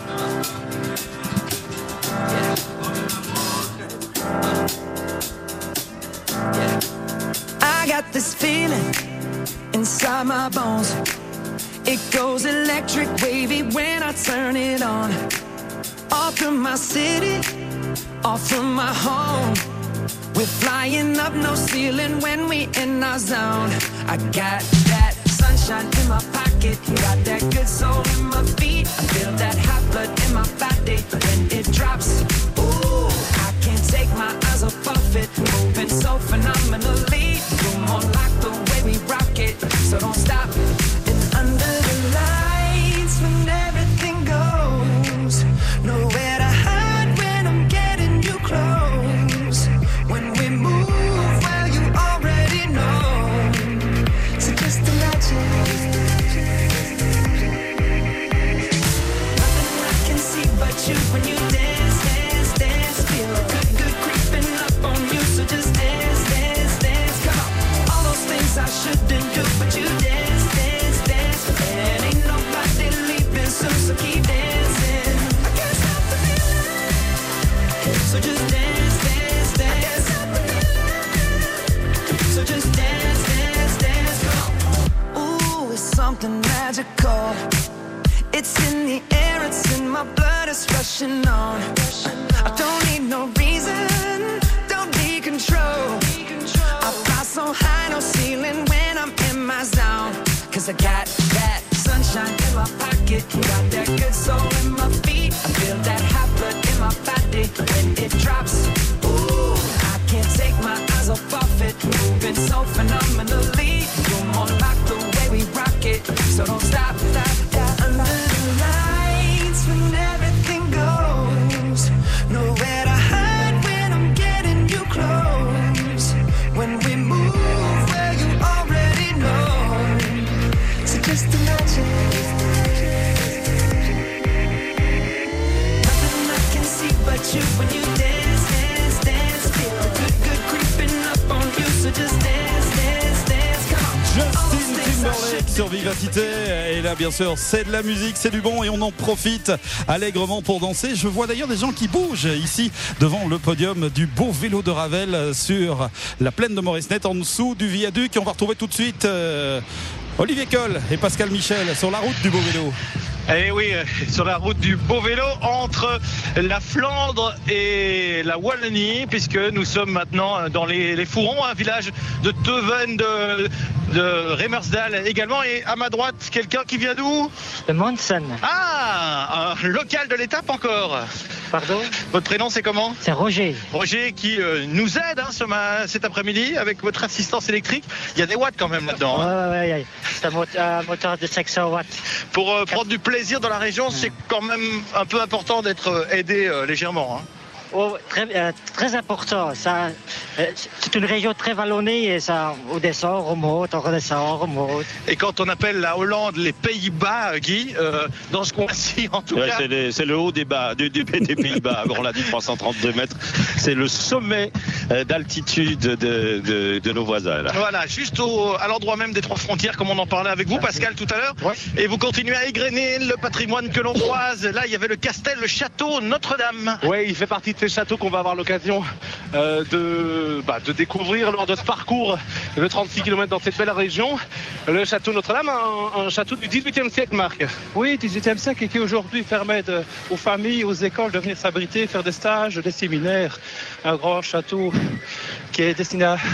I got this feeling inside my bones. It goes electric wavy when I turn it on. Off from my city, off from my home. We're flying up, no ceiling when we in our zone. I got that sunshine in my pocket, got that good soul in my feet. I feel that hot blood in my body when it drops. Ooh, I can't take my eyes off of it, moving so phenomenally. You're more like the way we rock it, so don't stop. And under the lights when everything goes, nowhere to hide when I'm getting you close. When we move, well, you already know. So just imagine. Nothing I can see but you when you dance, dance, dance. Feel good, good creeping up on you. So just dance, dance, dance. Come on. All those things I shouldn't do, but you dance, dance, dance. And ain't nobody leaving soon, so keep dancing. I can't stop the feeling. So just dance, dance, dance. So just dance, dance, dance. Ooh, it's something magical. It's in the air, it's in my blood, it's heart's rushing on. I don't need no reason, don't need control. I fly so high, no ceiling when I'm in my zone. Cause I got that sunshine in my pocket, got that good soul in my feet. I feel that hot blood in my body when it drops. Ooh, I can't take my eyes off of it, moving so phenomenally. You're more like the way we rock it, so don't stop, stop, stop. Under the lights when everything goes, nowhere to hide when I'm getting you close. When we move where you already know, so just imagine. Nothing I can see but you when you dance, dance, dance. Feel a good, good creeping up on you, so just dance, dance, dance. Come on. Justin Timberlake sur Vivacité. Et là, bien sûr, c'est de la musique, c'est du bon et on en profite allègrement pour danser. Je vois d'ailleurs des gens qui bougent ici devant le podium du beau vélo de Ravel sur la plaine de Moresnet en dessous du viaduc. Et on va retrouver tout de suite euh, Olivier Coll et Pascal Michel sur la route du beau vélo. Eh oui, sur la route du beau vélo entre la Flandre et la Wallonie, puisque nous sommes maintenant dans les, les Fourrons, un village de Teuven, de, de Remersdal également. Et à ma droite, quelqu'un qui vient d'où? De Monsen. Ah, un local de l'étape encore. Pardon? Votre prénom, c'est comment? C'est Roger. Roger qui euh, nous aide hein, ce ma- cet après-midi avec votre assistance électrique. Il y a des watts quand même là-dedans. Ouais, Hein. ouais, ouais, ouais. C'est un mot- un moteur de cinq cents watts. Pour euh, prendre du plaisir dans la région, c'est quand même un peu important d'être euh, aidé euh, légèrement. Hein. Oh, très, euh, très important. Ça, euh, c'est une région très vallonnée et ça, on descend, on remonte, on redescend, on remonte. Et quand on appelle la Hollande les Pays-Bas, Guy, euh, dans ce coin-ci en tout Ouais, cas. c'est, les- c'est le haut des, bas, du, du- des Pays-Bas. On l'a dit, trois cent trente-deux mètres. C'est le sommet euh, d'altitude de, de, de nos voisins. Là. Voilà, juste au, à l'endroit même des trois frontières, comme on en parlait avec vous, Pascal, tout à l'heure. Ouais. Et vous continuez à égrener le patrimoine que l'on croise. Là, il y avait le castel, le château Notre-Dame. Ouais, il fait partie de ces châteaux qu'on va avoir l'occasion euh, de, bah, de découvrir lors de ce parcours de trente-six kilomètres dans cette belle région. Le château Notre-Dame, un, un château du dix-huitième siècle, Marc. Oui, dix-huitième siècle et qui aujourd'hui permet de- aux familles, aux écoles de venir s'abriter, faire des stages, des séminaires. Un grand château qui est destiné à,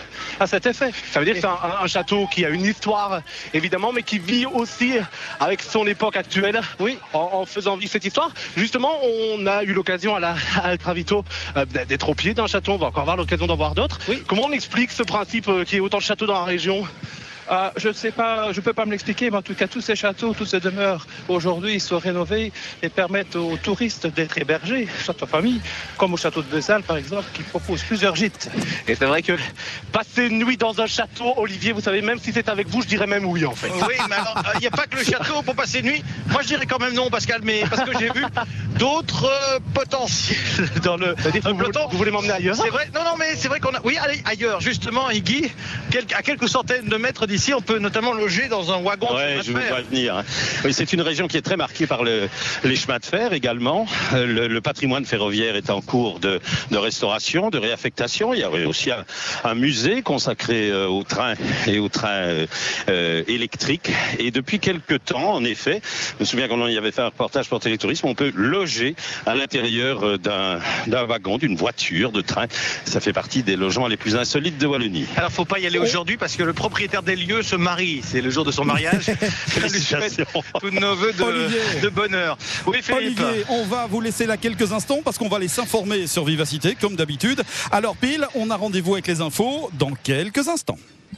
à cet effet. Ça veut dire que c'est un, un château qui a une histoire, évidemment, mais qui vit aussi avec son époque actuelle. Oui. En, en faisant vivre cette histoire. Justement, on a eu l'occasion à la à Alcravito euh, d'être au pied d'un château. On va encore avoir l'occasion d'en voir d'autres. Oui. Comment on explique ce principe euh, qu'il y ait autant de châteaux dans la région? Ah, je ne sais pas, je peux pas me l'expliquer, mais en tout cas, tous ces châteaux, toutes ces demeures, aujourd'hui, sont rénovés et permettent aux touristes d'être hébergés, châteaux famille, comme au château de Bezal, par exemple, qui propose plusieurs gîtes. Et c'est vrai que passer une nuit dans un château, Olivier, vous savez, même si c'est avec vous, je dirais même oui, en fait. Oui, mais alors, il n'y a pas que le château pour passer une nuit. Moi, je dirais quand même non, Pascal, mais parce que j'ai vu d'autres euh, potentiels dans le, C'est-à-dire, le vous, voulez, peloton. vous voulez m'emmener ailleurs? C'est vrai, non, non, mais c'est vrai qu'on a. Oui, allez, ailleurs, justement, Iggy, quel- à quelques centaines de mètres d'ici, on peut notamment loger dans un wagon. Ouais, de je chemin de vais fer. pas venir. hein. Oui, c'est une région qui est très marquée par le, les chemins de fer également. Euh, Le, le patrimoine ferroviaire est en cours de, de restauration, de réaffectation. Il y a aussi un, un musée consacré euh, aux trains et aux trains euh, euh, électriques. Et depuis quelques temps, en effet, je me souviens qu'on y avait fait un reportage pour Télétourisme, on peut loger à l'intérieur euh, d'un, d'un wagon, d'une voiture, de train. Ça fait partie des logements les plus insolites de Wallonie. Alors, faut pas y aller aujourd'hui parce que le propriétaire des lieux se marie. C'est le jour de son mariage. Je lui souhaite tous nos voeux de, de bonheur. Oui, Philippe. Olivier, on va vous laisser là quelques instants parce qu'on va aller s'informer sur Vivacité comme d'habitude. Alors pile, on a rendez-vous avec les infos dans quelques instants.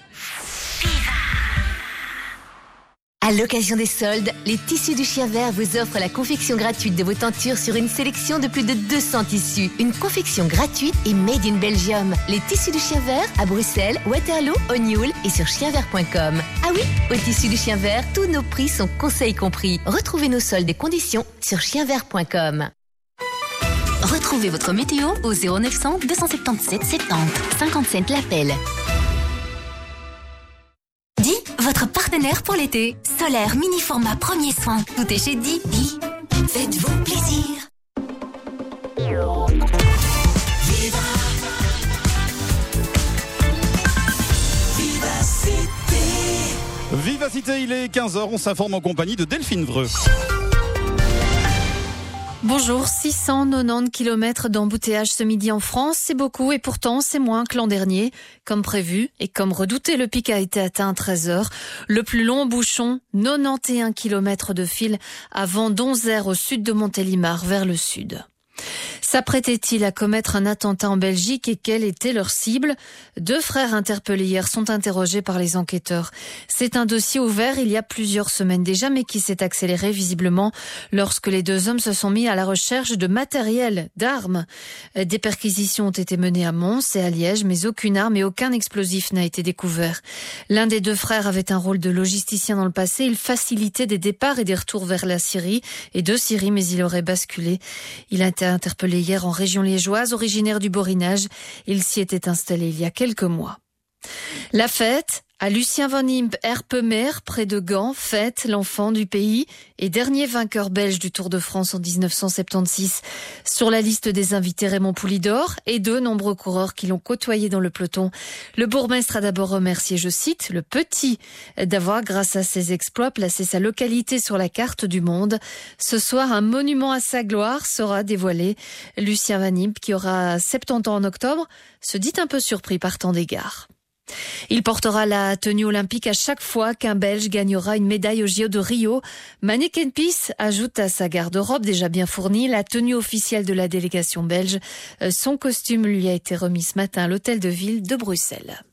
À l'occasion des soldes, les Tissus du Chien Vert vous offrent la confection gratuite de vos tentures sur une sélection de plus de deux cents tissus. Une confection gratuite et made in Belgium. Les Tissus du Chien Vert à Bruxelles, Waterloo, O'Neill et sur chien vert point com. Ah oui, au Tissus du Chien Vert, tous nos prix sont conseils compris. Retrouvez nos soldes et conditions sur chien vert point com. Retrouvez votre météo au zéro neuf cent deux cent soixante-dix-sept soixante cinquante-sept l'appel. Di, votre partenaire pour l'été. Solaire, mini format, premier soin. Tout est chez Di. Di, faites-vous plaisir. Vivacité, il est quinze heures, on s'informe en compagnie de Delphine Vreux. Bonjour, six cent quatre-vingt-dix kilomètres d'embouteillage ce midi en France, c'est beaucoup et pourtant c'est moins que l'an dernier. Comme prévu et comme redouté, le pic a été atteint à treize heures. Le plus long bouchon, quatre-vingt-onze kilomètres de fil à Vendonzère au sud de Montélimar vers le sud. S'apprêtait-il à commettre un attentat en Belgique et quelle était leur cible? Deux frères interpellés hier sont interrogés par les enquêteurs. C'est un dossier ouvert il y a plusieurs semaines déjà, mais qui s'est accéléré visiblement lorsque les deux hommes se sont mis à la recherche de matériel, d'armes. Des perquisitions ont été menées à Mons et à Liège, mais aucune arme et aucun explosif n'a été découvert. L'un des deux frères avait un rôle de logisticien dans le passé. Il facilitait des départs et des retours vers la Syrie et de Syrie, mais il aurait basculé. Il a été interpellé hier en région liégeoise, originaire du Borinage. Il s'y était installé il y a quelques mois. La fête à Lucien Van Impe, Erpemer, près de Gand, fête l'enfant du pays et dernier vainqueur belge du Tour de France en dix-neuf cent soixante-seize. Sur la liste des invités, Raymond Poulidor et de nombreux coureurs qui l'ont côtoyé dans le peloton. Le bourgmestre a d'abord remercié, je cite, le petit d'avoir, grâce à ses exploits, placé sa localité sur la carte du monde. Ce soir, un monument à sa gloire sera dévoilé. Lucien Van Impe, qui aura soixante-dix ans en octobre, se dit un peu surpris par tant d'égards. Il portera la tenue olympique à chaque fois qu'un Belge gagnera une médaille aux J O de Rio. Mannequin Peace ajoute à sa garde-robe déjà bien fournie la tenue officielle de la délégation belge. Son costume lui a été remis ce matin à l'hôtel de ville de Bruxelles.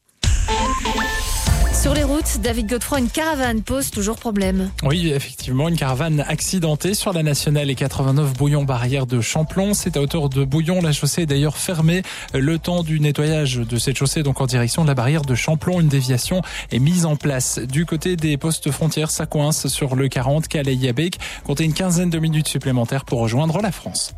Sur les routes, David Godefroy, une caravane pose toujours problème. Oui, effectivement, une caravane accidentée sur la nationale et quatre-vingt-neuf Bouillon-Barrière de Champlon. C'est à hauteur de Bouillon. La chaussée est d'ailleurs fermée le temps du nettoyage de cette chaussée, donc en direction de la barrière de Champlon. Une déviation est mise en place. Du côté des postes frontières, ça coince sur le quarante Calais-Yabec. Comptez une quinzaine de minutes supplémentaires pour rejoindre la France.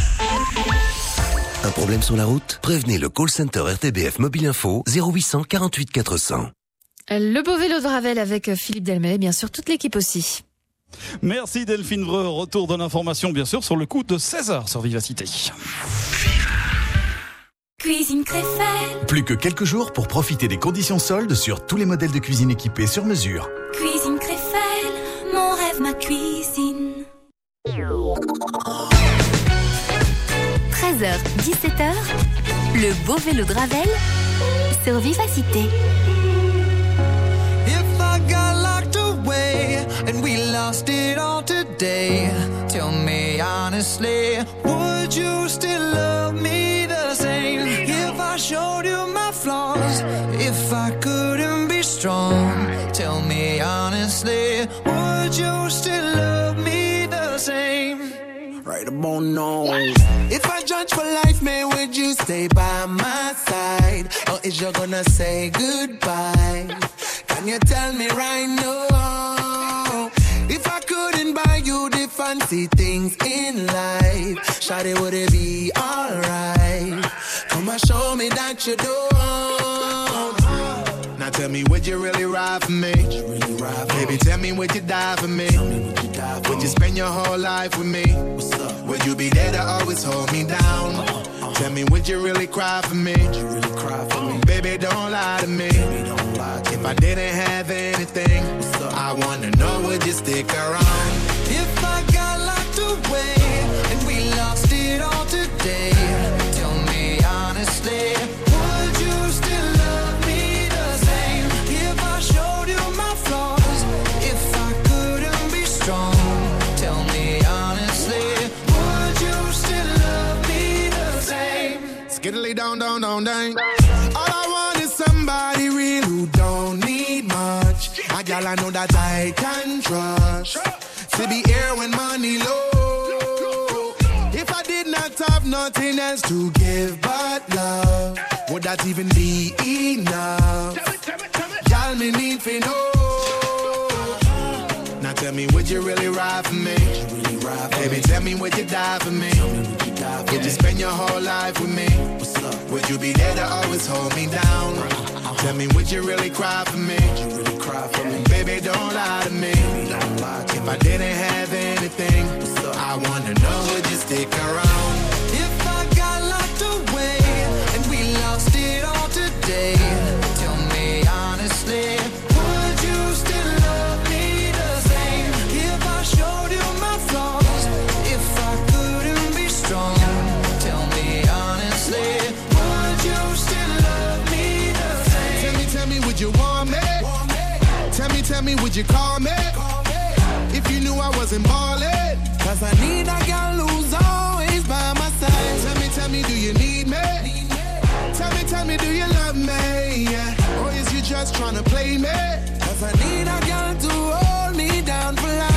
Un problème sur la route? Prévenez le call center R T B F Mobile Info zéro huit cent quarante-huit quatre cents. Le beau vélo de Ravel avec Philippe Delmet, bien sûr, toute l'équipe aussi. Merci Delphine Vreux. Retour de l'information, bien sûr, sur le coup de seize heures sur Vivacité. Cuisine Créfelle. Plus que quelques jours pour profiter des conditions soldes sur tous les modèles de cuisine équipés sur mesure. Cuisine Créfelle, mon rêve, ma cuisine. treize heures, dix-sept heures, le beau vélo de Ravel sur Vivacité. Got locked away and we lost it all today. Tell me honestly, would you still love me the same if I showed you my flaws? If I couldn't be strong, tell me honestly, would you still love me the same? Right about now. If I judge for life, man, would you stay by my side? Or is you gonna say goodbye? Can you tell me right now? If I couldn't buy you the fancy things in life, shawty, would it be alright? Come and show me that you don't. Now tell me, would you really ride for me? Really ride for Baby, me? Tell me, would you die for me? me would, you die for would you spend your whole life with me? Would you be there to always hold me down? Uh-huh, uh-huh. Tell me, would you really cry for me? Would you really cry for me? Baby, don't lie to me. Baby, don't lie to if me. I didn't have anything, I wanna know, would you stick around? If I got locked away and we lost it all today, tell me honestly, would you still love me the same? If I showed you my flaws, if I couldn't be strong, tell me honestly, would you still love me the same? Skiddly down, down, down, down. All I want is somebody real who don't need much. A gal I know that I can trust. To be here when money low. If I did not have nothing else to give but love, would that even be enough? Y'all me need to know. Now tell me, would you really ride for me? Really ride for Baby, me? Tell me, would you die for me? Would you, die for would you spend your whole life with me? Would you be there to always hold me down? Uh-huh. Tell me, would you really cry for me? Would you really cry for me? Baby, don't lie to me. Don't lie to if me. I didn't have anything, I wanna know, would you stick around? If I got locked away and we lost it all today, tell me honestly, would you still love me the same? If I showed you my flaws, if I couldn't would you want me? Tell me, tell me, would you call me? If you knew I wasn't ballin'. Cause I need a girl who's always by my side. Tell me, tell me, do you need me? Tell me, tell me, do you love me? Yeah. Or is you just tryna play me? Cause I need a girl to hold me down for life.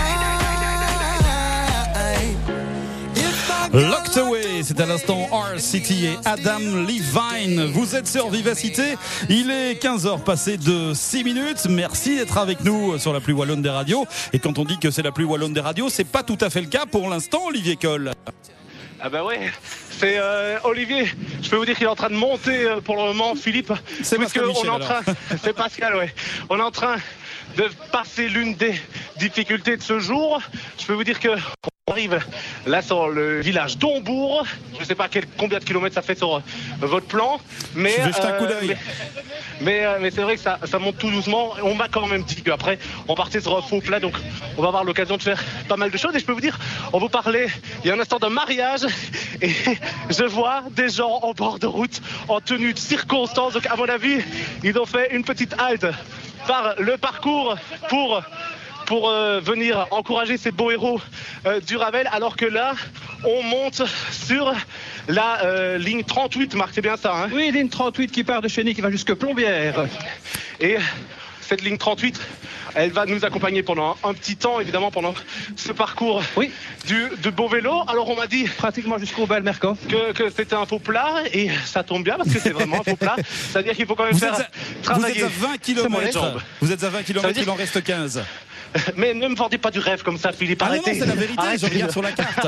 Locked Away, c'est à l'instant R C T et Adam Levine. Vous êtes sur Vivacité, il est quinze heures passées de six minutes. Merci d'être avec nous sur la plus wallonne des radios. Et quand on dit que c'est la plus wallonne des radios, c'est pas tout à fait le cas pour l'instant, Olivier Coll. Ah bah ouais, c'est euh, Olivier, je peux vous dire qu'il est en train de monter euh, pour le moment, Philippe. C'est parce que Michel, on est en train, c'est Pascal, ouais. On est en train de passer l'une des difficultés de ce jour. Je peux vous dire que on arrive là sur le village d'Ombourg. Je ne sais pas quel, combien de kilomètres ça fait sur euh, votre plan, mais je vais jeter un coup d'œil. Mais, mais, euh, mais c'est vrai que ça, ça monte tout doucement. On m'a quand même dit qu'après on partait sur un faux plat, donc on va avoir l'occasion de faire pas mal de choses. Et je peux vous dire, on vous parlait il y a un instant d'un mariage et je vois des gens en bord de route en tenue de circonstance. Donc à mon avis, ils ont fait une petite halte par le parcours pour pour euh, venir encourager ces beaux héros euh, du Ravel, alors que là, on monte sur la euh, ligne trente-huit, Marc, c'est bien ça, hein? Oui, ligne trente-huit qui part de Chény, qui va jusque Plombières. Et cette ligne trente-huit, elle va nous accompagner pendant un, un petit temps, évidemment, pendant ce parcours oui. du, de beau vélo. Alors on m'a dit pratiquement jusqu'au Belmerco que, que c'était un faux plat, et ça tombe bien parce que c'est vraiment un faux plat. C'est-à-dire qu'il faut quand même vous faire êtes à, travailler. Vous êtes à vingt kilomètres. Vous êtes à vingt kilomètres, il en reste quinze. Mais ne me vendez pas du rêve comme ça, Philippe. Ah arrêtez. Non, non, c'est la vérité, arrêtez. je regarde sur la carte.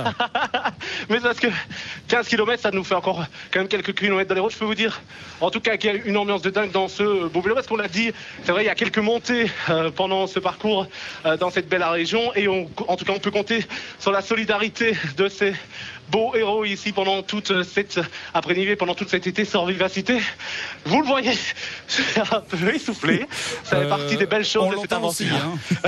Mais parce que quinze kilomètres, ça nous fait encore quand même quelques kilomètres dans les routes. Je peux vous dire, en tout cas, qu'il y a une ambiance de dingue dans ce beau vélo. Parce qu'on l'a dit, c'est vrai, il y a quelques montées euh, pendant ce parcours euh, dans cette belle région. Et on, en tout cas, on peut compter sur la solidarité de ces beaux héros ici pendant toute cette après-midi, pendant toute cet été sur Vivacité. Vous le voyez, je suis un peu essoufflé. Ça fait euh, partie des belles choses de cette aventure. Aussi,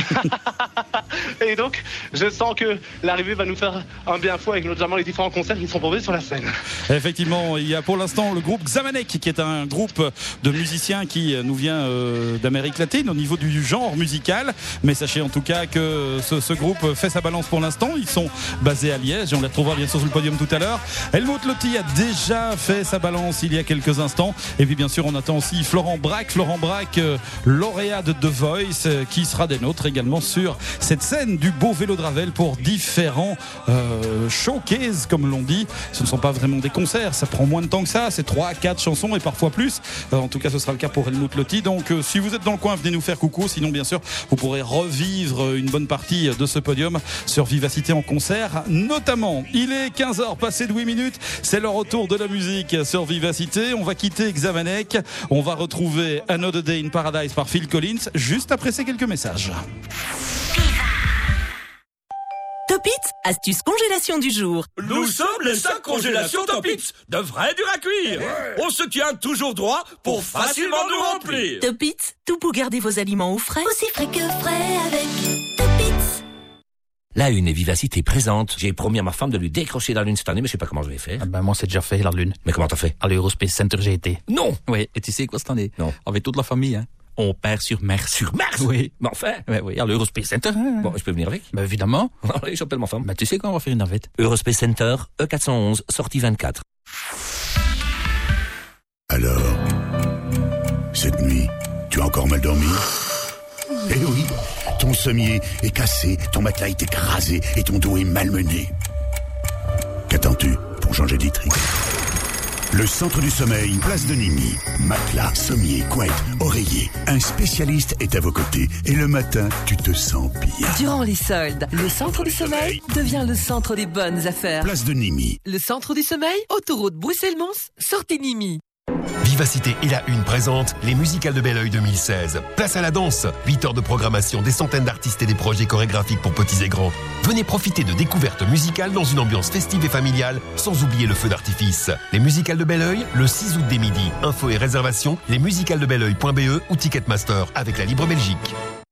hein. Et donc, je sens que l'arrivée va nous faire un bien fou avec notamment les différents concerts qui sont proposés sur la scène. Effectivement, il y a pour l'instant le groupe Xamanek, qui est un groupe de musiciens qui nous vient euh, d'Amérique latine au niveau du genre musical. Mais sachez en tout cas que ce, ce groupe fait sa balance pour l'instant. Ils sont basés à Liège et on les retrouvera bien sûr sur le podium tout à l'heure. Helmut Lotti a déjà fait sa balance il y a quelques instants. Et puis bien sûr, on attend aussi Florent Braque. Florent Braque, euh, lauréat de The Voice, euh, qui sera des nôtres également sur cette scène du beau vélo de Ravel pour différents euh, showcases, comme l'on dit. Ce ne sont pas vraiment des concerts, ça prend moins de temps que ça. C'est trois, quatre chansons et parfois plus. Euh, en tout cas, ce sera le cas pour Helmut Lotti. Donc, euh, si vous êtes dans le coin, venez nous faire coucou. Sinon, bien sûr, vous pourrez revivre une bonne partie de ce podium sur Vivacité en concert. Notamment, il est quinze heures passées de huit minutes. C'est le retour de la musique sur Vivacité. On va quitter Xamanek. On va retrouver Another Day in Paradise par Phil Collins juste après ces quelques messages. Topitz, astuce congélation du jour. Nous sommes les sacs congélation Topitz, de vrai dur à cuire. Ouais. On se tient toujours droit pour facilement nous remplir. Topitz, tout pour garder vos aliments au frais. Aussi frais que frais avec Topitz. La Une et Vivacité présente. J'ai promis à ma femme de lui décrocher la Lune cette année, mais je sais pas comment je vais faire. Ah ben moi c'est déjà fait la Lune. Mais comment t'as fait? À l'Eurospace Center j'ai été. Non. Oui, et tu sais quoi cette année? Non. Avec toute la famille, hein. On perd sur Mars. Sur Mars? Oui. Mais enfin. Ouais, oui, à l'Eurospace Center. Hein. Bon, je peux venir avec? Ben évidemment. Allez, j'appelle ma femme. Ben tu sais quand on va faire une navette? Eurospace Center, E quatre cent onze, sortie vingt-quatre. Alors, cette nuit, tu as encore mal dormi? Eh oui, ton sommier est cassé, ton matelas est écrasé et ton dos est malmené. Qu'attends-tu pour changer d'itri? Le centre du sommeil, place de Nîmes. Matelas, sommier, couette, oreiller. Un spécialiste est à vos côtés. Et le matin, tu te sens bien. Durant les soldes, le centre du sommeil devient le centre des bonnes affaires. Place de Nîmes. Le centre du sommeil, autoroute Bruxelles-Mons, sortie Nîmes. Vivacité et la Une présente les musicales de Belleuil deux mille seize. Place à la danse, huit heures de programmation, des centaines d'artistes et des projets chorégraphiques pour petits et grands. Venez profiter de découvertes musicales dans une ambiance festive et familiale, sans oublier le feu d'artifice. Les musicales de Belleuil, le six août dès midi. Infos et réservations, lesmusicalesdebelleuil point b e ou Ticketmaster avec la Libre Belgique.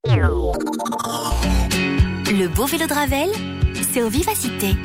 Le beau vélo de Ravel, c'est au Vivacité.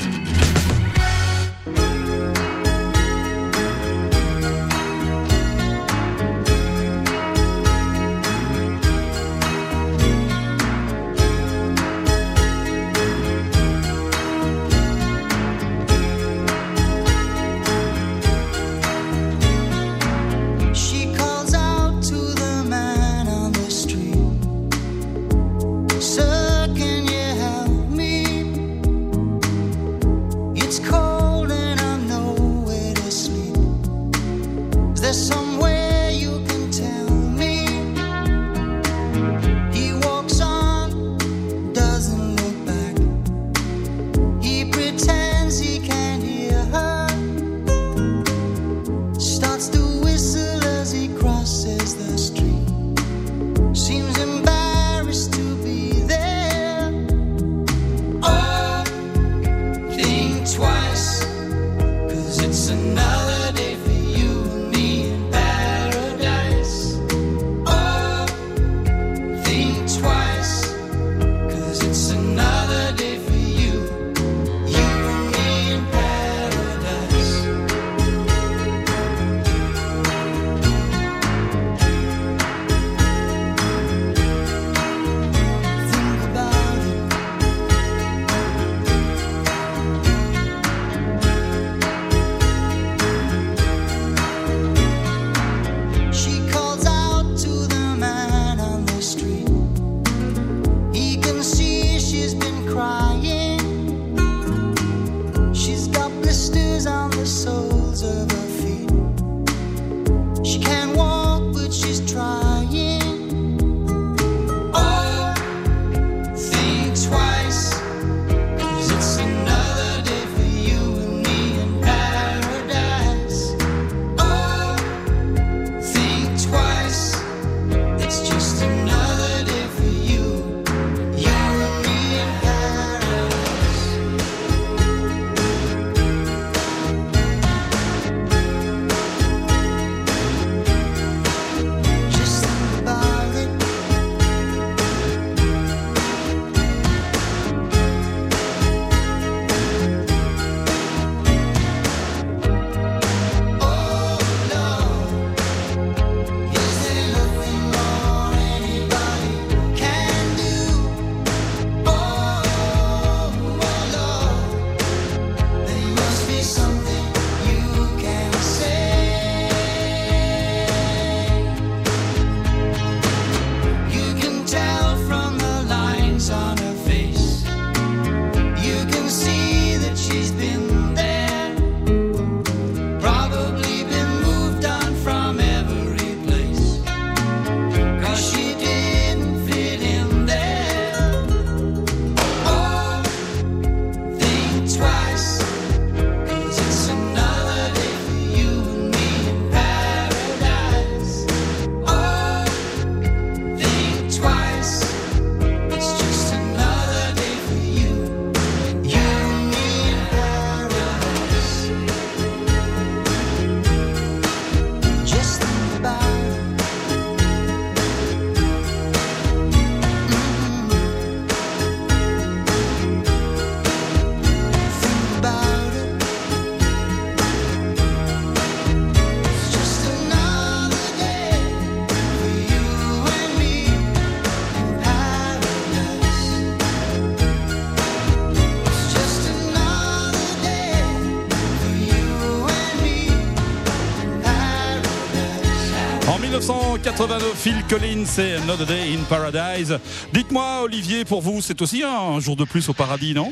quatre-vingt-neuf, Phil Collins et Another Day in Paradise. Dites-moi, Olivier, pour vous, c'est aussi un jour de plus au paradis, non?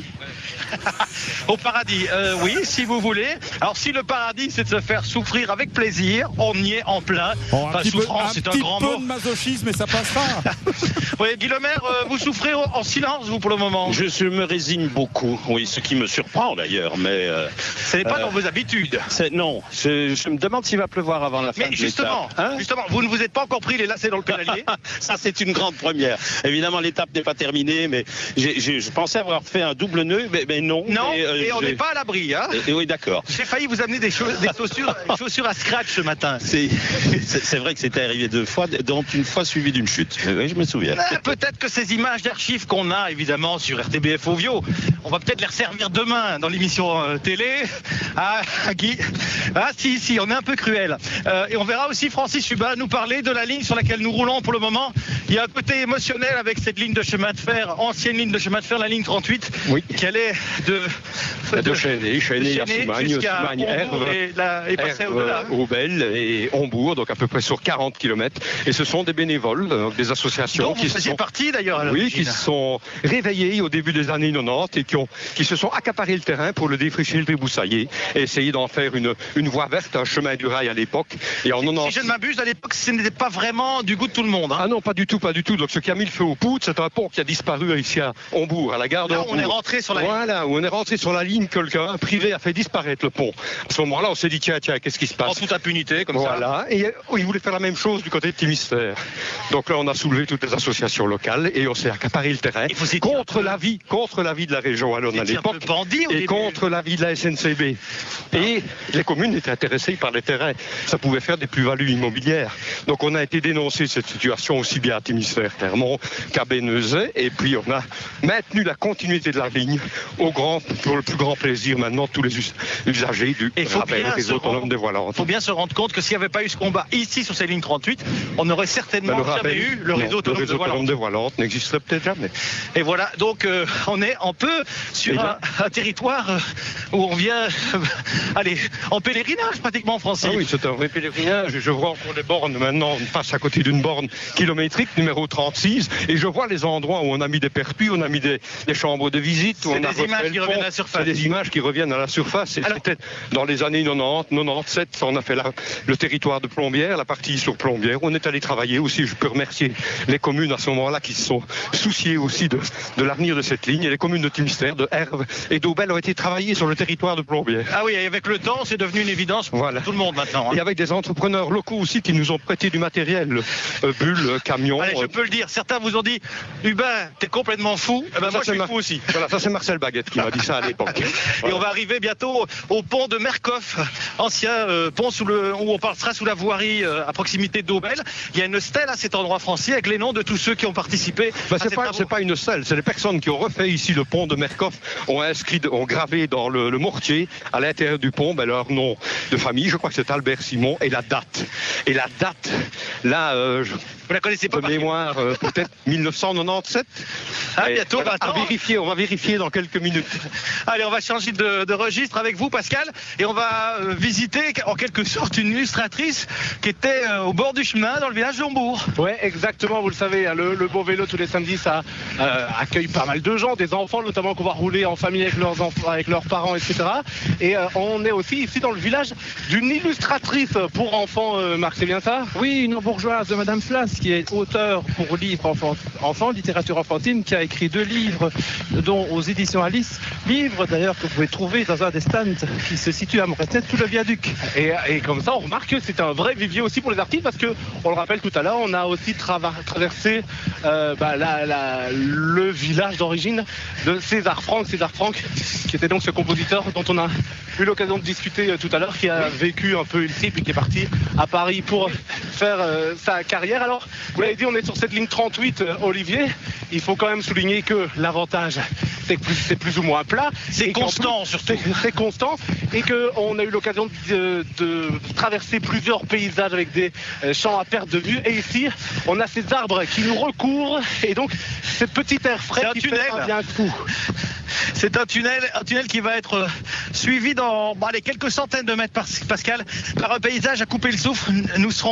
Au paradis, euh, oui, si vous voulez. Alors, si le paradis, c'est de se faire souffrir avec plaisir, on y est en plein. Oh, un enfin, petit souffrance, peu, c'est un un petit grand peu mot. de masochisme et ça passera. Oui, Guy Lemaire, euh, vous souffrez en silence, vous, pour le moment? Je, je me résigne beaucoup, oui, ce qui me surprend d'ailleurs, mais... Euh, Ce n'est pas euh, dans vos habitudes. C'est, non, je, je me demande s'il va pleuvoir avant la fin Mais de justement, l'étape. Hein justement, vous ne vous êtes pas encore pris les lacets dans le pédalier. Ça, c'est une grande première. Évidemment, l'étape n'est pas terminée, mais j'ai, j'ai, je pensais avoir fait un double nœud, mais, mais non. Non, mais, euh, et on j'ai- n'est pas à l'abri. Hein. Et- et oui, d'accord. J'ai failli vous amener des, cho- des chaussures, des chaussures à scratch ce matin. C'est, c'est, c'est vrai que c'était arrivé deux fois, dont une fois suivie d'une chute. Oui, je me souviens. Ah, peut-être que ces images d'archives qu'on a évidemment sur R T B F Ovio, on va peut-être les resservir demain dans l'émission euh, télé. Ah, Guy. Ah, si, si, on est un peu cruel. Euh, et on verra aussi Francis Hubin nous parler de la ligne sur laquelle nous roulons pour le moment. Il y a un côté émotionnel avec cette ligne de chemin de fer, ancienne ligne de chemin de fer, la ligne trente-huit, oui. qui allait de, de Chénet, Chénet à Simagne, jusqu'à Simagne, Hombourg Herve, et, la, et passer Herve, au-delà. Aubel et Hombourg, donc à peu près sur quarante kilomètres. Et ce sont des bénévoles, donc des associations dont qui vous faisiez sont, partie d'ailleurs. à oui, l'origine. qui se sont réveillés au début des années quatre-vingt-dix et qui, ont, qui se sont accaparés le terrain pour le défricher, le débroussailler et essayer d'en faire une, une voie verte, un chemin du rail à l'époque. Et en Si je ne m'abuse, à l'époque, ce n'était pas vraiment du goût de tout le monde. Hein. Ah non, pas du tout, pas du tout. Donc ce qui a mis le feu aux poudres, c'est un pont qui a disparu ici à Hombourg, à la gare de Là, Hombourg. on est rentré sur la ligne. Voilà, où on est rentré sur la ligne, quelqu'un, un privé, a fait disparaître le pont. À ce moment-là, on s'est dit, tiens, tiens, qu'est-ce qui se passe? En toute impunité, comme voilà. ça. Voilà, et oh, il voulait faire la même chose du côté de Timistère. Donc là, on a soulevé toutes les associations locales et on s'est accaparé le terrain contre l'avis, contre l'avis de la région wallonne à l'époque et contre l'avis de la S N C B. Et les communes étaient intéressées par les terrains. Ça pouvait faire des plus-values immobilières. Donc on a été dénoncé cette situation aussi bien à Timistère, Clermont qu'à Bénezet. Et puis on a maintenu la continuité de la ligne au grand, pour le plus grand plaisir maintenant de tous les us- usagers du rappel réseau autonome de Voilantes. Il faut bien se rendre compte que s'il n'y avait pas eu ce combat ici sur ces lignes trente-huit, on n'aurait certainement Ben, le jamais rappel- eu le non, réseau autonome le réseau de Voilantes. autonome de Voilantes n'existerait peut-être jamais. Et voilà, donc euh, on est un peu sur un, un territoire euh, où on vient, euh, allez, en pèlerinage pratiquement, Francis. Ah oui, c'est un vrai pèlerinage. Je vois encore les bornes maintenant. On passe à côté d'une borne kilométrique, numéro trente-six. Et je vois les endroits où on a mis des pertuis, on a mis des, des chambres de visite. Où C'est on a des images refait qui le reviennent pont. à la surface. C'est des images qui reviennent à la surface. Et c'était dans les années quatre-vingt-dix, quatre-vingt-dix-sept, on a fait la- le territoire de Plombières, la partie sur Plombières. On est allé travailler aussi. Je peux remercier les communes à ce moment-là qui se sont souciées aussi de, de l'avenir de cette ligne. Et les communes de Timistère, de Herve et d'Aubel ont été travaillées sur le territoire de Plombières. Ah oui, et avec le temps, c'est devenu une évidence pour Voilà. tout le monde maintenant. hein. Et avec des entrepreneurs locaux aussi qui nous ont prêté du matériel, euh, bulles, camions. Allez, je peux le dire, certains vous ont dit, Hubin, t'es complètement fou. Eh ben, Ça, moi, je c'est suis Mar- fou aussi. Voilà, ça c'est Marcel Baguette qui m'a dit ça à l'époque. Et on va arriver bientôt au pont de Mercoff, ancien euh, pont sous le, où on passera sous la voirie euh, à proximité d'Aubel. Il y a une stèle à cet endroit français avec les noms de tous ceux qui ont participé. Ben, à c'est ces pas, travaux. c'est pas une stèle, c'est les personnes qui ont refait ici le pont de Mercoff, ont inscrit, ont gravé dans le, le mortier à l'intérieur du pont ben, leur nom de famille. Je crois que c'est Albert Simon et la date. Et la date, là, euh, je, vous la connaissez pas de mémoire, euh, peut-être mille neuf cent quatre-vingt-dix-sept. Ah, bientôt, voilà, à maintenant. vérifier, on va vérifier dans quelques minutes. Allez, on va changer de, de registre avec vous, Pascal, et on va euh, visiter en quelque sorte une illustratrice qui était euh, au bord du chemin dans le village d'Hombourg. Ouais, exactement, vous le savez, hein, le, le Beau Vélo tous les samedis, ça euh, accueille pas mal de gens, des enfants notamment qu'on va rouler en famille avec leurs enfants, avec leurs parents, et cetera. Et euh, on est aussi ici dans le village d'une illustratrice pour enfants, euh, Marc, c'est bien ça? Oui, une bourgeoise de Madame Flas, qui est auteure pour livres enfants, enfants, littérature enfantine, qui a écrit deux livres, dont aux éditions Alice, livres d'ailleurs que vous pouvez trouver dans un des stands qui se situe à Moresnet, sous le viaduc. Et, et comme ça, on remarque que c'est un vrai vivier aussi pour les artistes, parce que, on le rappelle tout à l'heure, on a aussi trava- traversé euh, bah, la, la, le village d'origine de César Franck, César Franck, qui était donc ce compositeur dont on a eu l'occasion de discuter euh, tout à l'heure, qui a vécu un peu une trip et qui est parti à Paris pour faire euh, sa carrière. Alors, vous l'avez dit, on est sur cette ligne trente-huit, euh, Olivier. Il faut quand même souligner que l'avantage, c'est que plus- c'est plus ou moins plat. C'est Et qu'en constant, plus, surtout. c'est- C'est constant et qu'on a eu l'occasion de, de traverser plusieurs paysages avec des euh, champs à perte de vue. Et ici, on a ces arbres qui nous recouvrent et donc cette petite air frais C'est un qui tunnel. fait un bien fou. C'est un tunnel, un tunnel qui va être euh, suivi dans bon, allez, quelques centaines de mètres, par, Pascal, par un paysage à couper le souffle. Nous serons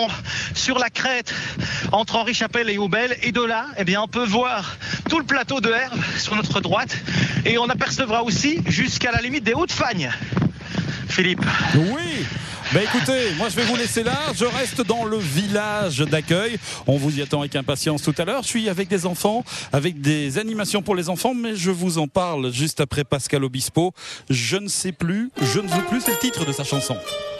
sur la crête entre Henri-Chapelle et Aubel. Et de là, eh bien, on peut voir tout le plateau de Herve sur notre droite. Et on apercevra aussi jusqu'à la limite des Hauts-de-Fagne. Philippe. Oui. Bah écoutez, moi je vais vous laisser là, je reste dans le village d'accueil, on vous y attend avec impatience tout à l'heure, je suis avec des enfants, avec des animations pour les enfants, mais je vous en parle juste après Pascal Obispo, je ne sais plus, je ne veux plus, c'est le titre de sa chanson.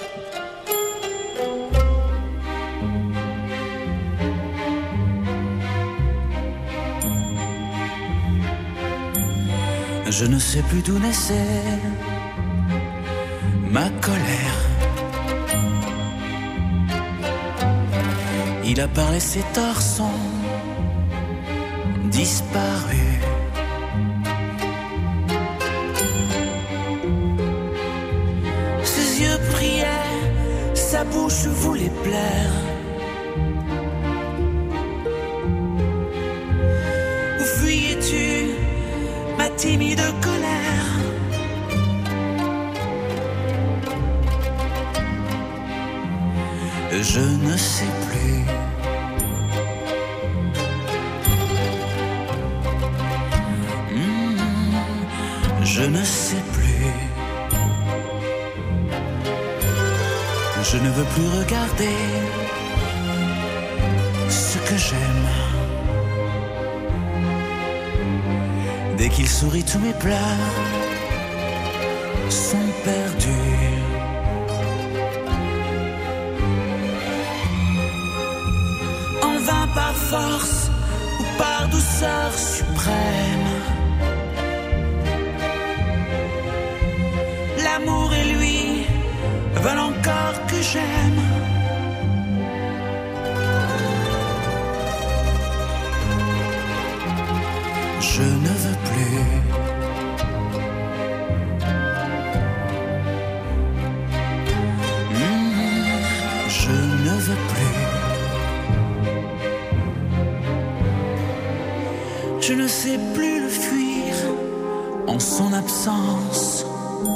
Je ne sais plus d'où naissait ma colère. Il a parlé ses torsons disparus. Ses yeux priaient, sa bouche voulait plaire. Où fuyais-tu, ma timide colère? Je ne sais plus. Mmh, je ne sais plus. Je ne veux plus regarder ce que j'aime. Dès qu'il sourit, tous mes pleurs sont perdus. En vain par force ou par douceur suprême, l'amour et lui veulent encore que j'aime. Je ne veux plus. Mmh, je ne veux plus. Je ne sais plus le fuir en son absence.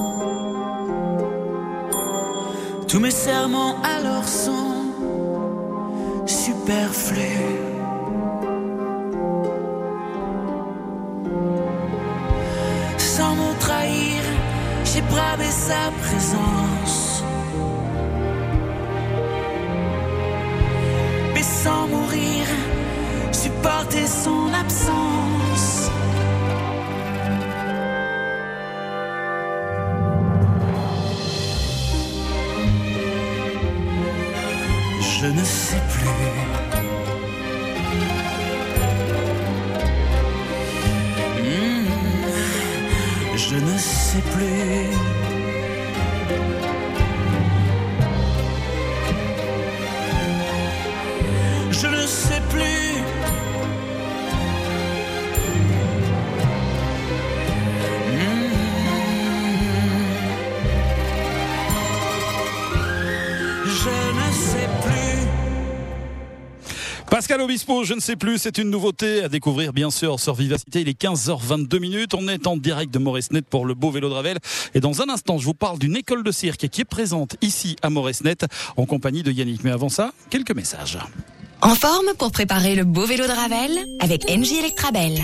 Tous mes serments alors sont superflus. Sans me trahir, j'ai bravé sa présence. Mais sans mourir, supporter son absence. Je ne sais plus. Mmh, je ne sais plus. Je ne sais plus. Pascal Obispo, je ne sais plus, c'est une nouveauté à découvrir bien sûr sur Vivacité. Il est quinze heures vingt-deux minutes, on est en direct de Moresnet pour le beau vélo de Ravel. Et dans un instant, je vous parle d'une école de cirque qui est présente ici à Moresnet en compagnie de Yannick. Mais avant ça, quelques messages. En forme pour préparer le beau vélo de Ravel avec Engie Electrabel.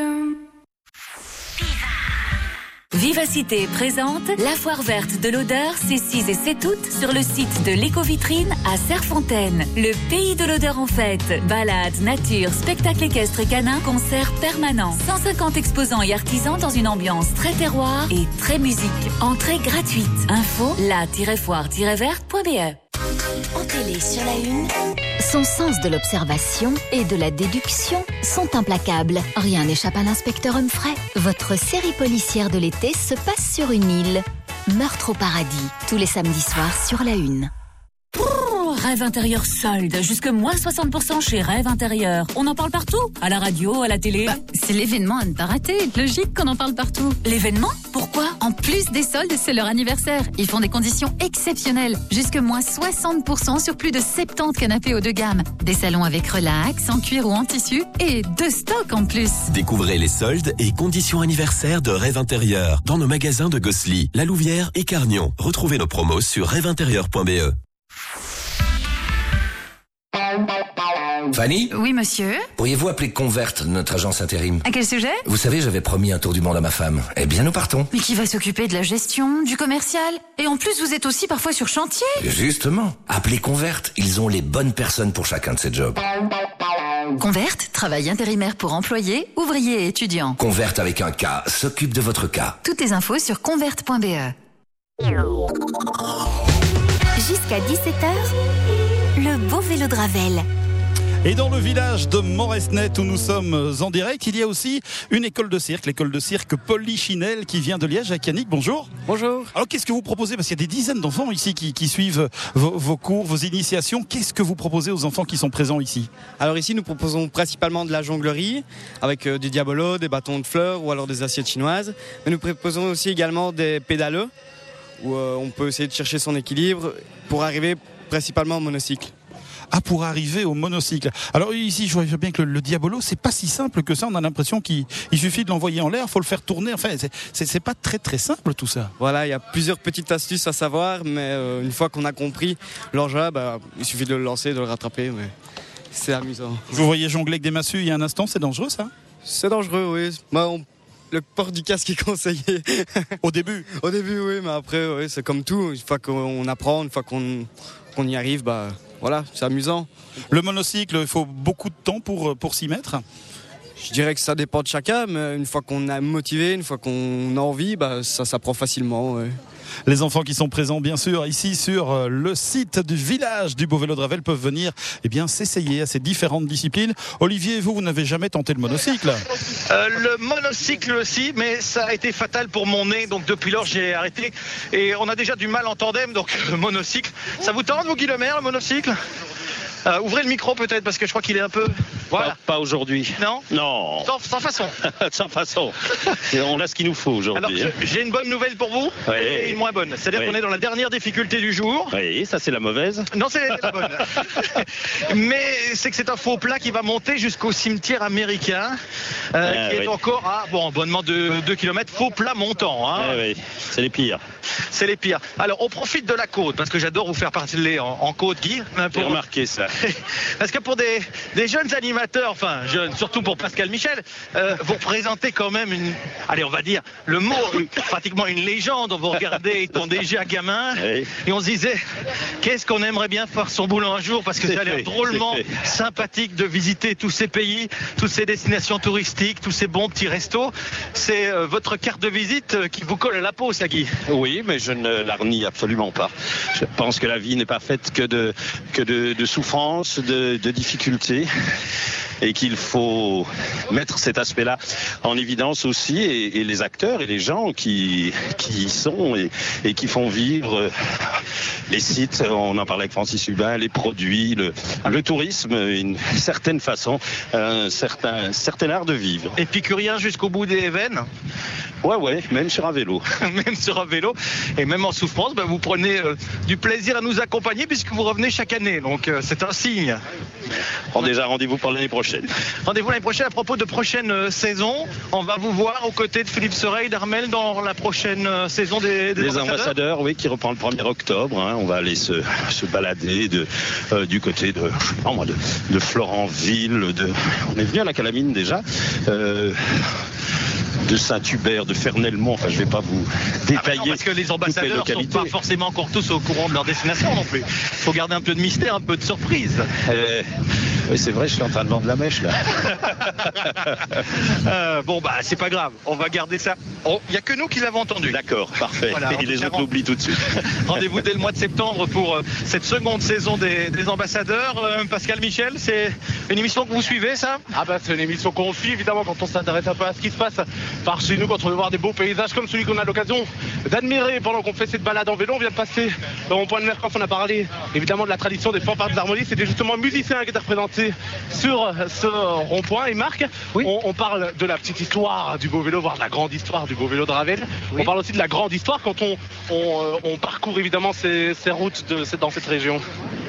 Vivacité présente la foire verte de l'odeur ces six et sept août sur le site de l'éco-vitrine à Serrefontaine. Le pays de l'odeur en fête. Balades, nature, spectacles équestres et canins, concerts permanents. cent cinquante exposants et artisans dans une ambiance très terroir et très musique. Entrée gratuite. Info la tiret foire tiret verte point b e. En télé sur la une, son sens de l'observation et de la déduction sont implacables. Rien n'échappe à l'inspecteur Humphrey. Votre série policière de l'été se passe sur une île. Meurtre au paradis, tous les samedis soirs sur la une. Rêve intérieur solde, jusque moins soixante pour cent chez Rêve intérieur. On en parle partout, à la radio, à la télé. Bah, c'est l'événement à ne pas rater. Logique qu'on en parle partout. L'événement ? Pourquoi ? En plus des soldes, c'est leur anniversaire. Ils font des conditions exceptionnelles. Jusque moins soixante pour cent sur plus de soixante-dix canapés haut de gamme. Des salons avec relax, en cuir ou en tissu. Et deux stocks en plus. Découvrez les soldes et conditions anniversaires de Rêve intérieur dans nos magasins de Gosselies, La Louvière et Carnion. Retrouvez nos promos sur rêve intérieur point b e. Fanny ? Oui, monsieur. Pourriez-vous appeler Convert, notre agence intérim ? À quel sujet ? Vous savez, j'avais promis un tour du monde à ma femme. Eh bien, nous partons. Mais qui va s'occuper de la gestion, du commercial ? Et en plus, vous êtes aussi parfois sur chantier ? Justement, appelez Convert. Ils ont les bonnes personnes pour chacun de ces jobs. Convert, travail intérimaire pour employés, ouvriers et étudiants. Convert avec un K, s'occupe de votre cas. Toutes les infos sur convert point b e. Jusqu'à dix-sept heures, le beau vélo de Ravel. Et dans le village de Moresnet où nous sommes en direct, il y a aussi une école de cirque, l'école de cirque Polichinelle qui vient de Liège. Avec Yannick, bonjour. Bonjour. Alors qu'est-ce que vous proposez ? Parce qu'il y a des dizaines d'enfants ici qui, qui suivent vos, vos cours, vos initiations. Qu'est-ce que vous proposez aux enfants qui sont présents ici ? Alors ici, nous proposons principalement de la jonglerie avec euh, du diabolo, des bâtons de fleurs ou alors des assiettes chinoises. Mais nous proposons aussi également des pédaleux où euh, on peut essayer de chercher son équilibre pour arriver principalement au monocycle. Ah, pour arriver au monocycle. Alors ici, je vois bien que le, le diabolo, c'est pas si simple que ça. On a l'impression qu'il il suffit de l'envoyer en l'air, il faut le faire tourner. Enfin, c'est, c'est, c'est pas très très simple tout ça. Voilà, il y a plusieurs petites astuces à savoir, mais euh, une fois qu'on a compris l'engin, bah, il suffit de le lancer, de le rattraper. Mais c'est amusant. Vous voyez jongler avec des massues il y a un instant, c'est dangereux ça ? C'est dangereux, oui. Bah, on... Le port du casque est conseillé. Au début Au début, oui, mais après, oui, c'est comme tout. Une fois qu'on apprend, une fois qu'on, qu'on y arrive, bah, voilà, c'est amusant. Le monocycle, il faut beaucoup de temps pour, pour s'y mettre ? Je dirais que ça dépend de chacun, mais une fois qu'on est motivé, une fois qu'on a envie, bah, ça s'apprend facilement. Ouais. Les enfants qui sont présents, bien sûr, ici sur le site du village du Beau Vélo de Ravel peuvent venir eh bien, s'essayer à ces différentes disciplines. Olivier, vous, vous n'avez jamais tenté le monocycle ? euh, Le monocycle aussi, mais ça a été fatal pour mon nez, donc depuis lors j'ai arrêté. Et on a déjà du mal en tandem, donc le monocycle. Ça vous tente, vous, Guy Lemaire, le monocycle ? Euh, ouvrez le micro peut-être parce que je crois qu'il est un peu... Voilà. Pas, pas aujourd'hui. Non ? Non. Sans, sans façon. Sans façon. Et on a ce qu'il nous faut aujourd'hui. Alors, j'ai une bonne nouvelle pour vous oui. et une moins bonne. C'est-à-dire oui. qu'on est dans la dernière difficulté du jour. Oui, ça c'est la mauvaise. Non, c'est la bonne. Mais c'est que c'est un faux plat qui va monter jusqu'au cimetière américain, euh, ah, qui oui. est encore à, bon, bonnement de deux kilomètres, faux plat montant. Hein. Ah, oui, c'est les pires. C'est les pires. Alors, on profite de la côte, parce que j'adore vous faire parler en, en côte, Guy. Pour... J'ai remarqué ça. Parce que pour des, des jeunes animateurs, enfin, jeunes, surtout pour Pascal Michel, euh, vous représentez quand même une, allez, on va dire, le mot, pratiquement une légende. On vous regardait étant déjà gamin, oui. et on se disait, qu'est-ce qu'on aimerait bien faire son boulot un jour, parce que ça a l'air drôlement sympathique de visiter tous ces pays, toutes ces destinations touristiques, tous ces bons petits restos. C'est euh, votre carte de visite qui vous colle à la peau, ça, Guy. Oui, mais je ne la renie absolument pas. Je pense que la vie n'est pas faite que de, que de, de souffrance, de, de difficultés, et qu'il faut mettre cet aspect-là en évidence aussi, et, et les acteurs et les gens qui, qui y sont et, et qui font vivre les sites, on en parlait avec Francis Hubin, les produits, le, le tourisme, une certaine façon, un certain, un certain art de vivre. Épicurien jusqu'au bout des veines. Ouais, ouais, même sur un vélo. Même sur un vélo, et même en souffrance, ben, vous prenez euh, du plaisir à nous accompagner puisque vous revenez chaque année, donc euh, c'est un signe. On a déjà rendez-vous pour l'année prochaine. Rendez-vous l'année prochaine à propos de prochaine euh, saison. On va vous voir aux côtés de Philippe Sereil, d'Armel dans la prochaine euh, saison des, des Les ambassadeurs. ambassadeurs, oui, qui reprend le premier octobre. Hein. On va aller se, se balader de, euh, du côté de, je sais pas moi, de, de Florentville. De... On est venu à la Calamine déjà. Euh... de Saint-Hubert, de Fernelmont, enfin je ne vais pas vous détailler. Ah non, parce que les ambassadeurs ne sont pas forcément encore tous au courant de leur destination non plus. Il faut garder un peu de mystère, un peu de surprise. Euh, oui, c'est vrai, je suis en train de vendre la mèche là. euh, bon bah c'est pas grave, on va garder ça. Il oh, n'y a que nous qui l'avons entendu. D'accord, parfait. Voilà, et les autres l'oublient tout de suite. Rendez-vous dès le mois de septembre pour euh, cette seconde saison des, des ambassadeurs. Euh, Pascal Michel, c'est une émission que vous suivez, ça? Ah bah c'est une émission qu'on suit évidemment quand on s'intéresse un peu à ce qui se passe par chez nous, quand on veut voir des beaux paysages comme celui qu'on a l'occasion d'admirer pendant qu'on fait cette balade en vélo. On vient de passer dans mon point de Mercoff, on a parlé évidemment de la tradition des fanfares des harmonies. C'était justement un musicien qui était représenté sur ce rond-point. Et Marc, oui. on, on parle de la petite histoire du beau vélo, voire de la grande histoire du beau vélo de Ravel. Oui. On parle aussi de la grande histoire quand on, on, on parcourt évidemment ces, ces routes de, dans cette région.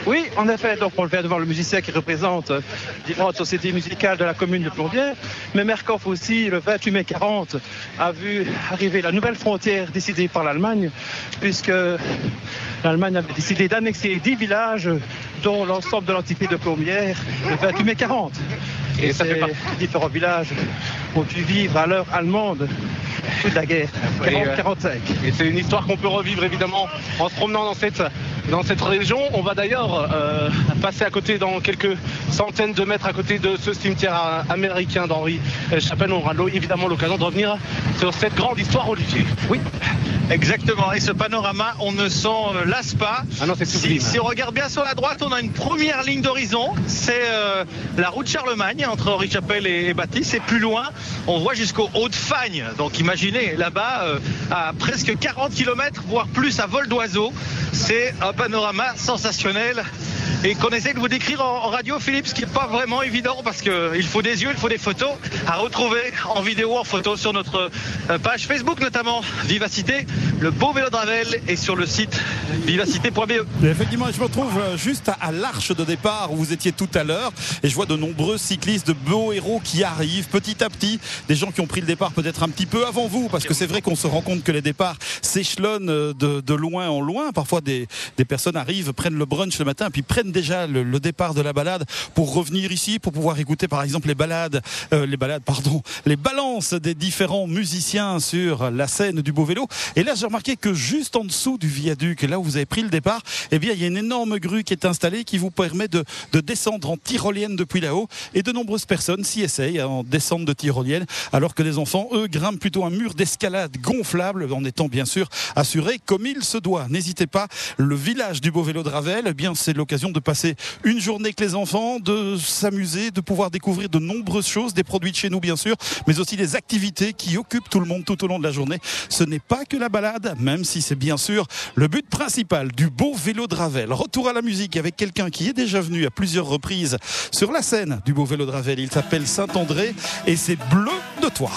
Oui, en effet, donc on vient de voir le musicien qui représente euh, différentes sociétés musicales de la commune de Plombières. Mais Mercoff aussi, le vingt-huit mai quarante, a vu arriver la nouvelle frontière décidée par l'Allemagne, puisque l'Allemagne avait décidé d'annexer dix villages, dont l'ensemble de l'entité de Plombières, le vingt-huit mai quarante. Et, Et ça fait pas... différents villages ont pu vivre à l'heure allemande toute la guerre, quarante quarante-cinq. Et c'est une histoire qu'on peut revivre évidemment en se promenant dans cette, dans cette région. On va d'ailleurs euh, passer à côté, dans quelques centaines de mètres à côté de ce cimetière américain d'Henri Chapelle. On aura évidemment l'occasion de revenir sur cette grande histoire, Olivier. Oui, exactement. Et ce panorama, on ne s'en lasse pas. Ah non, c'est sublime. Si, si on regarde bien sur la droite, on a une première ligne d'horizon. C'est euh, la route Charlemagne entre Henri Chapelle et, et Bâtisse. Et plus loin, on voit jusqu'au Haut-de-Fagne. Donc imaginez, là-bas, euh, à presque quarante kilomètres, voire plus à vol d'oiseau. C'est un panorama sensationnel et qu'on essaie de vous décrire en, en radio, Philippe, ce qui n'est pas vraiment évident parce qu'il faut des yeux, il faut des photos à retrouver en vidéo, en photo sur notre page Facebook, notamment Vivacité. Le beau vélo de Ravel est sur le site vivacité point b e. Effectivement, je me trouve juste à l'arche de départ où vous étiez tout à l'heure et je vois de nombreux cyclistes, de beaux héros qui arrivent petit à petit, des gens qui ont pris le départ peut-être un petit peu avant vous, parce que c'est vrai qu'on se rend compte que les départs s'échelonnent de, de loin en loin. Parfois des, des personnes arrivent, prennent le brunch le matin puis prennent déjà le, le départ de la balade pour revenir ici, pour pouvoir écouter par exemple les balades, euh, les balades pardon, les balances des différents musiciens sur la scène du Beau Vélo. Et là j'ai remarqué que juste en dessous du viaduc, là où vous avez pris le départ, eh bien il y a une énorme grue qui est installée qui vous permet de, de descendre en tyrolienne depuis là-haut, et de nombreuses personnes s'y essayent en descente de tyrolienne, alors que les enfants eux grimpent plutôt un mur d'escalade gonflable en étant bien sûr assurés comme il se doit. N'hésitez pas, le village du Beau Vélo de Ravel, eh bien c'est l'occasion de passer une journée avec les enfants, de s'amuser, de pouvoir découvrir de nombreuses choses, des produits de chez nous bien sûr, mais aussi des activités qui occupent tout le monde tout au long de la journée. Ce n'est pas que la balade, même si c'est bien sûr le but principal du Beau Vélo de Ravel. Retour à la musique avec quelqu'un qui est déjà venu à plusieurs reprises sur la scène du Beau Vélo de Ravel. Il s'appelle Saint-André et c'est Bleu de toi.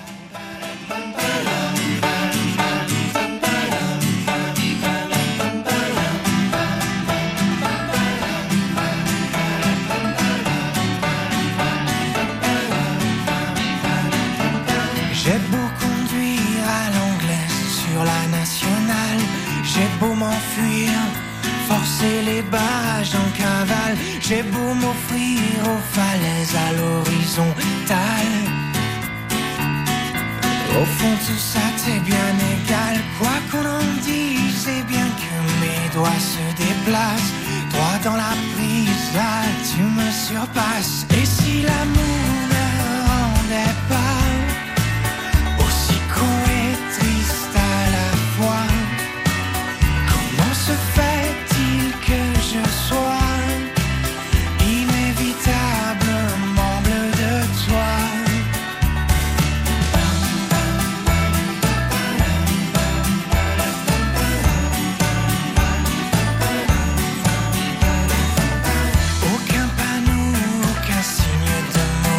J'ai beau conduire à l'anglaise sur la nationale, j'ai beau m'enfuir, forcer les barrages en cavale, j'ai beau m'offrir aux falaises à l'horizontale. Au fond tout ça t'est bien égal, quoi qu'on en dise, c'est bien que mes doigts se déplacent, droit dans la prise, là tu me surpasses. Et si l'amour ne rendait pas et triste à la fois, comment se fait-il que je sois inévitablement bleu de toi? Aucun panneau, aucun signe de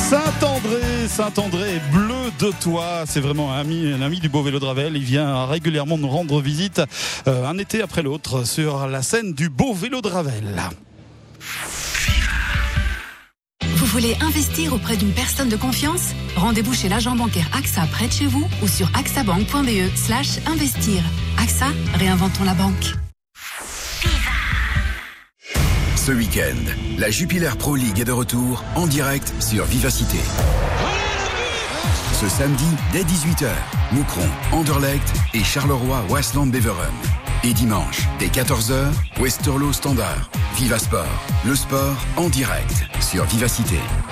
Saint-André, Saint-André, bleu de toi, c'est vraiment un ami, un ami du beau vélo de Ravel. Il vient régulièrement nous rendre visite euh, un été après l'autre sur la scène du beau vélo de Ravel. Vous voulez investir auprès d'une personne de confiance? Rendez-vous chez l'agent bancaire A X A près de chez vous ou sur axabank point b e slash investir. A X A, réinventons la banque. Ce week-end, la Jupiler Pro League est de retour en direct sur Vivacité. Ce samedi, dès dix-huit heures, Moucron, Anderlecht et Charleroi-Waasland-Beveren. Et dimanche, dès quatorze heures, Westerlo Standard. Vivasport, le sport en direct sur Vivacité.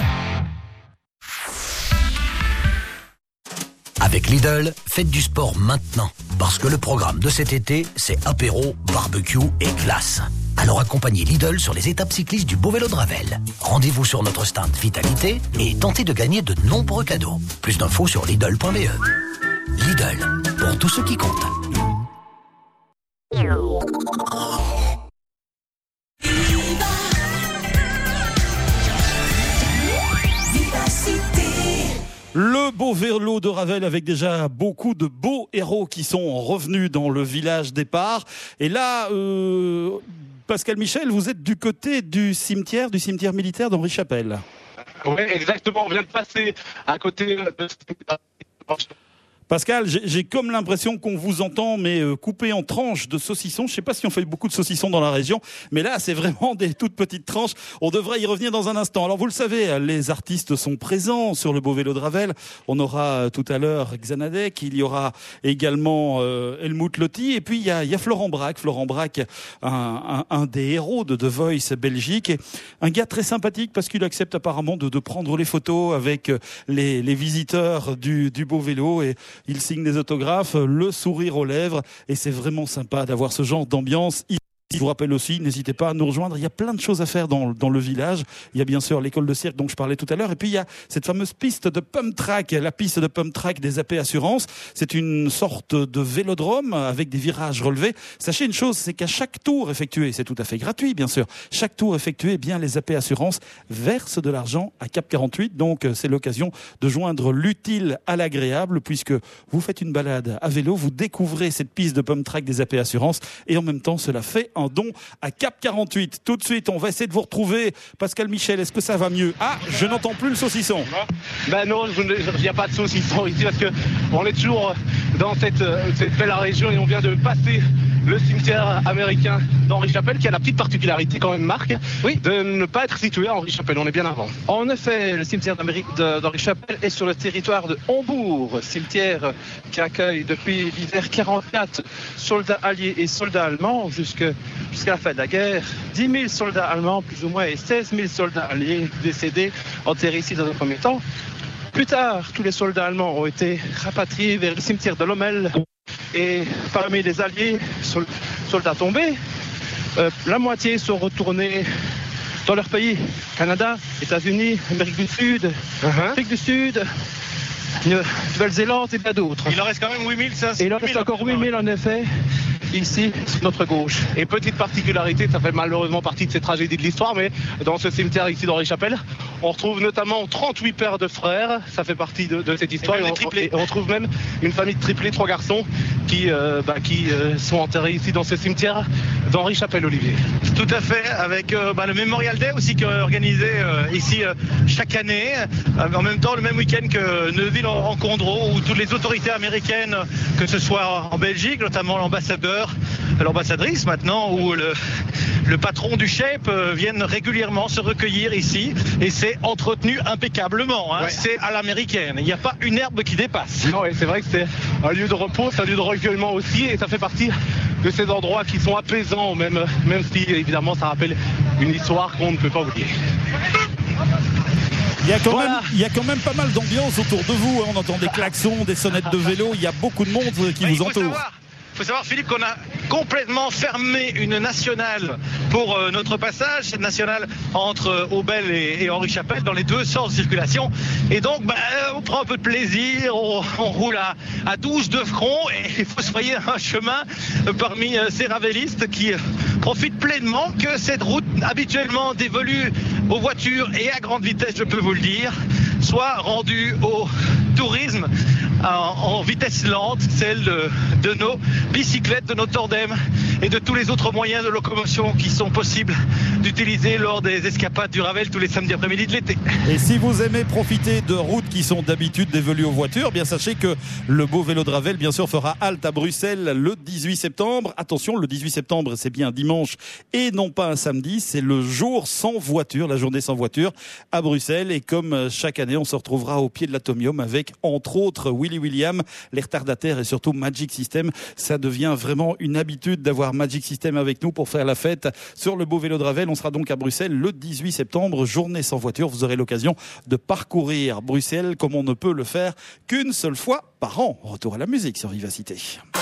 Avec Lidl, faites du sport maintenant. Parce que le programme de cet été, c'est apéro, barbecue et glace. Alors accompagnez Lidl sur les étapes cyclistes du beau vélo de Ravel. Rendez-vous sur notre stand Vitalité et tentez de gagner de nombreux cadeaux. Plus d'infos sur lidl point b e. Lidl, pour tout ce qui compte. Le beau vélo de Ravel avec déjà beaucoup de beaux héros qui sont revenus dans le village départ. Et là, euh, Pascal Michel, vous êtes du côté du cimetière, du cimetière militaire d'Henri Chapelle. Oui, exactement. On vient de passer à côté de... Pascal, j'ai comme l'impression qu'on vous entend, mais euh, coupé en tranches de saucissons. Je ne sais pas si on fait beaucoup de saucissons dans la région, mais là, c'est vraiment des toutes petites tranches. On devrait y revenir dans un instant. Alors, vous le savez, les artistes sont présents sur le beau vélo de Ravel. On aura tout à l'heure Xanadek, il y aura également euh, Helmut Lotti, et puis il y a, il y a Florent Braque. Florent Braque, un, un, un des héros de The Voice Belgique, et un gars très sympathique parce qu'il accepte apparemment de, de prendre les photos avec les, les visiteurs du, du beau vélo, et il signe des autographes, le sourire aux lèvres, et c'est vraiment sympa d'avoir ce genre d'ambiance. Je vous rappelle aussi, n'hésitez pas à nous rejoindre. Il y a plein de choses à faire dans, dans le village. Il y a bien sûr l'école de cirque dont je parlais tout à l'heure. Et puis il y a cette fameuse piste de pump track, la piste de pump track des A P Assurance. C'est une sorte de vélodrome avec des virages relevés. Sachez une chose, c'est qu'à chaque tour effectué, c'est tout à fait gratuit bien sûr, chaque tour effectué, eh bien les A P Assurance versent de l'argent à Cap quarante-huit. Donc c'est l'occasion de joindre l'utile à l'agréable, puisque vous faites une balade à vélo, vous découvrez cette piste de pump track des A P Assurance, et en même temps cela fait un don à Cap quarante-huit. Tout de suite, on va essayer de vous retrouver. Pascal Michel, est-ce que ça va mieux? Ah, je n'entends plus le saucisson. Ben non, il n'y a pas de saucisson ici parce que on est toujours dans cette, cette belle région et on vient de passer le cimetière américain d'Henri Chapelle, qui a la petite particularité quand même, Marc, oui, de ne pas être situé à Henri Chapelle. On est bien avant. En effet, le cimetière d'Henri Chapelle est sur le territoire de Hombourg, cimetière qui accueille depuis l'hiver quarante-quatre soldats alliés et soldats allemands jusqu'à jusqu'à la fin de la guerre. dix mille soldats allemands plus ou moins et seize mille soldats alliés décédés, enterrés ici dans un premier temps. Plus tard, tous les soldats allemands ont été rapatriés vers le cimetière de Lommel. Et parmi les alliés, soldats tombés, euh, la moitié sont retournés dans leur pays. Canada, États-Unis, Amérique du Sud, uh-huh. Afrique du Sud, Nouvelle-Zélande et bien d'autres. Il en reste quand même huit mille, ça. Et il en reste encore huit mille en effet, ici, sur notre gauche. Et petite particularité, ça fait malheureusement partie de ces tragédies de l'histoire, mais dans ce cimetière ici d'Henri Chapelle, on retrouve notamment trente-huit paires de frères, ça fait partie de, de cette histoire. Et, et, on, et on retrouve même une famille de triplés, trois garçons, qui, euh, bah, qui euh, sont enterrés ici dans ce cimetière d'Henri Chapelle, Olivier. Tout à fait, avec euh, bah, le Memorial Day aussi qui est organisé euh, ici euh, chaque année, euh, en même temps le même week-end que Neuville en Condro, où toutes les autorités américaines, que ce soit en Belgique, notamment l'ambassadeur, l'ambassadrice maintenant, ou le, le patron du Shape euh, viennent régulièrement se recueillir ici, et c'est entretenu impeccablement, hein. Ouais. C'est à l'américaine, il n'y a pas une herbe qui dépasse. Non, et c'est vrai que c'est un lieu de repos, c'est un lieu de recueillement aussi, et ça fait partie de ces endroits qui sont apaisants, même, même si évidemment ça rappelle une histoire qu'on ne peut pas oublier. Il y, a quand voilà. même, il y a quand même pas mal d'ambiance autour de vous, on entend des klaxons, des sonnettes de vélo, il y a beaucoup de monde qui oui, vous entoure. Il faut savoir, Philippe, qu'on a complètement fermé une nationale pour euh, notre passage, cette nationale entre euh, Aubel et, et Henri Chapelle, dans les deux sens de circulation. Et donc, bah, on prend un peu de plaisir, on, on roule à, à douze de front, et il faut se frayer un chemin euh, parmi euh, ces ravélistes qui euh, profitent pleinement que cette route habituellement dévolue aux voitures et à grande vitesse, je peux vous le dire, soit rendu au tourisme en, en vitesse lente, celle de, de nos bicyclettes, de nos tandems et de tous les autres moyens de locomotion qui sont possibles d'utiliser lors des escapades du Ravel tous les samedis après-midi de l'été. Et si vous aimez profiter de routes qui sont d'habitude dévolues aux voitures, bien sachez que le beau vélo de Ravel, bien sûr, fera halte à Bruxelles le dix-huit septembre. Attention, le dix-huit septembre, c'est bien un dimanche et non pas un samedi. C'est le jour sans voiture, la journée sans voiture à Bruxelles. Et comme chaque année, on se retrouvera au pied de l'Atomium avec, entre autres, Willy William, les retardataires et surtout Magic System. Ça devient vraiment une habitude d'avoir Magic System avec nous pour faire la fête sur le beau vélo de Ravel. On sera donc à Bruxelles le dix-huit septembre, journée sans voiture. Vous aurez l'occasion de parcourir Bruxelles comme on ne peut le faire qu'une seule fois par an. Retour à la musique sur Vivacité.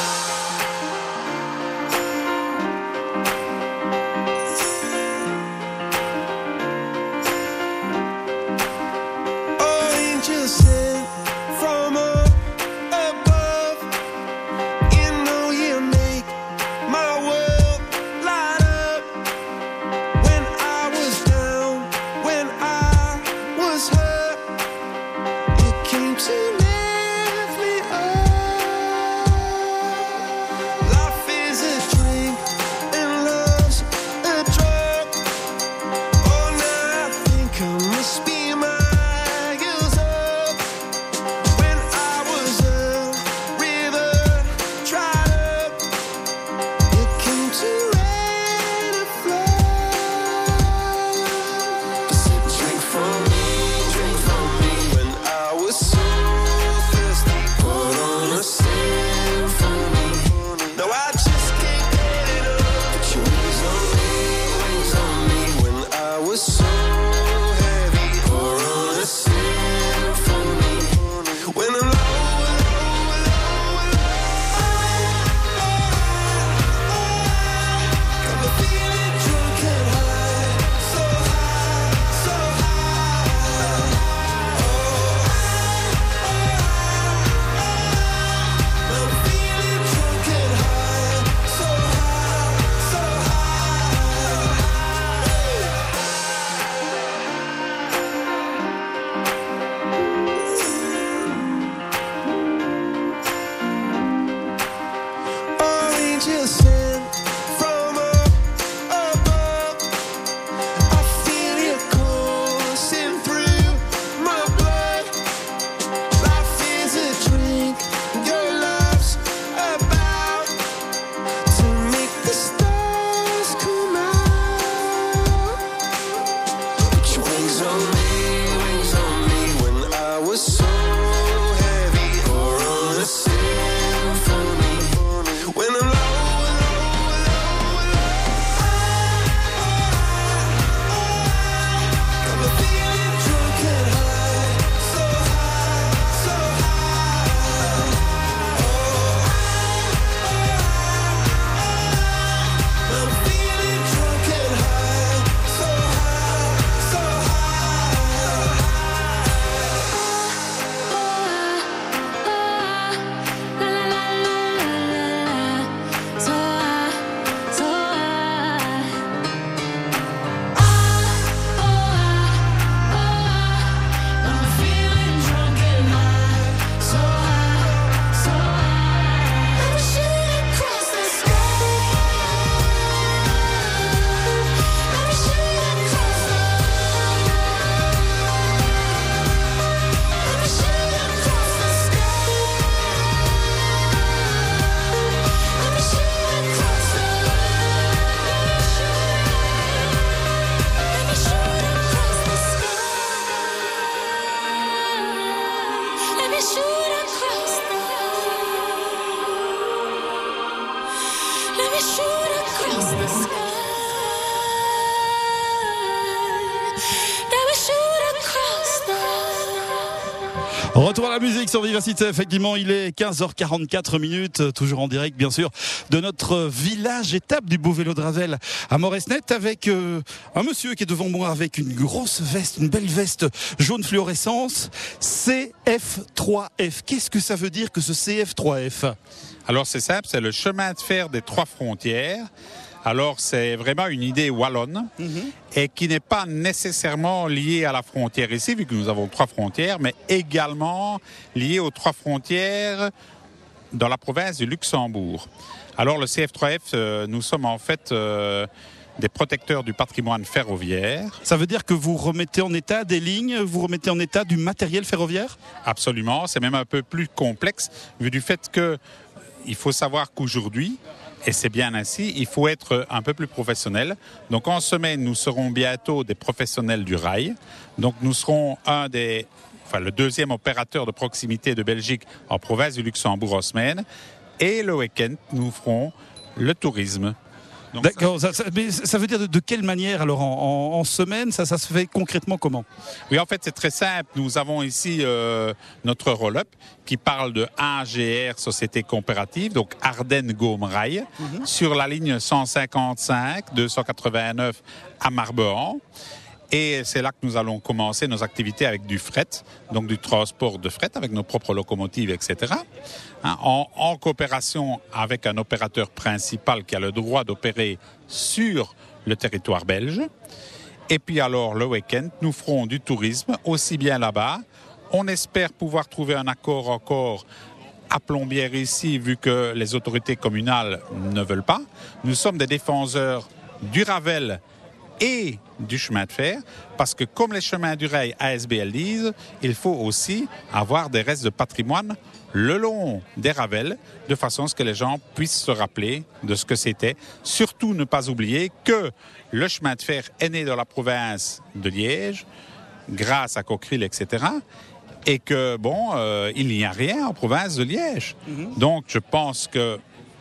Retour à la musique sur Vivacité. Effectivement, il est quinze heures quarante-quatre minutes, toujours en direct, bien sûr, de notre village étape du beau vélo de Ravel à Moresnet, avec euh, un monsieur qui est devant moi avec une grosse veste, une belle veste jaune fluorescence, C F trois F. Qu'est-ce que ça veut dire que ce C F trois F ? Alors c'est simple, c'est le chemin de fer des trois frontières. Alors c'est vraiment une idée wallonne mmh. et qui n'est pas nécessairement liée à la frontière ici, vu que nous avons trois frontières, mais également liée aux trois frontières dans la province du Luxembourg. Alors le C F trois F, euh, nous sommes en fait euh, des protecteurs du patrimoine ferroviaire. Ça veut dire que vous remettez en état des lignes, vous remettez en état du matériel ferroviaire ? Absolument, c'est même un peu plus complexe, vu du fait que il faut savoir qu'aujourd'hui, et c'est bien ainsi, il faut être un peu plus professionnel. Donc en semaine, nous serons bientôt des professionnels du rail. Donc nous serons un des, enfin le deuxième opérateur de proximité de Belgique en province du Luxembourg en semaine. Et le week-end, nous ferons le tourisme. Donc D'accord, ça, ça, mais ça veut dire de, de quelle manière alors en, en, en semaine, ça, ça se fait concrètement comment ? Oui, en fait c'est très simple, nous avons ici euh, notre roll-up qui parle de A G R, Société Coopérative, donc Ardennes-Gaume Rail, mm-hmm. sur la ligne cent cinquante-cinq deux cent quatre-vingt-neuf à Marbehan. Et c'est là que nous allons commencer nos activités avec du fret, donc du transport de fret avec nos propres locomotives, et cetera. Hein, en, en coopération avec un opérateur principal qui a le droit d'opérer sur le territoire belge. Et puis alors le week-end, nous ferons du tourisme aussi bien là-bas. On espère pouvoir trouver un accord encore à Plombières ici, vu que les autorités communales ne veulent pas. Nous sommes des défenseurs du Ravel et du chemin de fer, parce que comme les chemins du rail A S B L disent, il faut aussi avoir des restes de patrimoine le long des ravels, de façon à ce que les gens puissent se rappeler de ce que c'était. Surtout ne pas oublier que le chemin de fer est né dans la province de Liège, grâce à Coqueril, et cetera, et que, bon, euh, il n'y a rien en province de Liège. Mm-hmm. Donc, je pense que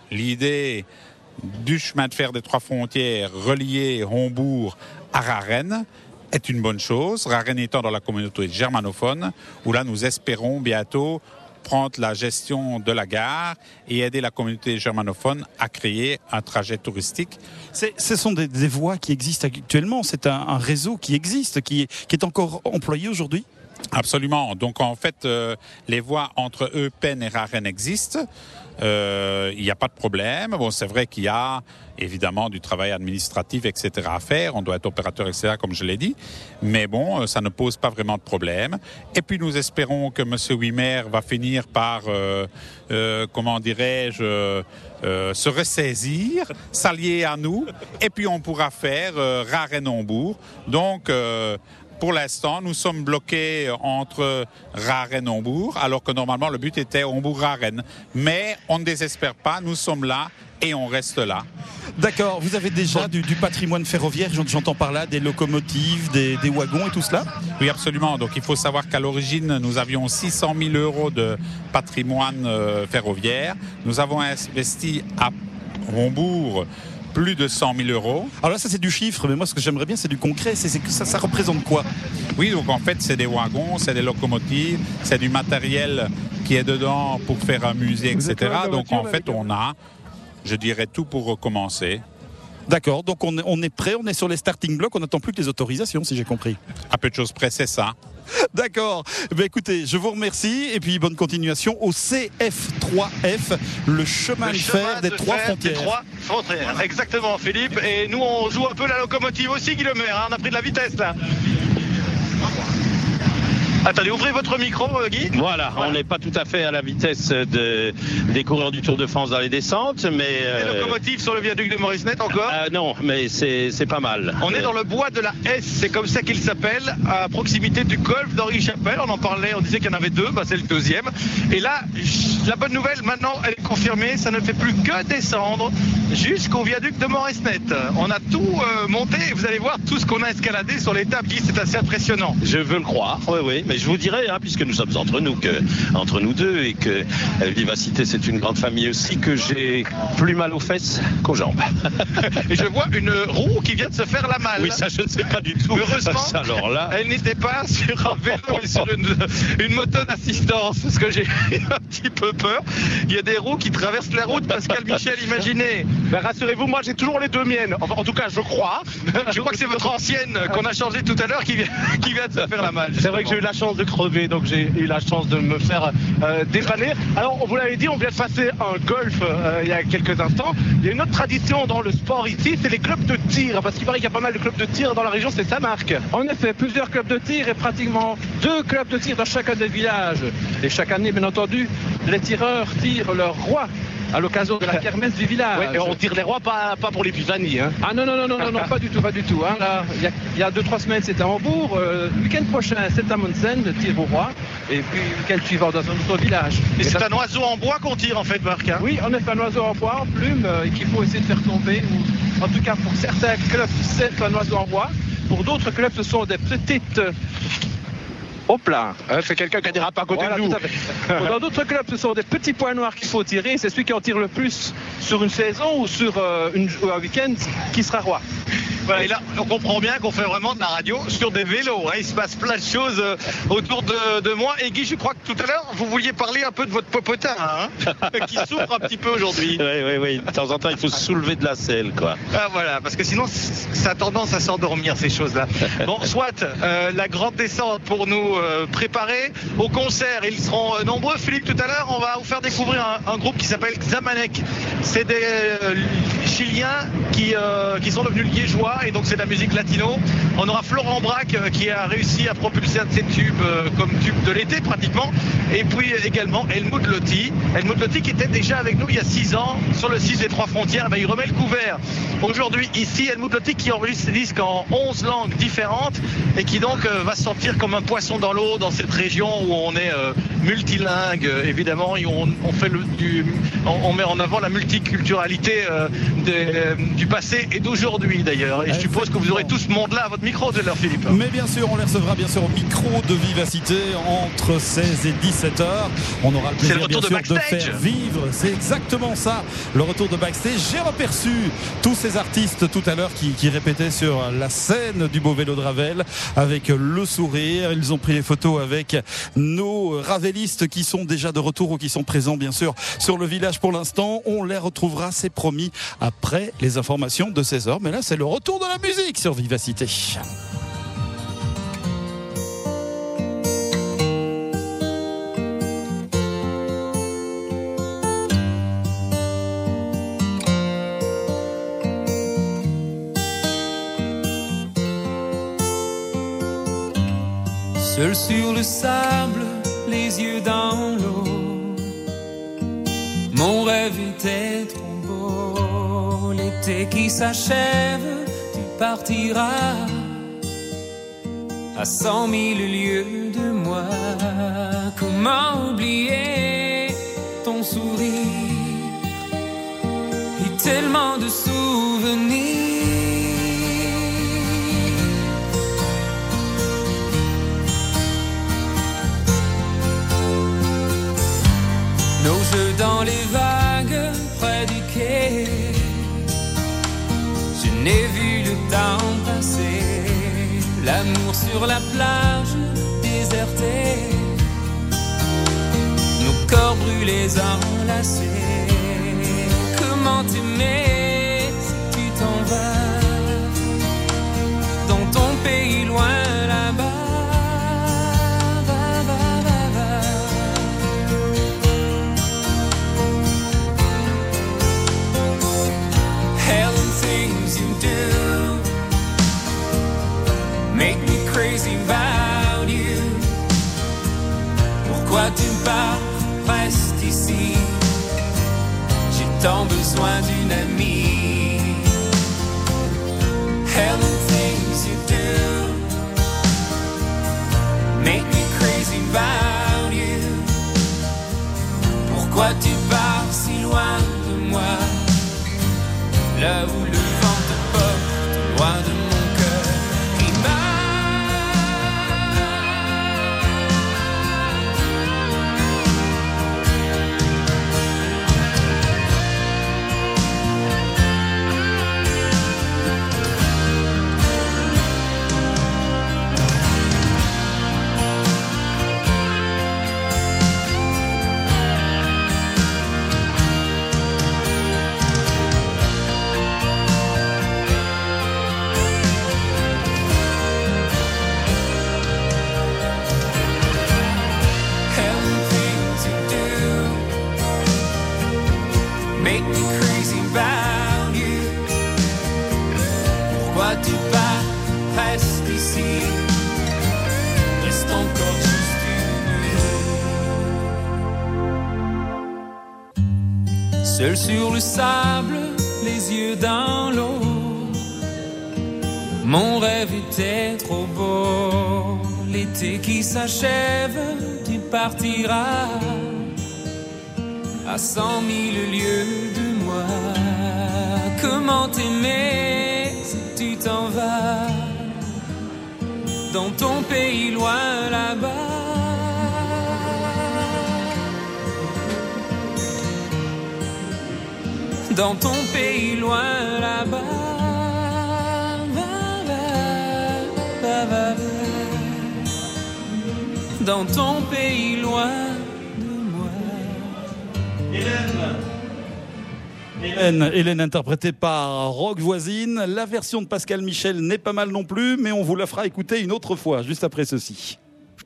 l'idée du chemin de fer des trois frontières relié Hombourg à Rarenne est une bonne chose. Rarenne étant dans la communauté germanophone, où là nous espérons bientôt prendre la gestion de la gare et aider la communauté germanophone à créer un trajet touristique. C'est, ce sont des, des voies qui existent actuellement, c'est un, un réseau qui existe, qui est, qui est encore employé aujourd'hui ? Absolument. Donc en fait, euh, les voies entre Eupen et Rarenne existent. Euh, il n'y a pas de problème. Bon, c'est vrai qu'il y a évidemment du travail administratif, et cetera à faire. On doit être opérateur, et cetera comme je l'ai dit. Mais bon, ça ne pose pas vraiment de problème. Et puis nous espérons que M. Wimmer va finir par, euh, euh, comment dirais-je, euh, euh, se ressaisir, s'allier à nous. Et puis on pourra faire euh, Rarenne-Hombourg. Donc euh, pour l'instant, nous sommes bloqués entre Rarenne et Hombourg, alors que normalement le but était Hombourg-Rarenne. Mais on ne désespère pas, nous sommes là et on reste là. D'accord, vous avez déjà du, du patrimoine ferroviaire, j'entends par là des locomotives, des, des wagons et tout cela ? Oui, absolument. Donc il faut savoir qu'à l'origine, nous avions six cent mille euros de patrimoine euh, ferroviaire. Nous avons investi à Hombourg plus de cent mille euros. Alors là, ça c'est du chiffre, mais moi ce que j'aimerais bien c'est du concret. C'est, c'est que ça, ça représente quoi ? Oui, donc en fait c'est des wagons, c'est des locomotives, c'est du matériel qui est dedans pour faire un musée, et cetera. Donc en fait on a, je dirais, tout pour recommencer. D'accord, donc on est, on est prêt, on est sur les starting blocks, on n'attend plus que les autorisations, si j'ai compris. À peu de choses près, c'est ça. D'accord, eh bien, écoutez, je vous remercie et puis bonne continuation au C F trois F, le chemin le de chemin fer des de trois fer frontières. Des trois frontières, exactement Philippe, et nous on joue un peu la locomotive aussi Guy Lemaire, hein, on a pris de la vitesse là. Attendez, ouvrez votre micro, Guy. Voilà, voilà. On n'est pas tout à fait à la vitesse de, des coureurs du Tour de France dans les descentes, mais... Euh... Les locomotives sur le viaduc de Maurice-Net encore euh, Non, mais c'est, c'est pas mal. On euh... est dans le bois de la S, c'est comme ça qu'il s'appelle, à proximité du golfe d'Henri-Chapelle. On en parlait, on disait qu'il y en avait deux, bah c'est le deuxième. Et là, la bonne nouvelle, maintenant, elle est confirmée, ça ne fait plus que descendre jusqu'au viaduc de Maurice-Net. On a tout euh, monté et vous allez voir tout ce qu'on a escaladé sur l'étape, Guy, c'est assez impressionnant. Je veux le croire, oui, oui. Mais je vous dirais, hein, puisque nous sommes entre nous, que, entre nous deux, et que euh, Vivacité c'est une grande famille aussi, que j'ai plus mal aux fesses qu'aux jambes. Et je vois une roue qui vient de se faire la malle. Oui, ça je ne sais pas du tout. Heureusement, ça, alors là... elle n'était pas sur un vélo, mais sur une, une moto d'assistance, parce que j'ai un petit peu peur. Il y a des roues qui traversent la route, Pascal Michel, imaginez. Ben, rassurez-vous, moi j'ai toujours les deux miennes. Enfin, en tout cas, je crois. Je crois que c'est votre ancienne qu'on a changée tout à l'heure qui vient, qui vient de se faire la malle. C'est vrai que j'ai eu la chance chance de crever, donc j'ai eu la chance de me faire euh, dépanner. Alors, on vous l'avait dit, on vient de passer un golf euh, il y a quelques instants. Il y a une autre tradition dans le sport ici, c'est les clubs de tir, parce qu'il paraît qu'il y a pas mal de clubs de tir dans la région, c'est ça, Marc? En effet, plusieurs clubs de tir et pratiquement deux clubs de tir dans chacun des villages. Et chaque année, bien entendu, les tireurs tirent leur roi à l'occasion de la kermesse du village. Ouais, et on tire les rois, pas, pas pour les Pisani. Hein. Ah non, non, non, non, non, non, pas du tout, pas du tout. Hein. Là, il y a, il y a deux, trois semaines, c'était à Hambourg. Euh, le week-end prochain, c'est à Monsen, le tir au roi. Et puis, le week-end suivant, dans un autre village. Et, et c'est là, un oiseau en bois qu'on tire, en fait, Marc. Hein. Oui, on est un oiseau en bois, en plume, euh, qu'il faut essayer de faire tomber. Ou, en tout cas, pour certains clubs, c'est un oiseau en bois. Pour d'autres clubs, ce sont des petites... Hop là, hein, c'est quelqu'un qui n'ira pas à côté voilà, de nous. Dans d'autres clubs, ce sont des petits points noirs qu'il faut tirer. C'est celui qui en tire le plus sur une saison ou sur euh, une, un week-end qui sera roi. Voilà, et là, on comprend bien qu'on fait vraiment de la radio sur des vélos. Hein. Il se passe plein de choses euh, autour de, de moi. Et Guy, je crois que tout à l'heure, vous vouliez parler un peu de votre popotin, hein, qui souffre un petit peu aujourd'hui. Oui, oui, oui. De temps en temps, il faut soulever de la selle, quoi. Ah, voilà, parce que sinon, ça a tendance à s'endormir, ces choses-là. Bon, soit euh, la grande descente pour nous euh, préparer au concert. Ils seront euh, nombreux. Philippe, tout à l'heure, on va vous faire découvrir un, un groupe qui s'appelle Xamanek. C'est des euh, Chiliens qui, euh, qui sont devenus liégeois. Et donc c'est de la musique latino. On aura Florent Braque euh, qui a réussi à propulser un de ses tubes euh, comme tube de l'été pratiquement. Et puis également Helmut Lotti. Helmut Lotti qui était déjà avec nous il y a six ans sur le six des Trois Frontières. Ben, il remet le couvert. Aujourd'hui ici, Helmut Lotti qui enregistre ses disques en onze langues différentes et qui donc euh, va se sentir comme un poisson dans l'eau dans cette région où on est euh, multilingue euh, évidemment. Et on, on, fait le, du, on, on met en avant la multiculturalité euh, des, euh, du passé et d'aujourd'hui d'ailleurs. Et je suppose que vous aurez tout ce monde-là à votre micro de l'heure, Philippe. Mais bien sûr, on les recevra bien sûr au micro de Vivacité entre seize et dix-sept heures. On aura le plaisir le bien de sûr de faire vivre. C'est exactement ça, le retour de backstage. J'ai aperçu tous ces artistes tout à l'heure qui, qui répétaient sur la scène du Beau Vélo de Ravel avec le sourire. Ils ont pris les photos avec nos ravelistes qui sont déjà de retour ou qui sont présents bien sûr sur le village pour l'instant. On les retrouvera, c'est promis, après les informations de seize heures. Mais là, c'est le retour de la musique sur Vivacité. Seul sur le sable, les yeux dans l'eau, mon rêve était trop beau. L'été qui s'achève, tu partiras à cent mille lieues de moi. Comment oublier ton sourire et tellement de souvenirs. Nos jeux dans les vagues près du quai, je n'ai vu le temps passer. L'amour sur la plage désertée, nos corps brûlés enlacés. Comment t'aimer si tu t'en vas dans ton pays loin là-bas. Make me crazy about you. Pourquoi tu pars, reste ici. J'ai tant besoin d'une amie. Hell and things you do make me crazy about you. Pourquoi tu pars si loin de moi, là où le vent te porte, loin de moi. make me crazy about you. Pourquoi tu pars, reste ici, reste encore juste une nuit. Seul sur le sable, les yeux dans l'eau, mon rêve était trop beau. L'été qui s'achève, tu partiras à cent mille lieues de moi. Comment t'aimer si tu t'en vas dans ton pays loin là-bas? Dans ton pays loin là-bas. Va, va, va. Dans ton pays loin de moi. Hélène. Hélène, Hélène interprétée par Rock Voisine. La version de Pascal Michel n'est pas mal non plus, mais on vous la fera écouter une autre fois, juste après ceci.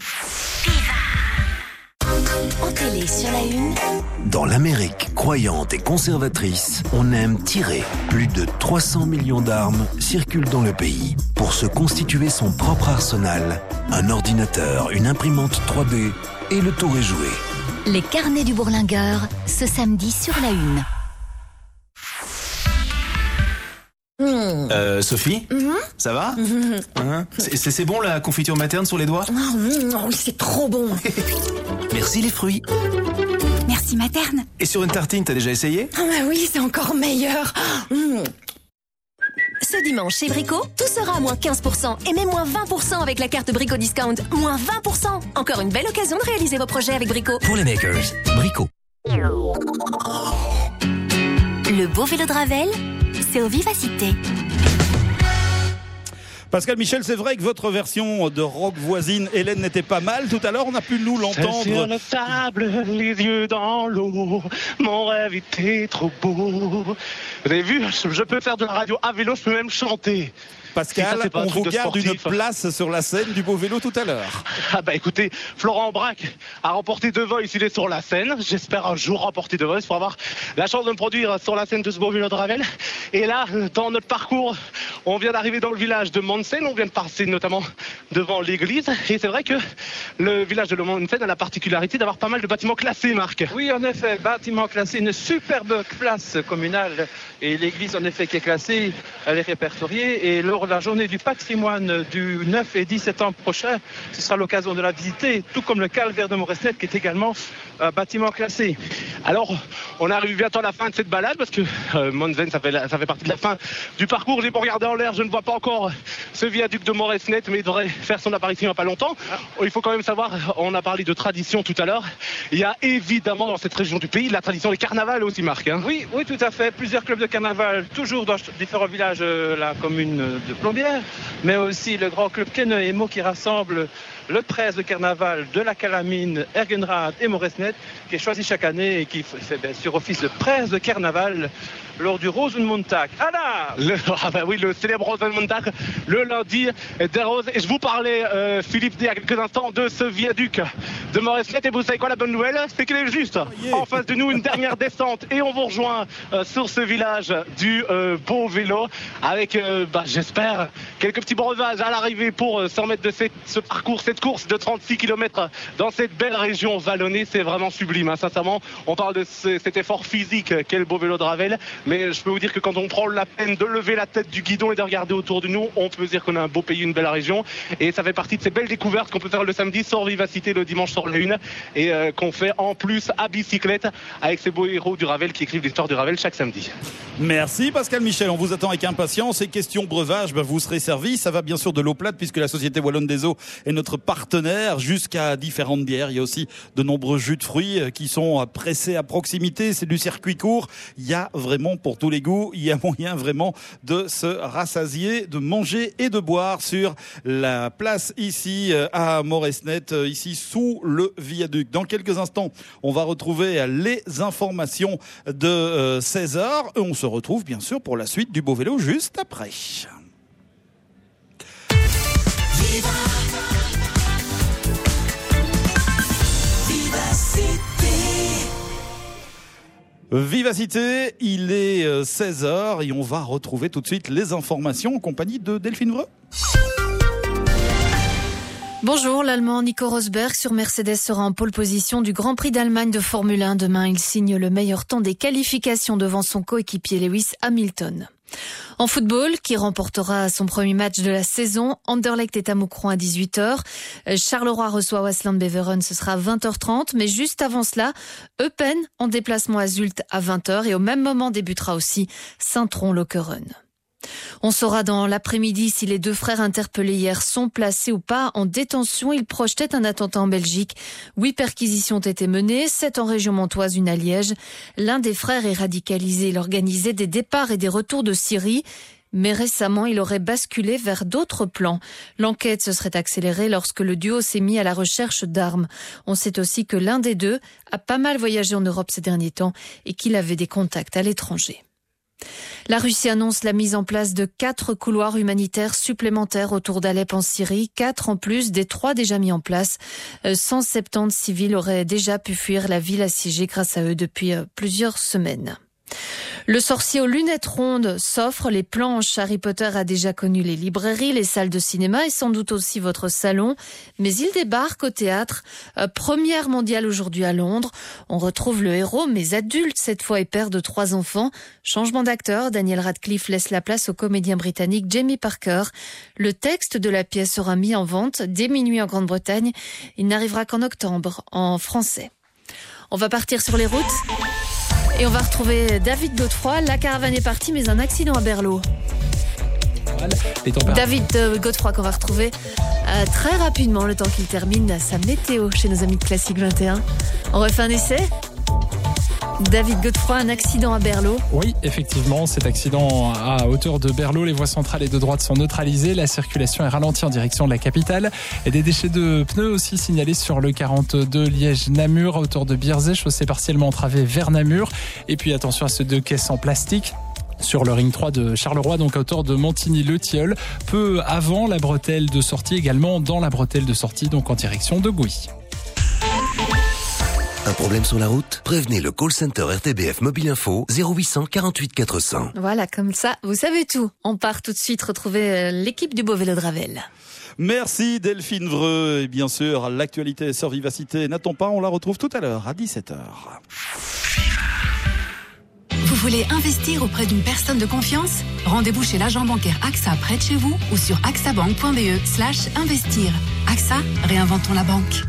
En télé sur la une. Dans l'Amérique croyante et conservatrice, on aime tirer. Plus de trois cents millions d'armes circulent dans le pays. Pour se constituer son propre arsenal, un ordinateur, une imprimante trois D et le tour est joué. Les carnets du bourlingueur, ce samedi sur la une. Euh, Sophie, Mm-hmm. ça va Mm-hmm. Hein c'est, c'est bon la confiture materne sur les doigts? Oh, mm, oh, c'est trop bon. Merci les fruits. Merci materne. Et sur une tartine, t'as déjà essayé? Ah bah oui, c'est encore meilleur. Mm. Ce dimanche chez Brico, tout sera à moins quinze pour cent et même moins vingt pour cent avec la carte Brico Discount. Moins vingt pour cent. Encore une belle occasion de réaliser vos projets avec Brico. Pour les makers, Brico. Le beau vélo de Ravel, c'est au Vivacité. Pascal Michel, c'est vrai que votre version de Rock Voisine, Hélène, n'était pas mal. Tout à l'heure, on a pu nous l'entendre. Sur le sable, les yeux dans l'eau, mon rêve était trop beau. Vous avez vu, je peux faire de la radio à vélo, je peux même chanter. Pascal, si ça, on vous garde une place sur la scène du Beau Vélo tout à l'heure. Ah bah écoutez, Florent Braque a remporté deux vols, il est sur la scène. J'espère un jour remporter deux vols pour avoir la chance de me produire sur la scène de ce Beau Vélo de Ravel. Et là, dans notre parcours, on vient d'arriver dans le village de Monsen, on vient de passer notamment devant l'église. Et c'est vrai que le village de Monsen a la particularité d'avoir pas mal de bâtiments classés, Marc. Oui, en effet, bâtiment classé, une superbe place communale. Et l'église, en effet, qui est classée, elle est répertoriée. Et lors de la journée du patrimoine du neuf et dix septembre prochain, ce sera l'occasion de la visiter, tout comme le calvaire de Moresnet, qui est également un bâtiment classé. Alors, on arrive bientôt à la fin de cette balade, parce que euh, Monsen, ça fait, ça fait partie de la fin du parcours. J'ai pas regardé en l'air, je ne vois pas encore ce viaduc de Moresnet, mais il devrait faire son apparition il n'y a pas longtemps. Il faut quand même savoir, on a parlé de tradition tout à l'heure, il y a évidemment dans cette région du pays la tradition des carnavals aussi, Marc. Hein. Oui, oui, tout à fait. Plusieurs clubs de carnaval, toujours dans différents villages de la commune de Plombières, mais aussi le grand club Kenneemo qui rassemble le treize de carnaval de la Calamine, Ergenrad et Moresnet, qui est choisi chaque année et qui fait bien sûr office de presse de carnaval lors du Rosenmontag. Ah là le, ah ben oui, le célèbre Rosenmontag, le lundi des roses. Et je vous parlais, euh, Philippe, il y a quelques instants, de ce viaduc de Moresnet. Et vous savez quoi, la bonne nouvelle, c'est qu'il est juste en face de nous, une dernière descente. Et on vous rejoint euh, sur ce village du euh, Beau Vélo, avec, euh, bah, j'espère, quelques petits breuvages à l'arrivée pour euh, s'en mettre de cette, ce parcours, cette course de trente-six kilomètres dans cette belle région vallonnée. C'est vraiment sublime, hein, sincèrement. On parle de ce, cet effort physique qu'est le Beau Vélo de Ravel, mais je peux vous dire que quand on prend la peine de lever la tête du guidon et de regarder autour de nous, on peut dire qu'on a un beau pays, une belle région, et ça fait partie de ces belles découvertes qu'on peut faire le samedi sur Vivacité, le dimanche sur la une, et euh, qu'on fait en plus à bicyclette avec ces beaux héros du Ravel qui écrivent l'histoire du Ravel chaque samedi. Merci Pascal Michel, on vous attend avec impatience. Et question breuvage, ben vous serez servi. Ça va bien sûr de l'eau plate puisque la Société Wallonne des Eaux est notre partenaire, jusqu'à différentes bières. Il y a aussi de nombreux jus de fruits qui sont pressés à proximité. C'est du circuit court. Il y a vraiment pour tous les goûts. Il y a moyen vraiment de se rassasier, de manger et de boire sur la place ici à Moresnet, ici sous le viaduc. Dans quelques instants, on va retrouver les informations de seize heures. On se retrouve bien sûr pour la suite du Beau Vélo juste après. Viva. Vivacité. Vivacité, il est seize heures et on va retrouver tout de suite les informations en compagnie de Delphine Vreux. Bonjour, l'Allemand Nico Rosberg sur Mercedes sera en pole position du Grand Prix d'Allemagne de Formule un. Demain, il signe le meilleur temps des qualifications devant son coéquipier Lewis Hamilton. En football, qui remportera son premier match de la saison, Anderlecht est à Moucron à dix-huit heures. Charleroi reçoit Waasland Beveren, ce sera à vingt heures trente. Mais juste avant cela, Eupen en déplacement à Zult à vingt heures. Et au même moment débutera aussi Saint-Tron-Lokeren. On saura dans l'après-midi si les deux frères interpellés hier sont placés ou pas en détention. Ils projetaient un attentat en Belgique. Huit perquisitions ont été menées, sept en région montoise, une à Liège. L'un des frères est radicalisé. Il organisait des départs et des retours de Syrie. Mais récemment, il aurait basculé vers d'autres plans. L'enquête se serait accélérée lorsque le duo s'est mis à la recherche d'armes. On sait aussi que l'un des deux a pas mal voyagé en Europe ces derniers temps et qu'il avait des contacts à l'étranger. La Russie annonce la mise en place de quatre couloirs humanitaires supplémentaires autour d'Alep en Syrie, quatre en plus des trois déjà mis en place. cent soixante-dix civils auraient déjà pu fuir la ville assiégée grâce à eux depuis plusieurs semaines. Le sorcier aux lunettes rondes s'offre. Les planches Harry Potter a déjà connu les librairies, les salles de cinéma et sans doute aussi votre salon. Mais il débarque au théâtre. Euh, première mondiale aujourd'hui à Londres. On retrouve le héros, mais adulte cette fois et père de trois enfants. Changement d'acteur, Daniel Radcliffe laisse la place au comédien britannique Jamie Parker. Le texte de la pièce sera mis en vente dès minuit en Grande-Bretagne. Il n'arrivera qu'en octobre en français. On va partir sur les routes. Et on va retrouver David Godefroy. La caravane est partie, mais un accident à Berlot. David Godefroy qu'on va retrouver euh, très rapidement, le temps qu'il termine sa météo chez nos amis de Classique vingt et un. On refait un essai ? David Godefroy, un accident à Berlot. Oui, effectivement, cet accident à hauteur de Berlot, les voies centrales et de droite sont neutralisées, la circulation est ralentie en direction de la capitale et des déchets de pneus aussi signalés sur le quarante-deux Liège-Namur à hauteur de Bierzet, chaussée partiellement entravée vers Namur. Et puis attention à ces deux caisses en plastique sur le ring trois de Charleroi, donc à hauteur de Montigny-le-Tilleul, peu avant la bretelle de sortie, également dans la bretelle de sortie, donc en direction de Gouy. Un problème sur la route? Prévenez le call center R T B F Mobile Info zéro huit cent quarante-huit quatre cents. Voilà, comme ça, vous savez tout. On part tout de suite retrouver l'équipe du Beau Vélo de Ravel. Merci Delphine Vreux. Et bien sûr, l'actualité sur Vivacité n'attend pas, on la retrouve tout à l'heure à dix-sept heures. Vous voulez investir auprès d'une personne de confiance? Rendez-vous chez l'agent bancaire AXA près de chez vous ou sur axabank point b e slash investir. AXA, réinventons la banque.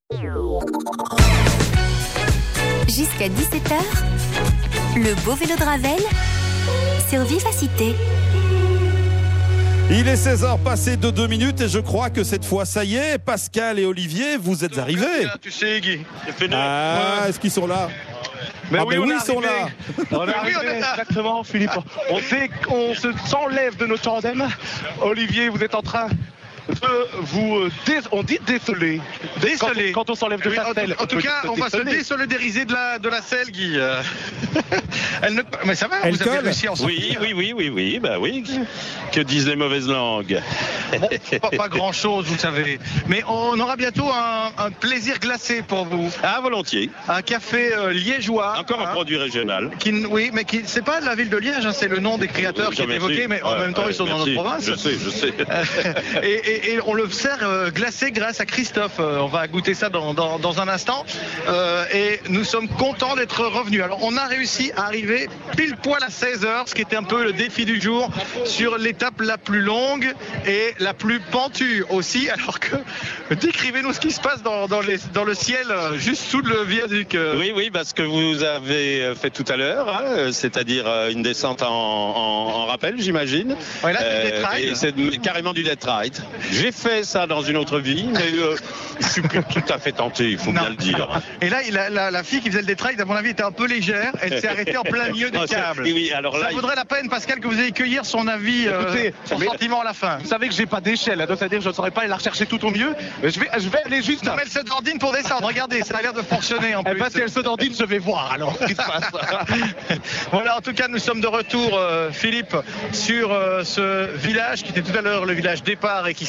Jusqu'à dix-sept heures, le Beau Vélo de Ravel sur Vivacité. Il est seize heures passées de deux minutes et je crois que cette fois, ça y est, Pascal et Olivier, vous êtes arrivés. Tu sais, Guy. Ah, est-ce qu'ils sont là? Mais ah oui, ben oui, ils arrivé. sont là. On est arrivé, exactement, Philippe. On, sait, on se s'enlève de nos tandems. Olivier, vous êtes en train de vous... Dé... On dit déceler. Déceler. Quand, quand on s'enlève de oui, sa selle. En, en tout cas, on va se désolidariser de la, de la selle, Guy. Elle ne... Mais ça va, Elle vous avez colle. réussi ensemble. Oui, oui, oui, oui, oui, bah oui. Que disent les mauvaises langues? Bon, pas, pas grand chose, vous savez. Mais on aura bientôt un, un plaisir glacé pour vous. Ah, volontiers. Un café euh, liégeois. Encore un hein, produit régional. Qui, oui, mais qui, c'est pas de la ville de Liège, hein, c'est le nom des créateurs Oui, qui est merci. évoqué, mais en Ouais, même temps, ouais, ils sont merci. dans notre province. Je sais, je sais. et, et, et on le sert euh, glacé grâce à Christophe. Euh, on va goûter ça dans, dans, dans un instant. Euh, et nous sommes contents d'être revenus. Alors, on a réussi à arriver pile poil à seize heures, ce qui était un peu le défi du jour, sur l'étape la plus longue et la plus pentue aussi. Alors que, décrivez-nous ce qui se passe dans, dans, les, dans le ciel, juste sous le viaduc. Oui, oui, parce que vous avez fait tout à l'heure, hein, c'est-à-dire une descente en, en, en rappel, j'imagine. Ouais, là, c'est du death ride. Et c'est carrément du death ride. J'ai fait ça dans une autre vie, mais euh, je suis plus tout à fait tenté, il faut Non. bien le dire. Et là, la, la, la fille qui faisait le death ride, à mon avis, était un peu légère. Elle s'est arrêtée en plein milieu des Oh, c'est- câbles. oui, oui, alors là, ça il- vaudrait la peine, Pascal, que vous ayez cueillir son avis, euh, Écoutez, son mais- sentiment à la fin. Vous savez que j'ai pas d'échelle, donc c'est-à-dire que je ne saurais pas aller la rechercher tout au mieux. Mais je vais, je vais aller juste. Non, mais elle se dandine pour descendre. Regardez, ça a l'air de fonctionner en Eh plus. ben, si elle se dandine, je vais voir alors ce qui se passe. Voilà, en tout cas, nous sommes de retour, euh, Philippe, sur euh, ce village qui était tout à l'heure le village départ et qui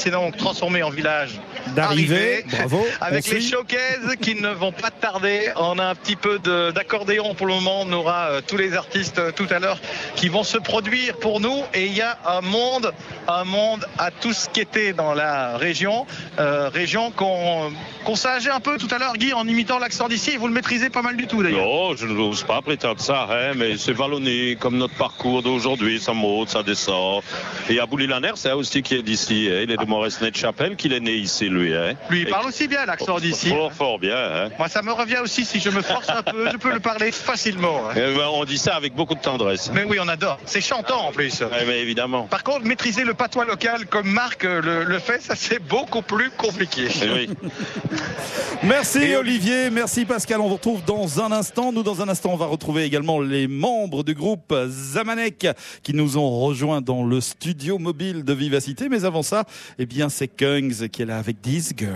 s'est donc transformé en village d'arrivée. Bravo. Avec les showcases qui ne vont pas tarder. On a un petit peu de, d'accordéon pour le moment. On aura euh, tous les artistes euh, tout à l'heure qui vont se produire pour nous. Et il y a un monde, un monde à tout ce qui était dans la région. Euh, région qu'on, qu'on sageait un peu tout à l'heure, Guy, en imitant l'accent d'ici. Vous le maîtrisez pas mal du tout d'ailleurs. Non, je n'ose pas prétendre ça, hein, mais c'est vallonné comme notre parcours d'aujourd'hui. Ça monte, ça descend. Et à Bouly-la-Ner, c'est aussi qui est d'ici. Hein. Il est de Moresnet-Chapelle, qu'il est né ici, lui. Hein. Lui, il parle aussi bien l'accent d'ici. Fort, fort bien. Hein. Moi, ça me revient aussi. Si je me force un peu, je peux le parler facilement. Hein. Eh ben, on dit ça avec beaucoup de tendresse. Mais oui, on adore. C'est chantant en plus. Eh mais évidemment. Par contre, maîtriser le patois local comme Marc le, le fait, ça c'est beaucoup plus compliqué. Eh oui. Merci Et Olivier, merci Pascal. On vous retrouve dans un instant. Nous, dans un instant, on va retrouver également les membres du groupe Zamanek qui nous ont rejoints dans le studio mobile de Vivacité. Mais avant ça, eh bien, c'est Kungs qui est là avec This Girl.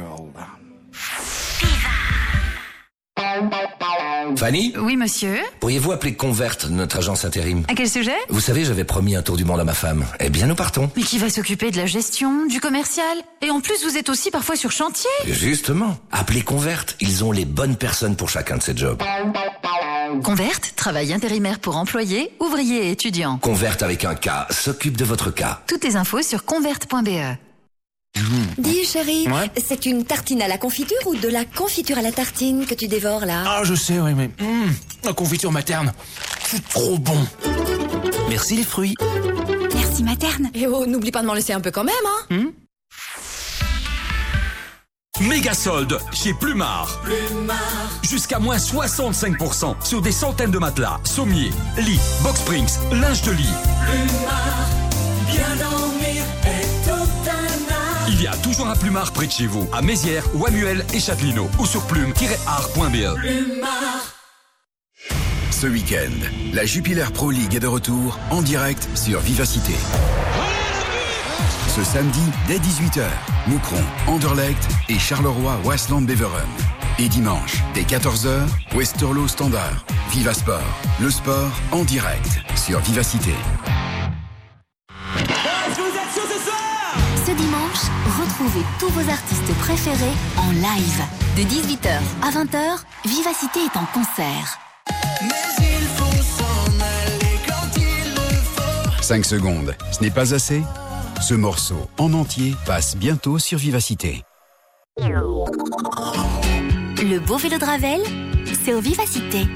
Fanny ? Oui, monsieur ? Pourriez-vous appeler Convert, notre agence intérim ? À quel sujet ? Vous savez, j'avais promis un tour du monde à ma femme. Eh bien, nous partons. Mais qui va s'occuper de la gestion, du commercial ? Et en plus, vous êtes aussi parfois sur chantier ? Justement. Appelez Convert. Ils ont les bonnes personnes pour chacun de ces jobs. Convert, travail intérimaire pour employés, ouvriers et étudiants. Convert avec un K, s'occupe de votre cas. Toutes les infos sur convert point b e. Dis chérie, Ouais. c'est une tartine à la confiture ou de la confiture à la tartine que tu dévores là? Ah, je sais, oui, mais... Mmh, la confiture materne, c'est trop bon. Merci les fruits. Merci materne. Et oh, n'oublie pas de m'en laisser un peu quand même, hein. Méga solde chez Plumard. Plumard. Jusqu'à moins soixante-cinq pour cent sur des centaines de matelas, sommiers, lits, box springs, linge de lit. Plumard, bien dormir est tout un art. Il y a toujours un Plumard près de chez vous, à Mézières, Wamuel et Châtelineau, ou sur plume tiret art point b e. Plumard. Ce week-end, la Jupiler Pro League est de retour en direct sur Vivacité. Ce samedi, dès dix-huit heures, Moucron, Anderlecht et Charleroi-Waasland-Beveren. Et dimanche, dès quatorze heures, Westerlo Standard. Viva Sport, le sport en direct sur Vivacité. Ce dimanche, retrouvez tous vos artistes préférés en live. De dix-huit heures à vingt heures, Vivacité est en concert. Mais il faut s'en aller quand il le faut. cinq secondes, ce n'est pas assez ? Ce morceau en entier passe bientôt sur Vivacité. Le beau vélo de Ravel, c'est au Vivacité.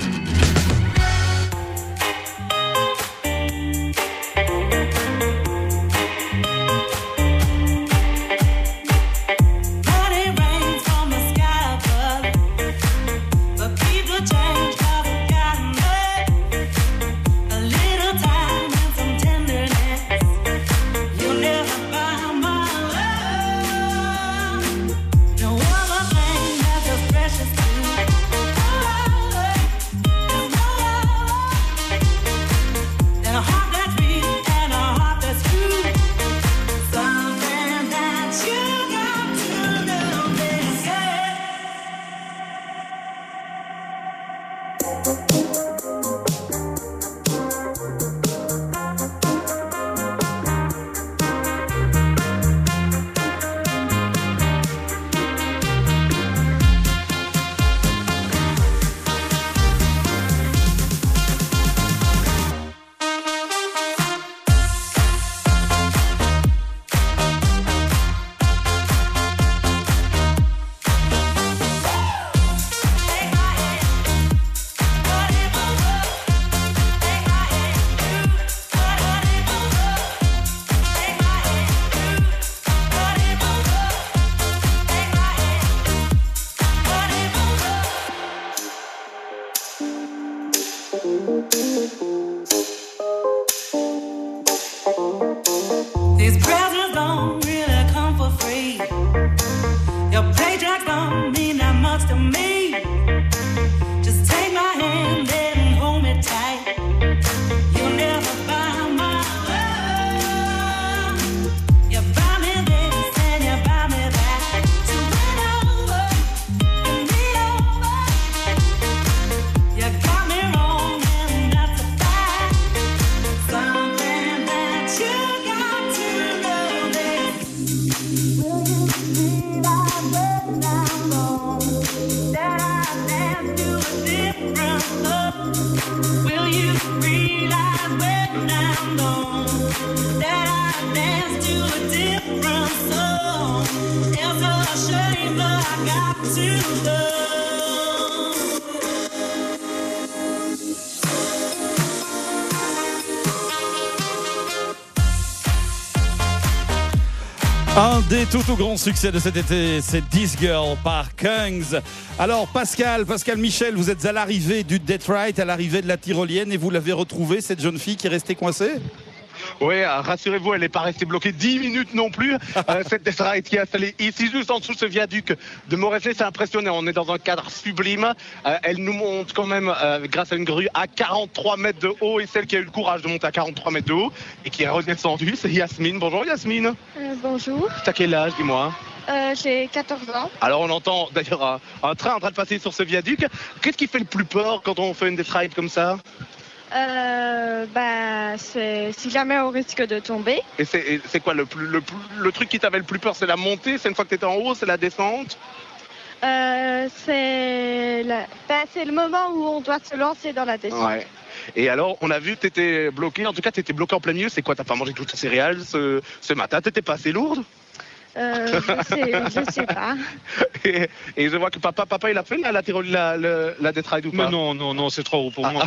These presents don't really come for free. Your paycheck don't mean that much to me. Just take my hand and hold me tight. You'll never buy my love. You buy me this and you buy me that. So win over and me over. You got me wrong and that's a fact. Un des tout tout grands succès de cet été, c'est This Girl par Kungs. Alors Pascal, Pascal Michel, vous êtes à l'arrivée du Detroit, à l'arrivée de la tyrolienne, et vous l'avez retrouvée, cette jeune fille qui est restée coincée ? Oui, rassurez-vous, elle n'est pas restée bloquée dix minutes non plus. euh, cette Detroit qui est installée ici, juste en dessous de ce viaduc de Moresnet, c'est impressionnant. On est dans un cadre sublime. Euh, elle nous monte quand même, euh, grâce à une grue, à quarante-trois mètres de haut. Et celle qui a eu le courage de monter à quarante-trois mètres de haut et qui est redescendue, c'est Yasmine. Bonjour Yasmine. Euh, bonjour. T'as quel âge, dis-moi ? Euh, j'ai quatorze ans. Alors on entend d'ailleurs un, un train en train de passer sur ce viaduc. Qu'est-ce qui fait le plus peur quand on fait une Detroit comme ça ? Euh, bah, c'est si jamais on risque de tomber. Et c'est, et c'est quoi le, plus, le, le truc qui t'avait le plus peur? C'est la montée? C'est une fois que t'étais en haut? C'est la descente? euh, c'est, la, bah, c'est le moment où on doit se lancer dans la descente. Ouais. Et alors, on a vu que t'étais bloqué. En tout cas, t'étais bloqué en plein milieu. C'est quoi? T'as pas mangé toutes les céréales ce, ce matin? T'étais pas assez lourde? Euh, je sais, je sais pas. Et, et je vois que papa, papa, il a fait la, la, la, la, la Detroit ou pas? Mais non, non, non, c'est trop haut pour moi.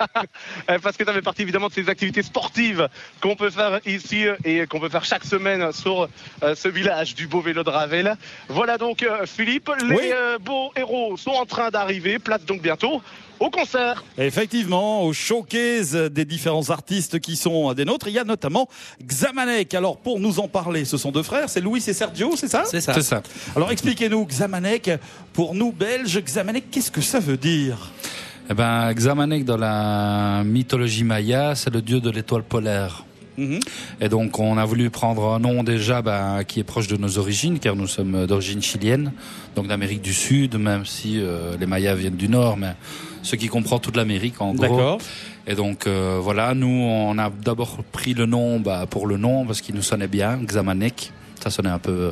Hein. Parce que ça fait partie évidemment de ces activités sportives qu'on peut faire ici et qu'on peut faire chaque semaine sur euh, ce village du beau vélo de Ravel. Voilà donc euh, Philippe, les oui. euh, beaux héros sont en train d'arriver, place donc bientôt au concert. Effectivement, au showcase des différents artistes qui sont des nôtres. Il y a notamment Xamanek. Alors, pour nous en parler, ce sont deux frères. C'est Louis et Sergio, c'est ça? C'est ça. C'est ça. Alors, expliquez-nous, Xamanek, pour nous Belges, Xamanek, qu'est-ce que ça veut dire? Eh ben, Xamanek, dans la mythologie maya, c'est le dieu de l'étoile polaire. Mmh. Et donc on a voulu prendre un nom déjà ben, qui est proche de nos origines, car nous sommes d'origine chilienne, donc d'Amérique du Sud, même si euh, les Mayas viennent du Nord, mais ce qui comprend toute l'Amérique en gros. D'accord. Et donc euh, voilà, nous on a d'abord pris le nom bah, pour le nom parce qu'il nous sonnait bien, Xamanek, ça sonnait un peu euh,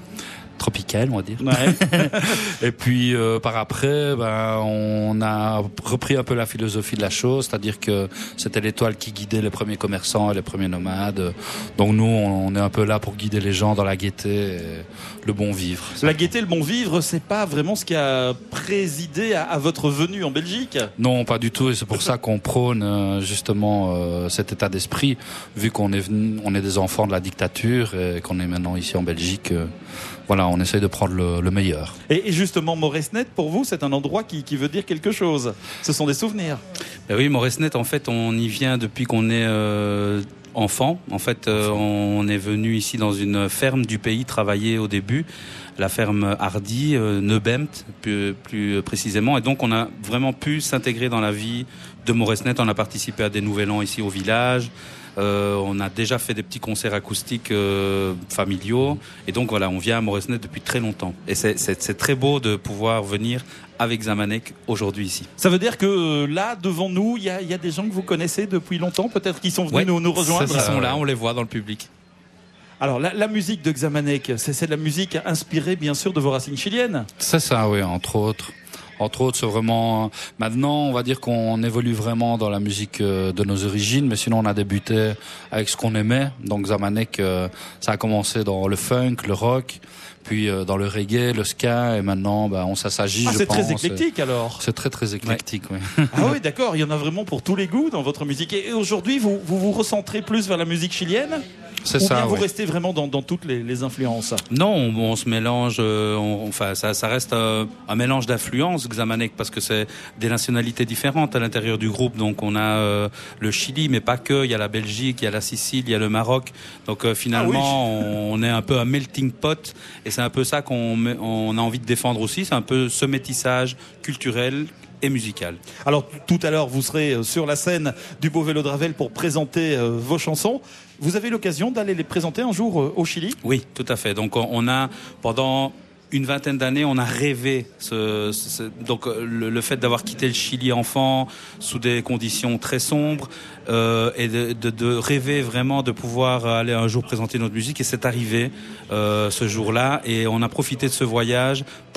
tropical, on va dire. Ouais. Et puis euh, par après, ben on a repris un peu la philosophie de la chose, c'est-à-dire que c'était l'étoile qui guidait les premiers commerçants et les premiers nomades. Donc nous, on est un peu là pour guider les gens dans la gaieté, et le bon vivre. La gaieté, le bon vivre, c'est pas vraiment ce qui a présidé à, à votre venue en Belgique? Non, pas du tout, et c'est pour ça qu'on prône euh, justement euh, cet état d'esprit, vu qu'on est venu, on est des enfants de la dictature et qu'on est maintenant ici en Belgique. Euh, Voilà, on essaye de prendre le, le meilleur. Et, et justement, Moresnet, pour vous, c'est un endroit qui, qui veut dire quelque chose. Ce sont des souvenirs. Ben oui, Moresnet, en fait, on y vient depuis qu'on est euh, enfant. En fait, euh, on est venu ici dans une ferme du pays travailler au début, la ferme Hardy, euh, Neubemt, plus, plus précisément. Et donc, on a vraiment pu s'intégrer dans la vie de Moresnet. On a participé à des Nouvel An ici au village. Euh, on a déjà fait des petits concerts acoustiques euh, familiaux. Et donc voilà, on vient à Moresnet depuis très longtemps. Et c'est, c'est, c'est très beau de pouvoir venir avec Xamanek aujourd'hui ici. Ça veut dire que là, devant nous, il y a, y a des gens que vous connaissez depuis longtemps, peut-être qui sont venus ouais, nous, nous rejoindre. Ils sont là, on les voit dans le public. Alors la, la musique de Xamanek, c'est, c'est de la musique inspirée bien sûr de vos racines chiliennes? C'est ça, oui, entre autres. Entre autres, c'est vraiment... Maintenant, on va dire qu'on évolue vraiment dans la musique de nos origines, mais sinon, on a débuté avec ce qu'on aimait. Donc, Xamanek, ça a commencé dans le funk, le rock, puis dans le reggae, le ska, et maintenant, bah, on s'assagit, ah, je c'est pense. C'est très éclectique, alors? C'est très, très éclectique, ouais. oui. Ah oui, d'accord. Il y en a vraiment pour tous les goûts dans votre musique. Et aujourd'hui, vous vous, vous recentrez plus vers la musique chilienne? C'est Ou ça, bien vous ouais. restez vraiment dans, dans toutes les, les influences? Non, on, on se mélange, euh, on, enfin ça, ça reste euh, un mélange d'influences, Xamanek, parce que c'est des nationalités différentes à l'intérieur du groupe. Donc on a euh, le Chili, mais pas que, il y a la Belgique, il y a la Sicile, il y a le Maroc. Donc euh, finalement, ah oui. on, on est un peu un melting pot, et c'est un peu ça qu'on on a envie de défendre aussi, c'est un peu ce métissage culturel et musical. Alors tout à l'heure, vous serez sur la scène du Beau Vélo de Ravel pour présenter euh, vos chansons. Vous avez l'occasion d'aller les présenter un jour euh, au Chili? Oui, tout à fait. Donc on a, pendant une vingtaine d'années, on a rêvé ce, ce, donc le, le fait d'avoir quitté le Chili enfant sous des conditions très sombres euh, et de, de, de rêver vraiment de pouvoir aller un jour présenter notre musique, et c'est arrivé euh, ce jour-là, et on a profité de ce voyage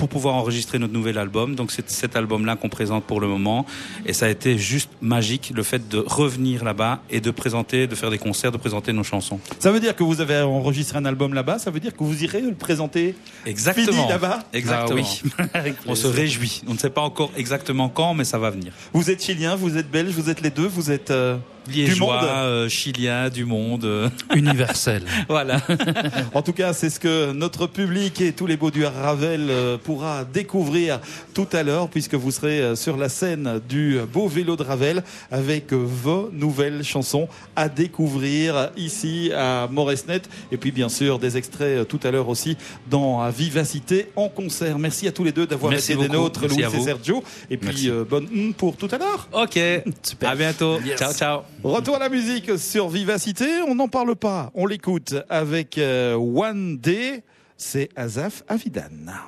pour pouvoir enregistrer notre nouvel album. Donc c'est cet album-là qu'on présente pour le moment. Et ça a été juste magique, le fait de revenir là-bas et de présenter, de faire des concerts, de présenter nos chansons. Ça veut dire que vous avez enregistré un album là-bas, ça veut dire que vous irez le présenter exactement fini là-bas. Exactement. Ah, oui. On se réjouit. On ne sait pas encore exactement quand, mais ça va venir. Vous êtes chilien, vous êtes belge, vous êtes les deux, vous êtes euh, liégeois, du monde, euh, chilien, du monde, euh... universel. Voilà. En tout cas, c'est ce que notre public et tous les beaux du Ravel euh, pourra découvrir tout à l'heure, puisque vous serez sur la scène du Beau Vélo de Ravel avec vos nouvelles chansons à découvrir ici à Moresnet, et puis bien sûr des extraits tout à l'heure aussi dans Vivacité en concert. Merci à tous les deux d'avoir été des nôtres, Louis et Sergio, et puis euh, bonne mm pour tout à l'heure. Ok, super. À bientôt. Yes. Ciao, ciao. Retour à la musique sur Vivacité, on n'en parle pas, on l'écoute avec euh, One Day, c'est Asaf Avidan.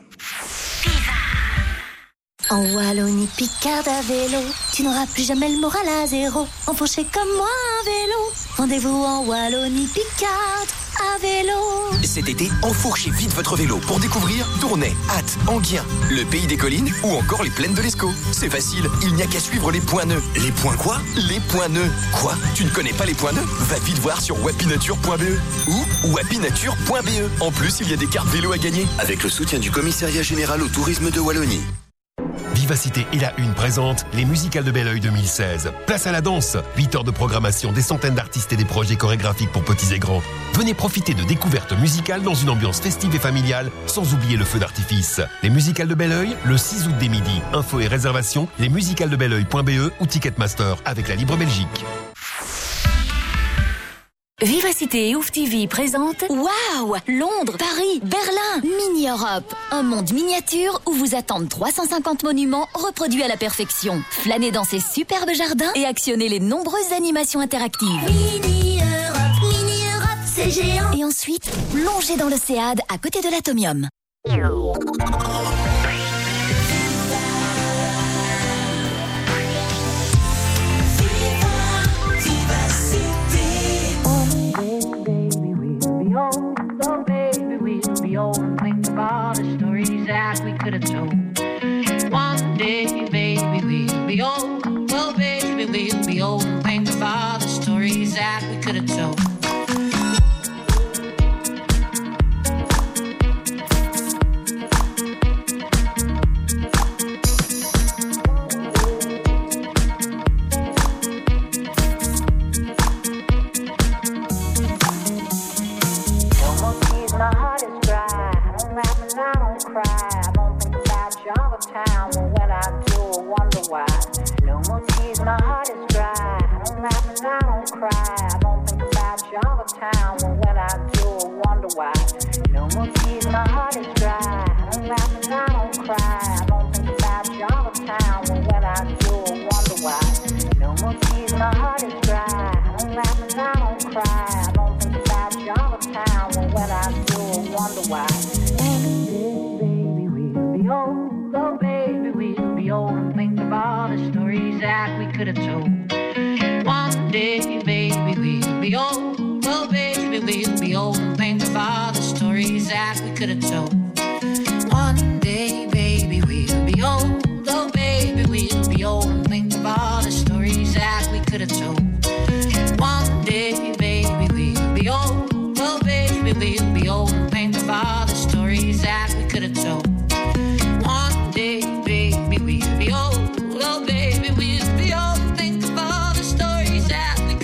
En Wallonie Picarde à vélo, tu n'auras plus jamais le moral à zéro. Enfoncé comme moi un vélo, rendez-vous en Wallonie Picarde à vélo. Cet été, enfourchez vite votre vélo pour découvrir Tournai, Ath, Enghien, le pays des collines ou encore les plaines de l'Escaut. C'est facile, il n'y a qu'à suivre les points nœuds. Les points quoi? Les points nœuds. Quoi? Tu ne connais pas les points nœuds? Va vite voir sur wapinature point b e ou wapinature point b e. En plus, il y a des cartes vélo à gagner. Avec le soutien du Commissariat Général au Tourisme de Wallonie. Vivacité et la Une présente les musicales de Belleuil deux mille seize. Place à la danse, huit heures de programmation, des centaines d'artistes et des projets chorégraphiques pour petits et grands. Venez profiter de découvertes musicales dans une ambiance festive et familiale, sans oublier le feu d'artifice. Les musicales de Belleuil, le six août dès midi. Infos et réservations, lesmusicalesdebelleuil point b e ou Ticketmaster avec la Libre Belgique. Vivacité et Ouf T V présente Waouh, Londres, Paris, Berlin, Mini-Europe. Un monde miniature où vous attendent trois cent cinquante monuments reproduits à la perfection. Flânez dans ces superbes jardins et actionnez les nombreuses animations interactives. Mini-Europe, Mini-Europe, c'est géant. Et ensuite, plongez dans l'Océade à côté de l'Atomium. Oh, baby, we'll be old and think of all the stories that we could have told. One day, baby, we'll be old. Oh, baby, we'll be old and think of all the stories that we could have told. My heart is dry, I don't laugh and I don't cry. I don't think about you all the time, well, when I do, I wonder why. No more tears, my heart is dry, I don't laugh and I don't cry. I don't think about you all the time, well, when I do, I wonder why. No more tears, my heart is dry, I don't laugh and I don't cry. I don't think about you all the time, well, when I do, I wonder why. No more tears, my heart is dry, I don't laugh and I don't cry. I don't think about you all the time, well, when I do, wonder why. One day, baby, we'll be old. Oh, baby, we'll be old and think of all the stories that we could have told. One day, baby, we'll be old. Oh, baby, we'll be old and think of all the stories that we could have told. One day, baby, we'll be old. Oh, baby, we'll be old and think of all the stories that we could have told. One day, baby, we'll be old. Oh, baby, we'll be old and think of all the stories that we could have told. One day, baby, we'll be old. Oh, baby, we'll be old and think of all the stories that we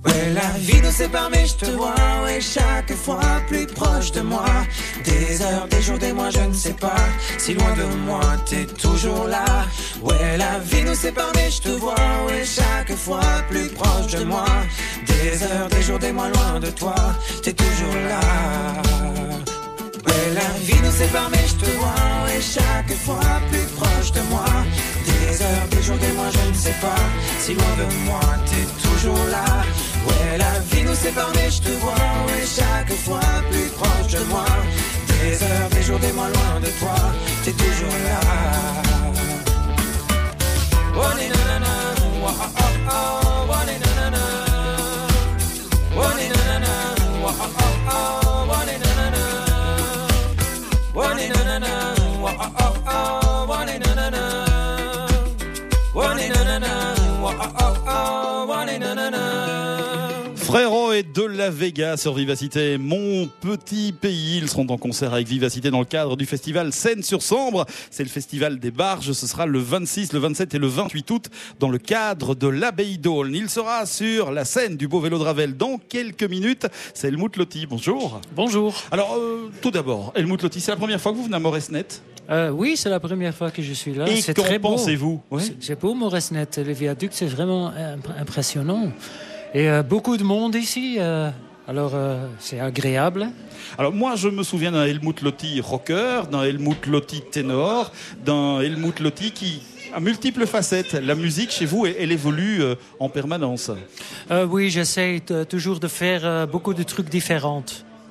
Ouais, la vie nous sépare mais je te vois, ouais, chaque fois plus proche de moi. Des heures, des jours, des mois, je ne sais pas. Si loin de moi, t'es toujours là. Ouais, la vie nous sépare mais je te vois, ouais, chaque fois plus proche de moi. Des heures, des jours, des mois, loin de toi, t'es toujours là. Ouais, la vie nous sépare mais je te vois, ouais, chaque fois plus proche de moi. Des heures, des jours, des mois, je ne sais pas. Si loin de moi, t'es toujours là. Ouais, la vie nous sépare mais je te vois, ouais, chaque fois plus proche de moi. Des heures, des jours, des mois, loin de toi, t'es toujours là. Oh, ni na na na, oh oh oh, oh ni na na na, oh ni na na na, oh oh oh, oh ni na na na, oh ni na na na, oh oh oh, oh ni na na na, oh ni na na na, oh oh oh, oh ni na na na. Frérot et de la Vega sur Vivacité, mon petit pays. Ils seront en concert avec Vivacité dans le cadre du festival Seine-sur-Sambre. C'est le festival des Barges. Ce sera le vingt-six, le vingt-sept et le vingt-huit août dans le cadre de l'Abbaye d'Aulne. Il sera sur la scène du Beau Vélo de Ravel dans quelques minutes. C'est Helmut Lotti. Bonjour. Bonjour. Alors, euh, tout d'abord, Helmut Lotti, c'est la première fois que vous venez à Moresnet ? Euh, oui, c'est la première fois que je suis là. Et c'est qu'en très beau. pensez-vous ? Ouais. C'est, c'est beau, Moresnet. Le viaduc, c'est vraiment imp- impressionnant. Et euh, beaucoup de monde ici, euh, alors euh, c'est agréable. Alors moi, je me souviens d'un Helmut Lotti rocker, d'un Helmut Lotti ténor, d'un Helmut Lotti qui a multiples facettes. La musique, chez vous, elle évolue euh, en permanence. Euh, oui, j'essaie t- toujours de faire euh, beaucoup de trucs différents.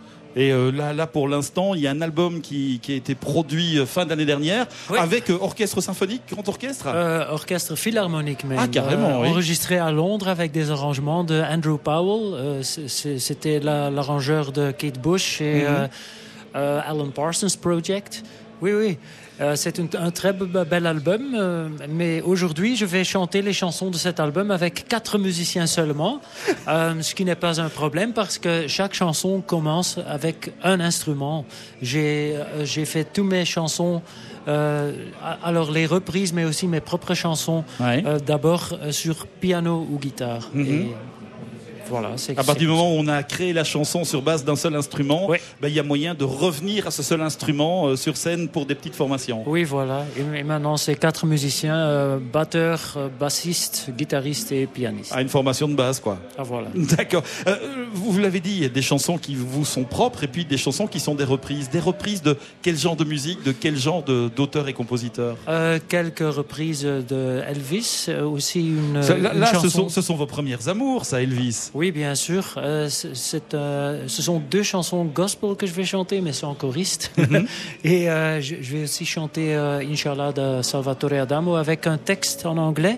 Et euh, là, là, pour l'instant, il y a un album qui, qui a été produit fin d'année dernière, oui, avec euh, orchestre symphonique, grand orchestre. Euh, orchestre philharmonique même. Ah, carrément, euh, oui. Enregistré à Londres avec des arrangements de Andrew Powell. Euh, c'est, c'était la, l'arrangeur de Kate Bush et mm-hmm. euh, euh, Alan Parsons Project. Oui, oui. Euh, c'est un, un très be- bel album, euh, mais aujourd'hui, je vais chanter les chansons de cet album avec quatre musiciens seulement, euh, ce qui n'est pas un problème parce que chaque chanson commence avec un instrument. J'ai, euh, j'ai fait toutes mes chansons, euh, alors les reprises, mais aussi mes propres chansons, ouais. euh, d'abord euh, sur piano ou guitare. Mm-hmm. Et, Voilà, c'est, à partir du moment où on a créé la chanson sur base d'un seul instrument, il ouais. ben, y a moyen de revenir à ce seul instrument euh, sur scène pour des petites formations. Oui, voilà. Et, et maintenant, c'est quatre musiciens, euh, batteurs, euh, bassistes, guitaristes et pianistes. Ah, une formation de base, quoi. Ah, voilà. D'accord. Euh, vous, vous l'avez dit, il y a des chansons qui vous sont propres et puis des chansons qui sont des reprises. Des reprises de quel genre de musique, de quel genre de, d'auteurs et compositeurs ? euh, Quelques reprises de Elvis, aussi une, ça, là, une là, chanson... ce sont, ce sont vos premières amours, ça, Elvis. Oui, bien sûr. Euh, c'est, c'est, euh, ce sont deux chansons gospel que je vais chanter, mais sans choriste. Mm-hmm. Et euh, je, je vais aussi chanter euh, Inch'Allah de Salvatore Adamo avec un texte en anglais.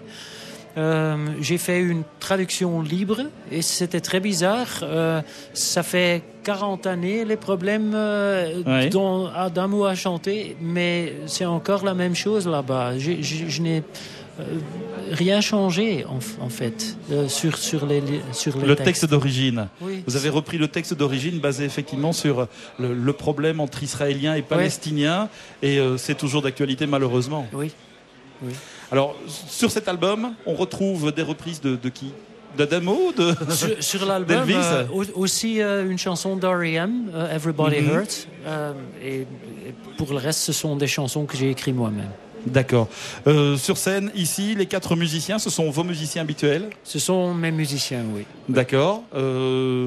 Euh, j'ai fait une traduction libre et c'était très bizarre. Euh, ça fait quarante années les problèmes euh, ouais. dont Adamo a chanté, mais c'est encore la même chose là-bas. Je, je, je n'ai Euh, rien changé en, en fait euh, sur, sur les, sur les le textes. texte d'origine. Oui. Vous avez repris le texte d'origine basé effectivement sur le, le problème entre Israéliens et Palestiniens, oui. et euh, c'est toujours d'actualité malheureusement. Oui. oui. Alors sur cet album, on retrouve des reprises de, de qui ? D'Adamo, de sur, sur l'album euh, aussi euh, une chanson d'R E M, uh, Everybody mm-hmm. Hurts, euh, et, et pour le reste ce sont des chansons que j'ai écrites moi-même. D'accord. Euh, sur scène, ici, les quatre musiciens, ce sont vos musiciens habituels ? Ce sont mes musiciens, oui. D'accord. Euh,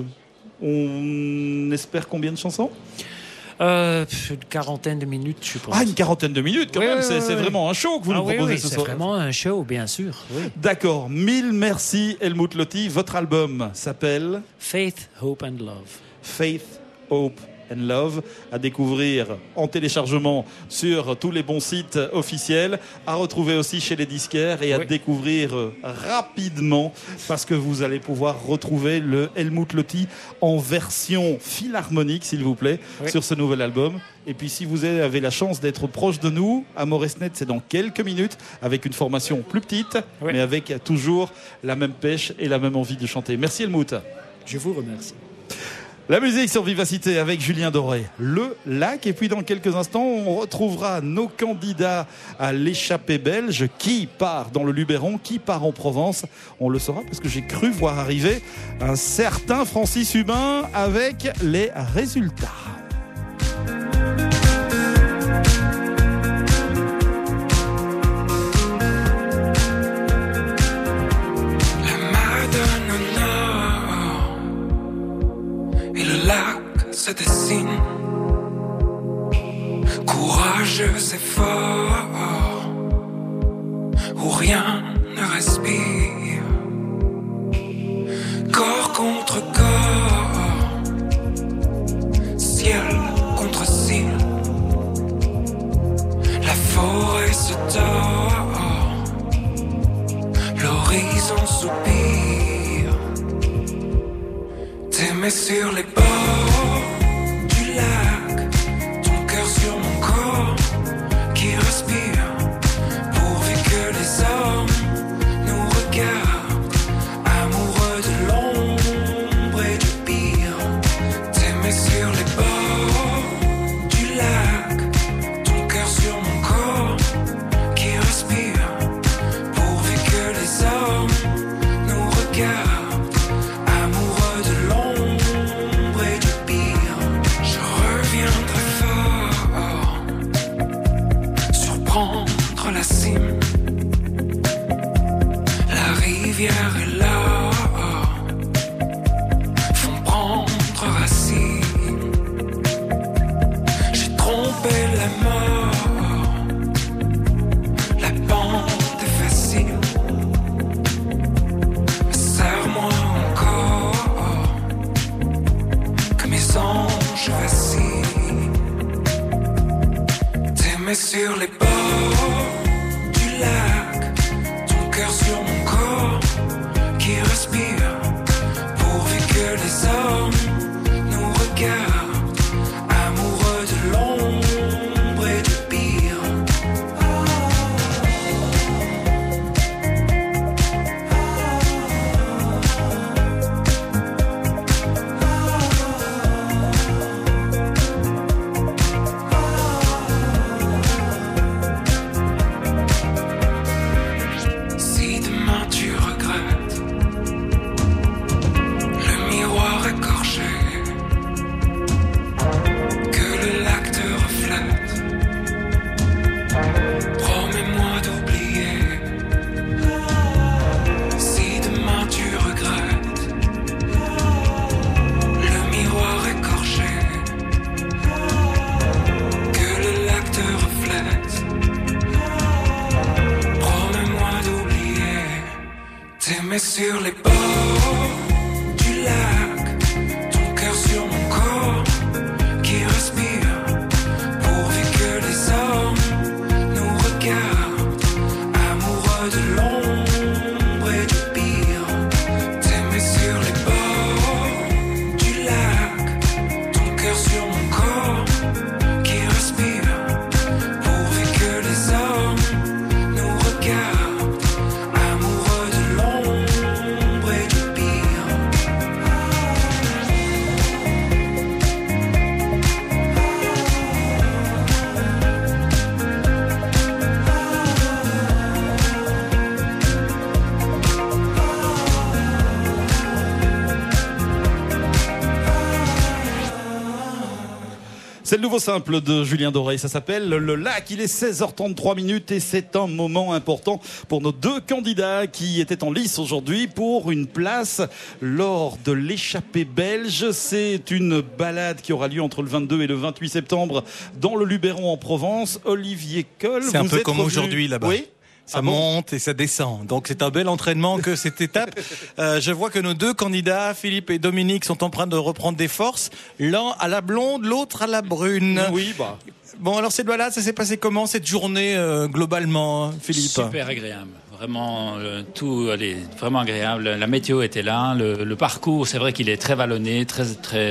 on espère combien de chansons ? Euh, une quarantaine de minutes, je pense. Ah, une quarantaine de minutes, quand oui, même. Oui, c'est, oui, c'est oui. vraiment un show que vous ah, nous oui, proposez oui, ce c'est soir. C'est vraiment un show, bien sûr. Oui. D'accord. Mille merci, Helmut Lotti. Votre album s'appelle Faith, Hope and Love. Faith, Hope and Love, à découvrir en téléchargement sur tous les bons sites officiels, à retrouver aussi chez les disquaires et à oui. découvrir rapidement parce que vous allez pouvoir retrouver le Helmut Lotti en version philharmonique, s'il vous plaît, oui. sur ce nouvel album. Et puis si vous avez la chance d'être proche de nous, à Moresnet, c'est dans quelques minutes, avec une formation plus petite, oui. mais avec toujours la même pêche et la même envie de chanter. Merci Helmut. Je vous remercie. La musique sur Vivacité avec Julien Doré, le lac. Et puis dans quelques instants, on retrouvera nos candidats à l'échappée belge. Qui part dans le Luberon, qui part en Provence? On le saura parce que j'ai cru voir arriver un certain Francis Hubin avec les résultats. Se dessine, courageux et fort, où rien ne respire, corps contre corps, ciel contre ciel, la forêt se tord, l'horizon soupire, t'aimer sur les bords du lac, ton cœur sur mon corps qui respire, pourvu que les hommes nous regardent, amoureux de l'ombre et du pire. T'aimer sur les bords du lac, ton cœur sur mon corps qui respire, pourvu que les hommes nous regardent. La cime, la rivière est là, font prendre racine. J'ai trompé la mort, la pente est facile, mais serre-moi encore, que mes anges vacillent. T'aimer sur les bords du lac, ton cœur sur mon corps qui respire, pourvu que les hommes nous regardent, amoureux de l'ombre et du pire. Sur les bords du lac, ton cœur sur mon corps qui respire, pourvu que les hommes nous regardent, amoureux de l'ombre et du pire. T'aimer sur les bords du lac, ton cœur sur mon corps qui respire, pourvu que les hommes nous regardent. C'est le nouveau simple de Julien Doré, ça s'appelle Le Lac. Il est seize heures trente-trois minutes et c'est un moment important pour nos deux candidats qui étaient en lice aujourd'hui pour une place lors de l'échappée belge. C'est une balade qui aura lieu entre le vingt-deux et le vingt-huit septembre dans le Luberon en Provence. Olivier Coll, c'est un peu comme revenu... aujourd'hui là-bas. Oui. Ça ah bon monte et ça descend. Donc c'est un bel entraînement que cette étape. Euh, je vois que nos deux candidats, Philippe et Dominique, sont en train de reprendre des forces. L'un à la blonde, l'autre à la brune. Oui, bah. Bon, alors cette balade, ça s'est passé comment cette journée euh, globalement, Philippe? Super agréable. Vraiment, euh, tout, allez, vraiment agréable. La météo était là. Le, le parcours, c'est vrai qu'il est très vallonné, très, très,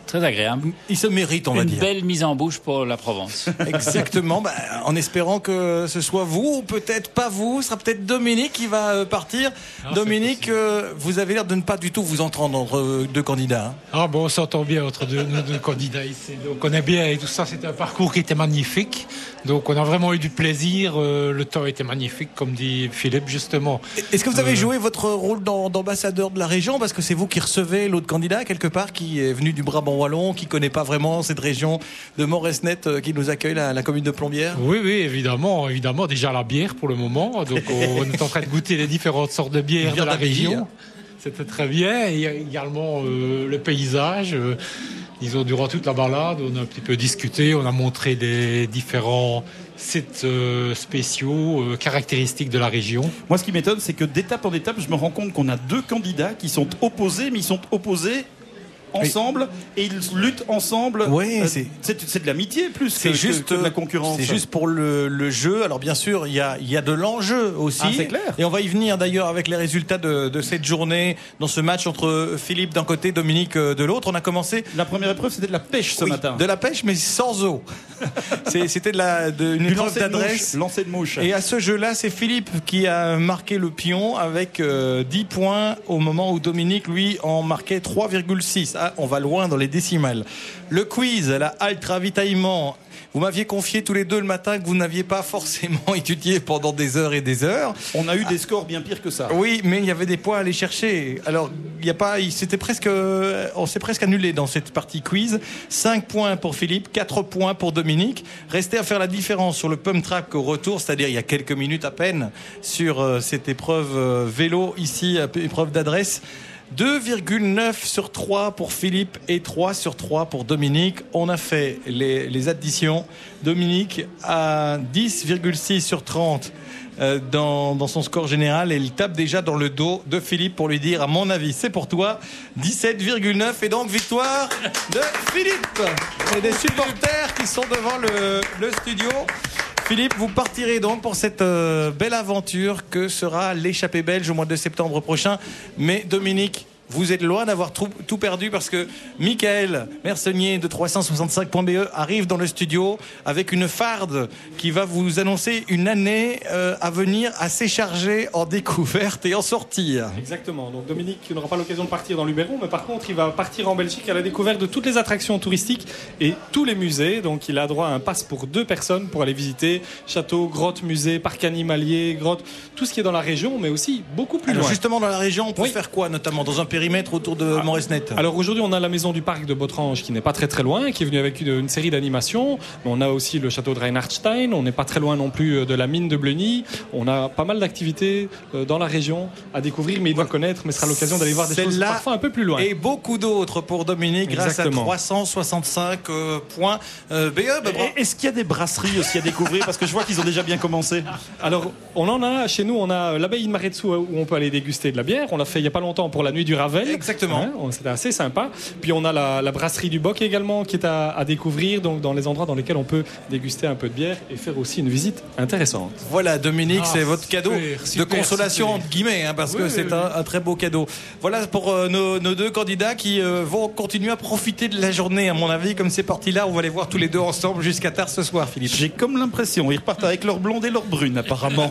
Très agréable. Il se mérite, on va Une dire. belle mise en bouche pour la Provence. Exactement, bah, en espérant que ce soit vous, ou peut-être pas vous, ce sera peut-être Dominique qui va euh, partir. Ah, Dominique, euh, vous avez l'air de ne pas du tout vous entendre entre euh, deux candidats. Hein. Ah bon, on s'entend bien entre deux, nos deux candidats ici. Donc on est bien et tout ça, c'était un parcours qui était magnifique. Donc on a vraiment eu du plaisir, euh, le temps était magnifique, comme dit Philippe justement. Est-ce que vous avez Euh, joué votre rôle d'am- d'ambassadeur de la région, parce que c'est vous qui recevez l'autre candidat quelque part, qui est venu du Brabant wallon, qui connaît pas vraiment cette région de Moresnet, euh, qui nous accueille, la, la commune de Plombières? Oui, oui, évidemment, évidemment. Déjà la bière pour le moment. Donc on est en train de goûter les différentes sortes de bières Bière de la d'Abbaye, région. hein. C'était très bien. Et également euh, le paysage. Euh, disons, durant toute la balade, on a un petit peu discuté. On a montré les différents sites euh, spéciaux, euh, caractéristiques de la région. Moi, ce qui m'étonne, c'est que d'étape en étape, je me rends compte qu'on a deux candidats qui sont opposés, mais ils sont opposés ensemble et ils luttent ensemble. Oui, Euh, c'est- c'est c'est de l'amitié plus C'est que, juste que de la concurrence. C'est juste pour le, le jeu. Alors bien sûr, il y a, il y a de l'enjeu aussi. Ah, c'est clair. Et on va y venir d'ailleurs avec les résultats de, de cette journée dans ce match entre Philippe d'un côté, Dominique euh, de l'autre. On a commencé. La première épreuve, c'était de la pêche ce Oui, matin. de la pêche, mais sans eau. C'est- C'était de la, de, une Du épreuve lancer de d'adresse. mouche, lancer de mouche. Et à ce jeu-là, c'est Philippe qui a marqué le pion avec euh, dix points au moment où Dominique, lui, en marquait trois virgule six. Ah, on va loin dans les décimales. Le quiz, la halte ravitaillement. Vous m'aviez confié tous les deux le matin que vous n'aviez pas forcément étudié pendant des heures et des heures. On a eu des scores bien pires que ça. Oui, mais il y avait des points à aller chercher. Alors, il y a pas, il- c'était presque, on s'est presque annulé dans cette partie quiz. cinq points pour Philippe, quatre points pour Dominique. Restait à faire la différence sur le pump track au retour, c'est-à-dire il y a quelques minutes à peine sur euh, cette épreuve euh, vélo ici, euh, épreuve d'adresse. deux virgule neuf sur trois pour Philippe et trois sur trois pour Dominique. On a fait les, les additions. Dominique a dix virgule six sur trente euh, dans, dans son score général et il tape déjà dans le dos de Philippe pour lui dire, à mon avis, c'est pour toi. dix-sept virgule neuf et donc victoire de Philippe. Et des supporters qui sont devant le, le studio. Philippe, vous partirez donc pour cette euh, belle aventure que sera l'échappée belge au mois de septembre prochain. Mais Dominique, vous êtes loin d'avoir tout, tout perdu parce que Michael Mersenier de trois cent soixante-cinq point B E arrive dans le studio avec une farde qui va vous annoncer une année euh, à venir assez chargée en découverte et en sortie. Exactement. Donc Dominique n'aura pas l'occasion de partir dans l'Uberon, mais par contre, il va partir en Belgique à la découverte de toutes les attractions touristiques et tous les musées. Donc il a droit à un pass pour deux personnes pour aller visiter château, grotte, musée, parc animalier, grotte, tout ce qui est dans la région, mais aussi beaucoup plus Alors loin. justement dans la région, on peut Oui. faire quoi notamment dans un périmètre autour de Ah. Moresnet? Alors aujourd'hui, on a la maison du parc de Botrange qui n'est pas très très loin, qui est venue avec une, une série d'animations. On a aussi le château de Reinhardstein. On n'est pas très loin non plus de la mine de Bleuny. On a pas mal d'activités euh, dans la région à découvrir, mais il doit connaître. Mais ce sera l'occasion d'aller voir des choses Celle-là parfois un peu plus loin. Et beaucoup d'autres pour Dominique grâce Exactement. à trois cent soixante-cinq euh, points euh, B E. Bah, bravo. Et Est-ce qu'il y a des brasseries aussi à découvrir? Parce que je vois qu'ils ont déjà bien commencé. Alors, on en a chez nous, on a l'abbaye de Maretsu où on peut aller déguster de la bière. On l'a fait il y a pas longtemps pour la nuit du Ravel. Exactement. Hein, on- C'était assez sympa. Puis on a la, la brasserie du Boc également qui est à, à découvrir, donc dans les endroits dans lesquels on peut déguster un peu de bière et faire aussi une visite intéressante. Voilà, Dominique, Ah, c'est votre cadeau super, de super, consolation super. entre guillemets, hein, parce Oui, que oui, c'est oui. un, un très beau cadeau. Voilà pour euh, nos, nos deux candidats qui euh, vont continuer à profiter de la journée, à mon avis, comme c'est parti là. On va les voir tous les deux ensemble jusqu'à tard ce soir, Philippe. J'ai comme l'impression, ils repartent avec leur blonde et leur brune apparemment.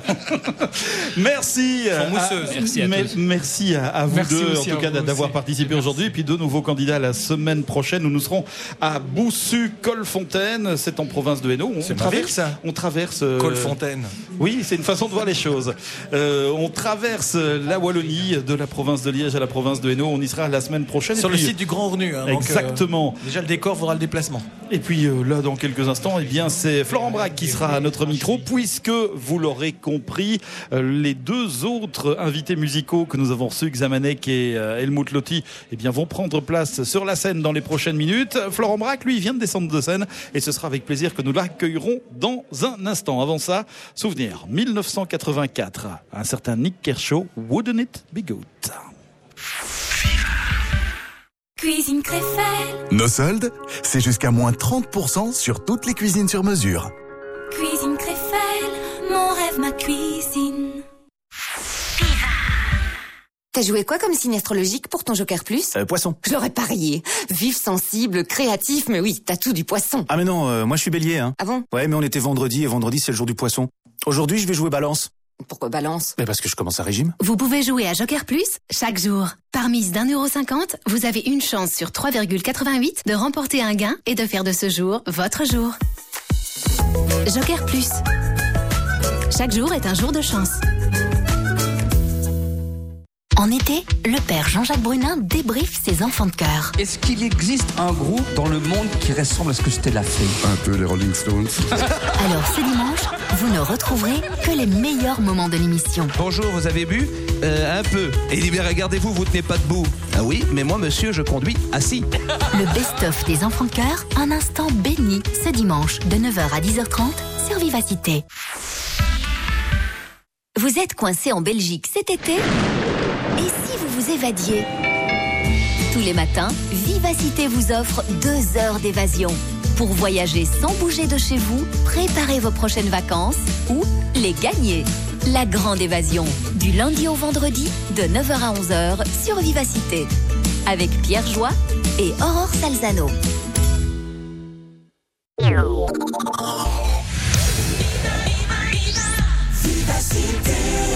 Merci. Elles sont euh, mousseuses. à- Merci à mais- tous. merci à, à vous Merci deux, en aussi tout à cas, vous d'avoir aussi. participé aujourd'hui. Et puis deux nouveaux candidats la semaine prochaine où nous serons à Boussu-Colfontaine. C'est en province de Hainaut. On C'est traverse. magique, ça. On traverse. euh, Colfontaine. Oui, c'est une façon de voir les choses. Euh, on traverse la Wallonie, de la province de Liège à la province de Hainaut. On y sera la semaine prochaine. Sur Et le puis- site du Grand Renu. hein, donc, euh, Exactement. déjà le décor faudra le déplacement. Et puis euh, là, dans quelques instants, eh bien, c'est Florent Braque qui sera à notre micro, puisque vous l'aurez compris, euh, les deux autres invités musicaux que nous avons reçus, Xamanek et euh, Helmut Lotti, eh bien, vont prendre place sur la scène dans les prochaines minutes. Florent Braque, lui, vient de descendre de scène, et ce sera avec plaisir que nous l'accueillerons dans un instant. Avant ça, souvenir, mille neuf cent quatre-vingt-quatre, un certain Nick Kershaw, Wouldn't It Be Good? Cuisine Créfelle, Nos soldes, c'est jusqu'à moins trente pour cent sur toutes les cuisines sur mesure. Cuisine Créfelle, mon rêve, ma cuisine. T'as joué quoi comme signe astrologique pour ton Joker Plus? Euh, poisson. Je l'aurais parié. Vif, sensible, créatif, mais oui, t'as tout du poisson. Ah mais non, euh, moi je suis bélier, hein. Ah bon? Ouais, mais on était vendredi, et vendredi c'est le jour du poisson. Aujourd'hui, je vais jouer balance. Pourquoi balance? Mais parce que je commence un régime. Vous pouvez jouer à Joker Plus chaque jour. Par mise d'un euro cinquante, vous avez une chance sur trois virgule quatre-vingt-huit de remporter un gain et de faire de ce jour votre jour. Joker Plus. Chaque jour est un jour de chance. En été, le père Jean-Jacques Brunin débriefe ses enfants de cœur. Est-ce qu'il existe un groupe dans le monde qui ressemble à ce que Stella fait? Un peu les Rolling Stones. Alors ce dimanche, vous ne retrouverez que les meilleurs moments de l'émission. Bonjour, vous avez bu? Euh, un peu. Et il dit, mais regardez-vous, vous tenez pas debout. Ah oui, mais moi, monsieur, je conduis assis. Le best-of des enfants de cœur, un instant béni, ce dimanche, de neuf heures à dix heures trente, sur Vivacité. Vous êtes coincé en Belgique cet été? Et si vous vous évadiez? Tous les matins, Vivacité vous offre deux heures d'évasion. Pour voyager sans bouger de chez vous, préparez vos prochaines vacances ou les gagner. La grande évasion, du lundi au vendredi, de neuf heures à onze heures sur Vivacité. Avec Pierre Joie et Aurore Salzano. Vivacité.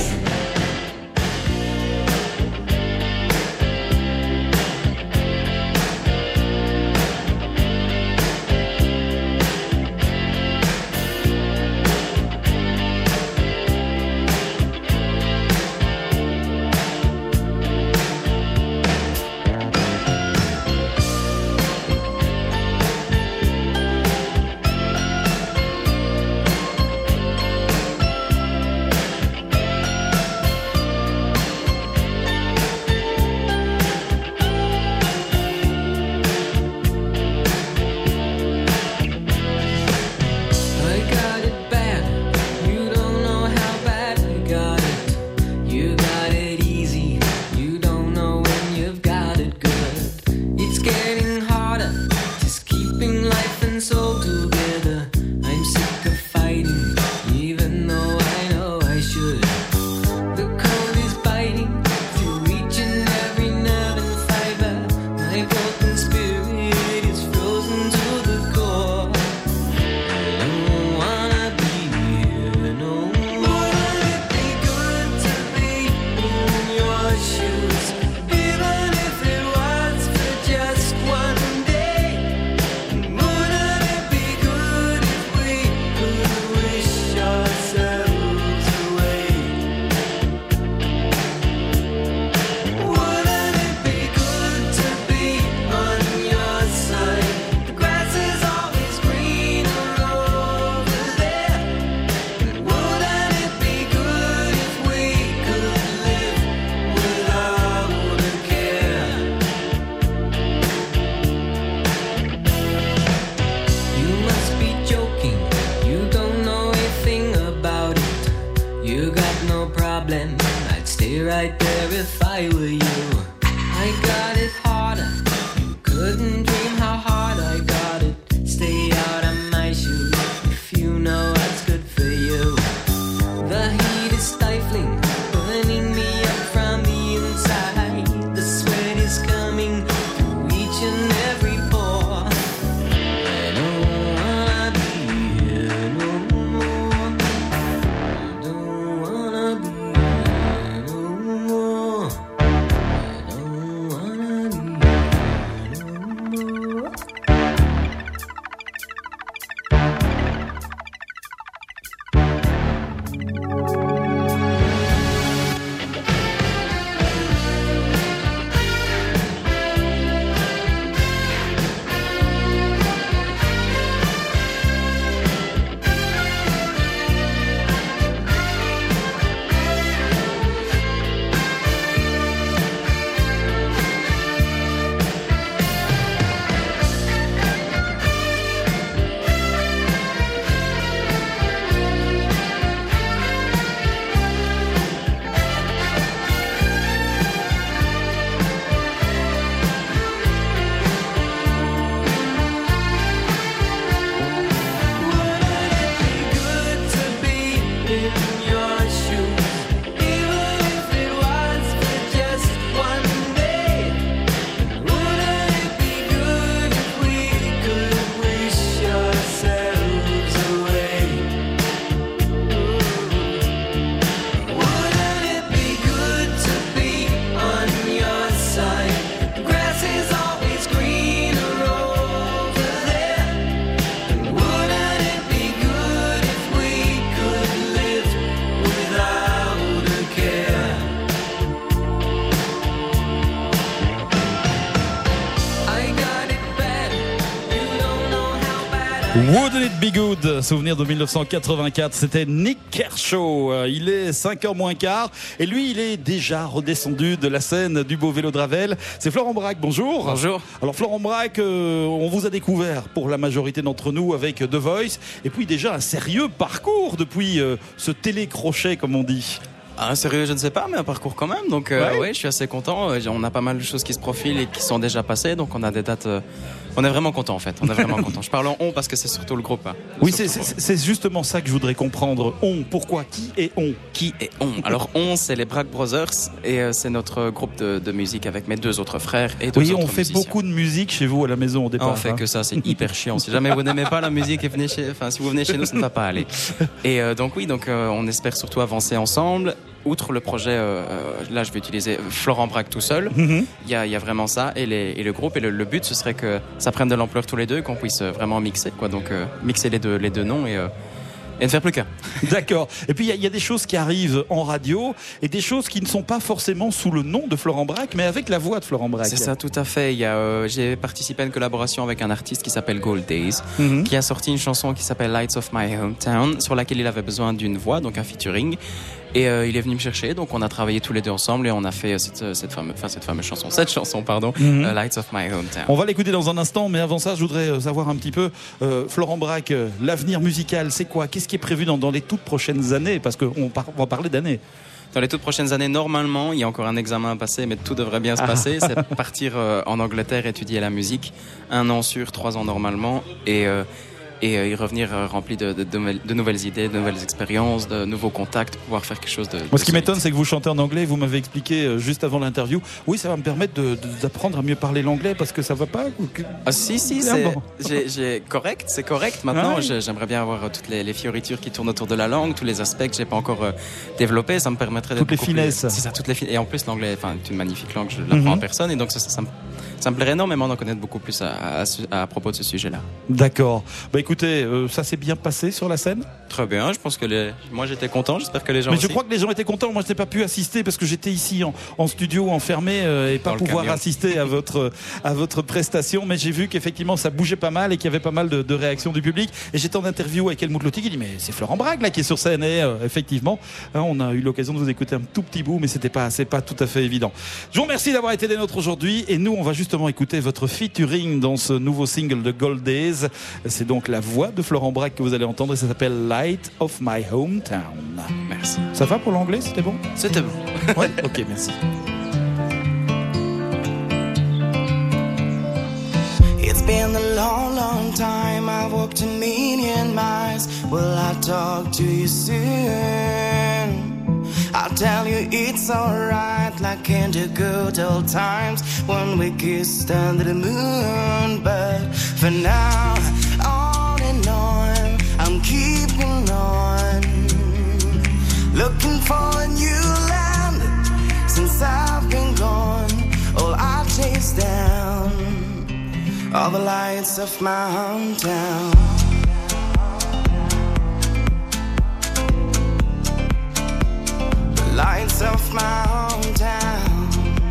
right there if I were you. I got it harder. You couldn't dream how hard I got it. Stay out of my shoes if you know what's good for you. The heat is stifling, burning me up from the inside. The sweat is coming through each and every pore. I don't wanna be here no more. I don't wanna be here no more. I Wouldn't it be good? Souvenir de dix-neuf cent quatre-vingt-quatre, c'était Nick Kershaw. Il est cinq heures moins quart et lui, il est déjà redescendu de la scène du Beau Vélo de Ravel. C'est Florent Braque, bonjour. Bonjour. Alors Florent Braque, euh, on vous a découvert pour la majorité d'entre nous avec The Voice et puis déjà un sérieux parcours depuis euh, ce télécrochet comme on dit. Ah, sérieux, je ne sais pas, mais un parcours quand même. Donc, euh, ouais. ouais, je suis assez content. On a pas mal de choses qui se profilent et qui sont déjà passées. Donc, on a des dates. Euh, on est vraiment content en fait. On est vraiment content. Je parle en on parce que c'est surtout le groupe. Hein. Oui, c'est, c'est, c'est justement ça que je voudrais comprendre. On, pourquoi? Qui est on? Qui est on? Alors, on, c'est les Braque Brothers et euh, c'est notre groupe de, de musique avec mes deux autres frères et deux oui, autres on fait musiciens. beaucoup de musique chez vous à la maison au départ. Ah, on fait hein. que ça, c'est hyper chiant. Si jamais vous n'aimez pas la musique et venez chez, enfin, si vous venez chez nous, ça ne va pas aller. Et euh, donc oui, donc euh, on espère surtout avancer ensemble. Outre le projet, euh, là je vais utiliser Florent Braque tout seul, il mm-hmm. y, a, y a vraiment ça et, les, et le groupe et le, le but ce serait que ça prenne de l'ampleur tous les deux, qu'on puisse vraiment mixer quoi, donc euh, mixer les deux, les deux noms et, euh, et ne faire plus qu'un. D'accord. Et puis il y, y a des choses qui arrivent en radio et des choses qui ne sont pas forcément sous le nom de Florent Braque mais avec la voix de Florent Braque. C'est ça, tout à fait. Il y a, euh, j'ai participé à une collaboration avec un artiste qui s'appelle Gold Days, mm-hmm. qui a sorti une chanson qui s'appelle Lights of My Hometown, sur laquelle il avait besoin d'une voix, donc un featuring. Et euh, il est venu me chercher, donc on a travaillé tous les deux ensemble et on a fait cette, cette fameuse, enfin cette fameuse chanson, cette chanson, pardon, mm-hmm. uh, Lights of My Hometown. On va l'écouter dans un instant, mais avant ça, je voudrais savoir un petit peu, euh, Florent Braque, euh, l'avenir musical, c'est quoi? Qu'est-ce qui est prévu dans, dans les toutes prochaines années? Parce qu'on par, va parler d'années. Dans les toutes prochaines années, normalement, il y a encore un examen à passer, mais tout devrait bien se passer. Ah. C'est partir euh, en Angleterre, étudier la musique, un an sur, trois ans normalement, et euh, et euh, y revenir euh, rempli de, de, de, de nouvelles idées, de nouvelles expériences, de nouveaux contacts, pouvoir faire quelque chose de... Moi, de ce qui m'étonne, c'est que vous chantez en anglais, vous m'avez expliqué euh, juste avant l'interview, oui, ça va me permettre de, de, d'apprendre à mieux parler l'anglais parce que ça va pas ou que... Ah si, si, c'est, bon. j'ai, j'ai, correct, c'est correct. Maintenant, ah, oui. j'aimerais bien avoir euh, toutes les, les fioritures qui tournent autour de la langue, tous les aspects que j'ai pas encore euh, développés, ça me permettrait d'être toutes les finesses. Plus... C'est ça, toutes les finesses. Et en plus, l'anglais, enfin, est une magnifique langue, je l'apprends mm-hmm. en personne, et donc ça, ça, ça me... Ça me plairait énormément d'en connaître beaucoup plus à, à, à propos de ce sujet-là. D'accord. Bah écoutez, euh, ça s'est bien passé sur la scène? Très bien, je pense que les... moi j'étais content, j'espère que les gens Mais aussi. je crois que les gens étaient contents, moi je n'ai pas pu assister parce que j'étais ici en, en studio enfermé euh, et pas pouvoir assister à votre, à votre prestation, mais j'ai vu qu'effectivement ça bougeait pas mal et qu'il y avait pas mal de, de réactions du public et j'étais en interview avec Helmut Lotti qui dit mais c'est Florent Braque là qui est sur scène et euh, effectivement hein, on a eu l'occasion de vous écouter un tout petit bout mais c'était pas, c'est pas tout à fait évident. Je vous remercie d'avoir été des nôtres aujourd'hui et nous on va justement écouter votre featuring dans ce nouveau single de Gold Days. C'est donc la voix de Florent Braque que vous allez entendre et ça s'appelle Light of My Hometown. Merci. Ça va pour l'anglais? C'était bon? C'était bon. Ouais, ok, merci. It's been a long, long time. I've walked a million miles. Will I talk to you soon? I'll tell you it's alright, like in the good old times when we kissed under the moon. But for now, on and on, I'm keeping on, looking for a new land. Since I've been gone, all I chase down all the lights of my hometown. Lights of my hometown.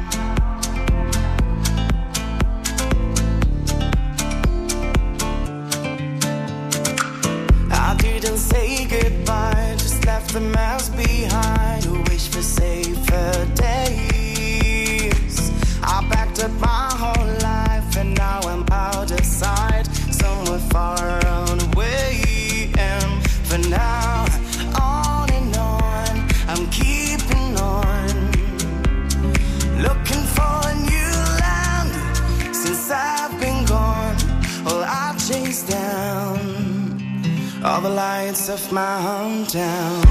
I didn't say goodbye, just left the mess behind. Wish for safer days. I backed up my whole life and now I'm out of sight, somewhere far away. And for now, on and on, I'm keeping on, looking for a new land. Since I've been gone, all I chase down all the lights of my hometown.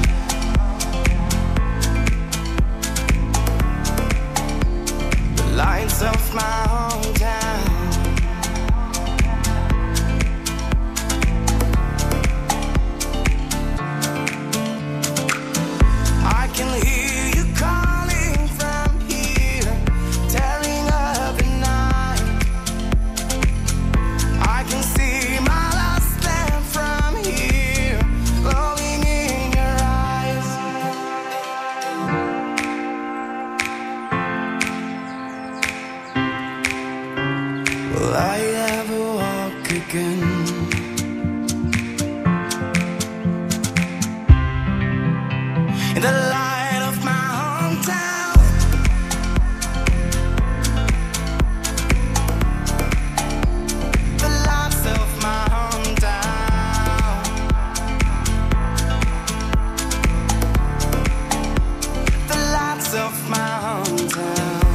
The lights of my hometown. I can hear you calling from here, tearing up the night. I can see my last stand from here, glowing in your eyes. Will I ever walk again? in the light of my hometown. The lights of my hometown. The lights of my hometown.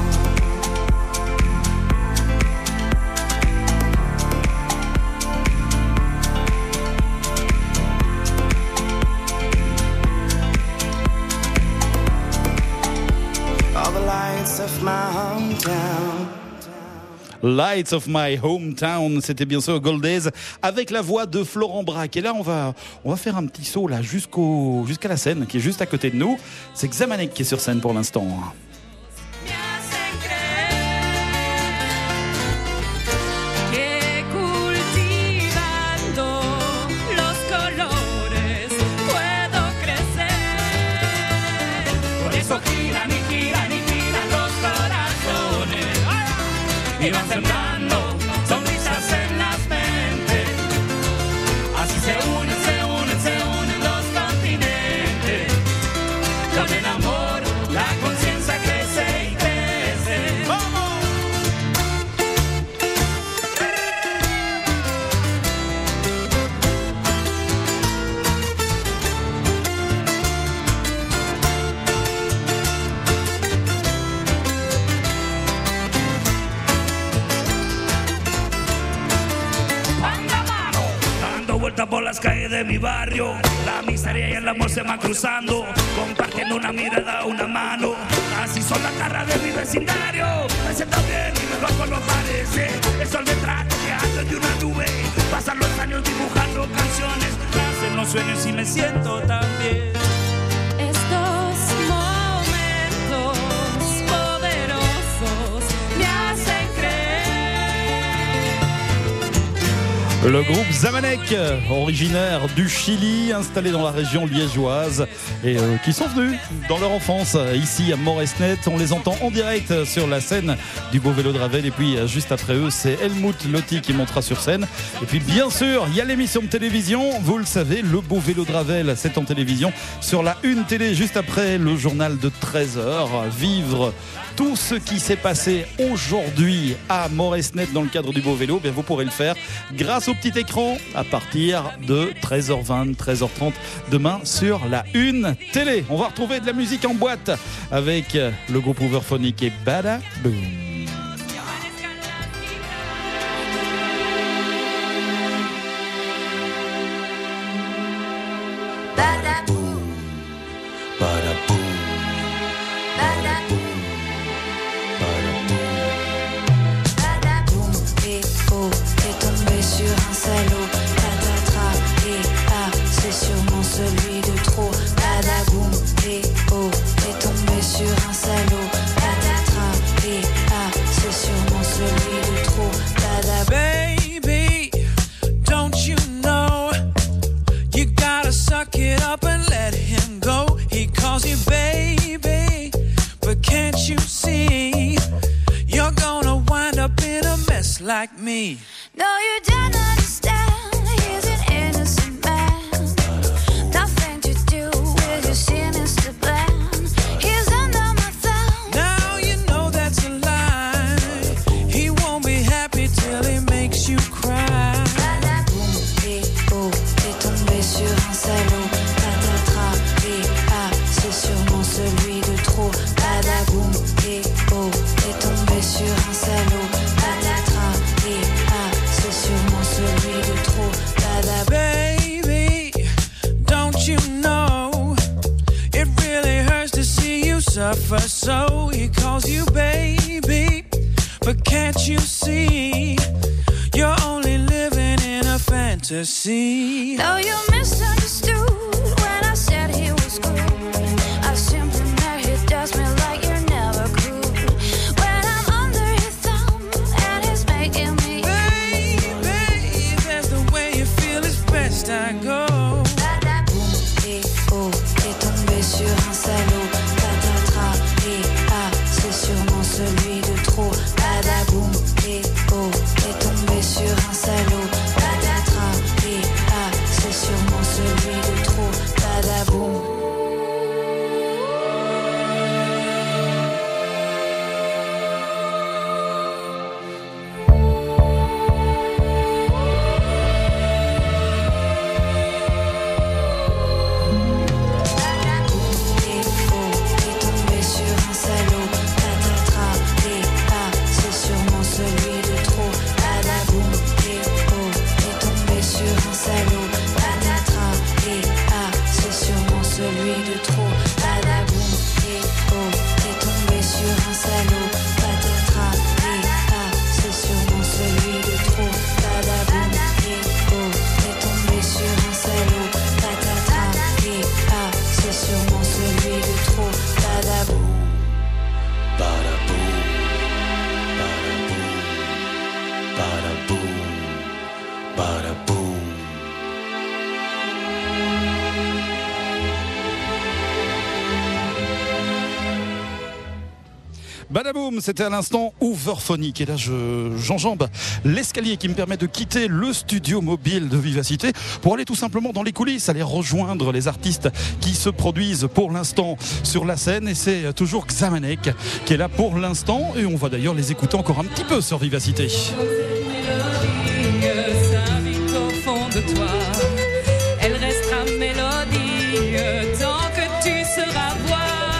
Lights of my hometown. Lights of my hometown, c'était bien sûr Gold Days avec la voix de Florent Braque. Et là, on va, on va faire un petit saut là jusqu'au, jusqu'à la scène qui est juste à côté de nous. C'est Xamanek qui est sur scène pour l'instant. Y van sembrando sonrisas en las mentes. Así se unen, se unen, se unen los continentes. Con el amor, la conciencia crece y crece. ¡Vamos! Vuelta por las calles de mi barrio, la miseria y el amor se van cruzando, compartiendo una mirada, una mano. Así son las caras de mi vecindario. Me siento bien y mejor cuando parece el sol detrás que de una nube. Pasan los años dibujando canciones, hacen los sueños y me siento tan bien. Estos momentos poderosos me hacen creer. Le groupe Xamanek, originaire du Chili, installé dans la région liégeoise et euh, qui sont venus dans leur enfance ici à Moresnet. On les entend en direct sur la scène du Beau Vélo de Ravel. Et puis juste après eux, c'est Helmut Lotti qui montera sur scène. Et puis bien sûr, il y a l'émission de télévision. Vous le savez, le Beau Vélo de Ravel, c'est en télévision sur la Une Télé, juste après le journal de treize heures. Vivre tout ce qui s'est passé aujourd'hui à Moresnet dans le cadre du Beau Vélo, bien vous pourrez le faire grâce au petit écran à partir de treize heures vingt, treize heures trente demain sur la Une Télé. On va retrouver de la musique en boîte avec le groupe Hooverphonic et Bada Boom. Celui de trop, badaboum, et oh, est tombé sur un salaud, patatras, et ah, c'est sûrement celui de trop, badaboum. Baby, don't you know, you gotta suck it up and let him go. He calls you baby, but can't you see, you're gonna wind up in a mess like me. No, you don't understand, he's an innocent man. Nothing to do with your sinister plan. He's under my thumb. Now you know that's a lie. He won't be happy till he makes you cry. Badaboum, et oh, t'es tombé sur un salaud. Patatras, et ah, c'est sûrement celui de trop. Badaboum, et oh, t'es tombé sur un salaud. Patatras, et ah, c'est sûrement celui de trop. Badaboum. Baby, don't you know, it really hurts to see you suffer. So he calls you baby, but can't you see, you're only living in a fantasy. Though you misunderstood when I said he was good, I simply meant he does me like you never could. When I'm under his thumb and he's making me, Baby, that's the way you feel, it's best I go. badaboum, et oh, t'es tombé sur un salaud. Patatras, et ah, c'est sûrement celui de trop. Badaboum, et oh, t'es tombé sur un salaud. Patatras, et ah, c'est sûrement celui de trop. Badaboum. un salaud. Patatras et ah, c'est sûrement celui de trop. Badaboum et oh, t'es tombé sur un salaud. Patatras et ah, c'est sûrement celui de trop. Badaboum et oh, t'es tombé sur un salaud. Patatras et ah, c'est sûrement celui de trop. Badaboum. Badaboum, badaboum, badaboum. Badaboum, c'était à l'instant Overphonic. Et là, je, j'enjambe l'escalier qui me permet de quitter le studio mobile de Vivacité pour aller tout simplement dans les coulisses, aller rejoindre les artistes qui se produisent pour l'instant sur la scène. Et c'est toujours Xamanek qui est là pour l'instant. Et on va d'ailleurs les écouter encore un petit peu sur Vivacité. S'invite au fond de toi, elle restera mélodie tant que tu seras voix.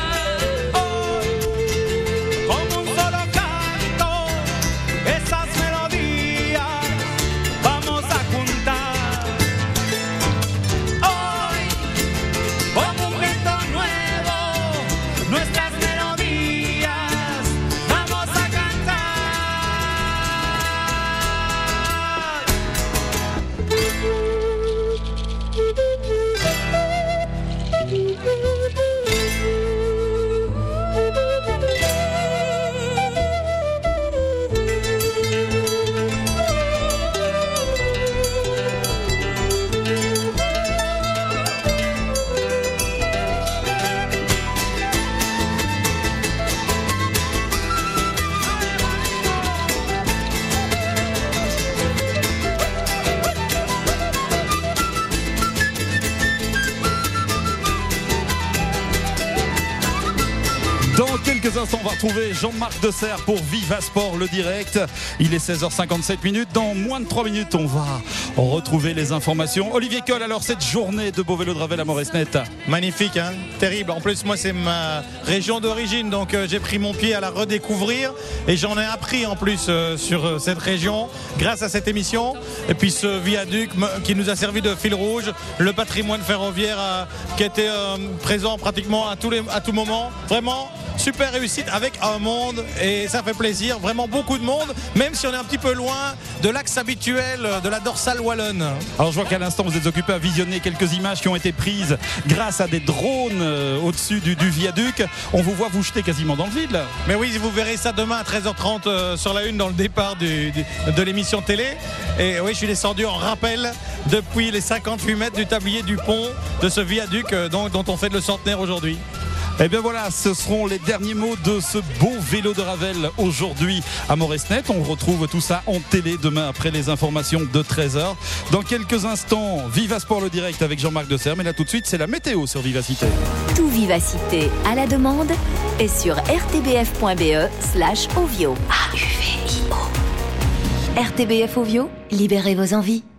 Quelques instants, on va retrouver Jean-Marc Desserre pour Viva Sport, le direct. Il est seize heures cinquante-sept minutes. Dans moins de trois minutes, on va retrouver les informations. Olivier Coll, alors cette journée de Beau Vélo de Ravel à Moresnet. Magnifique, hein, terrible. En plus, moi, c'est ma région d'origine, donc euh, j'ai pris mon pied à la redécouvrir et j'en ai appris en plus euh, sur euh, cette région grâce à cette émission. Et puis ce viaduc qui nous a servi de fil rouge, le patrimoine ferroviaire euh, qui était euh, présent pratiquement à tous les, à tout moment. Vraiment. Super réussite avec un monde et ça fait plaisir, vraiment beaucoup de monde, même si on est un petit peu loin de l'axe habituel de la dorsale wallonne. Alors je vois qu'à l'instant vous êtes occupé à visionner quelques images qui ont été prises grâce à des drones euh, au-dessus du, du viaduc. On vous voit vous jeter quasiment dans le vide là. Mais oui, vous verrez ça demain à treize heures trente euh, sur la une dans le départ du, du, de l'émission télé. Et oui, je suis descendu en rappel depuis les cinquante-huit mètres du tablier du pont de ce viaduc euh, donc, dont on fête le centenaire aujourd'hui. Et bien voilà, ce seront les derniers mots de ce beau vélo de Ravel aujourd'hui à Moresnet. On retrouve tout ça en télé demain après les informations de treize heures. Dans quelques instants, Viva Sport le direct avec Jean-Marc Desserre. Mais là tout de suite, c'est la météo sur Vivacité. Tout Vivacité à la demande est sur rtbf.be slash Ovio. A U V I O. R T B F Ovio, libérez vos envies.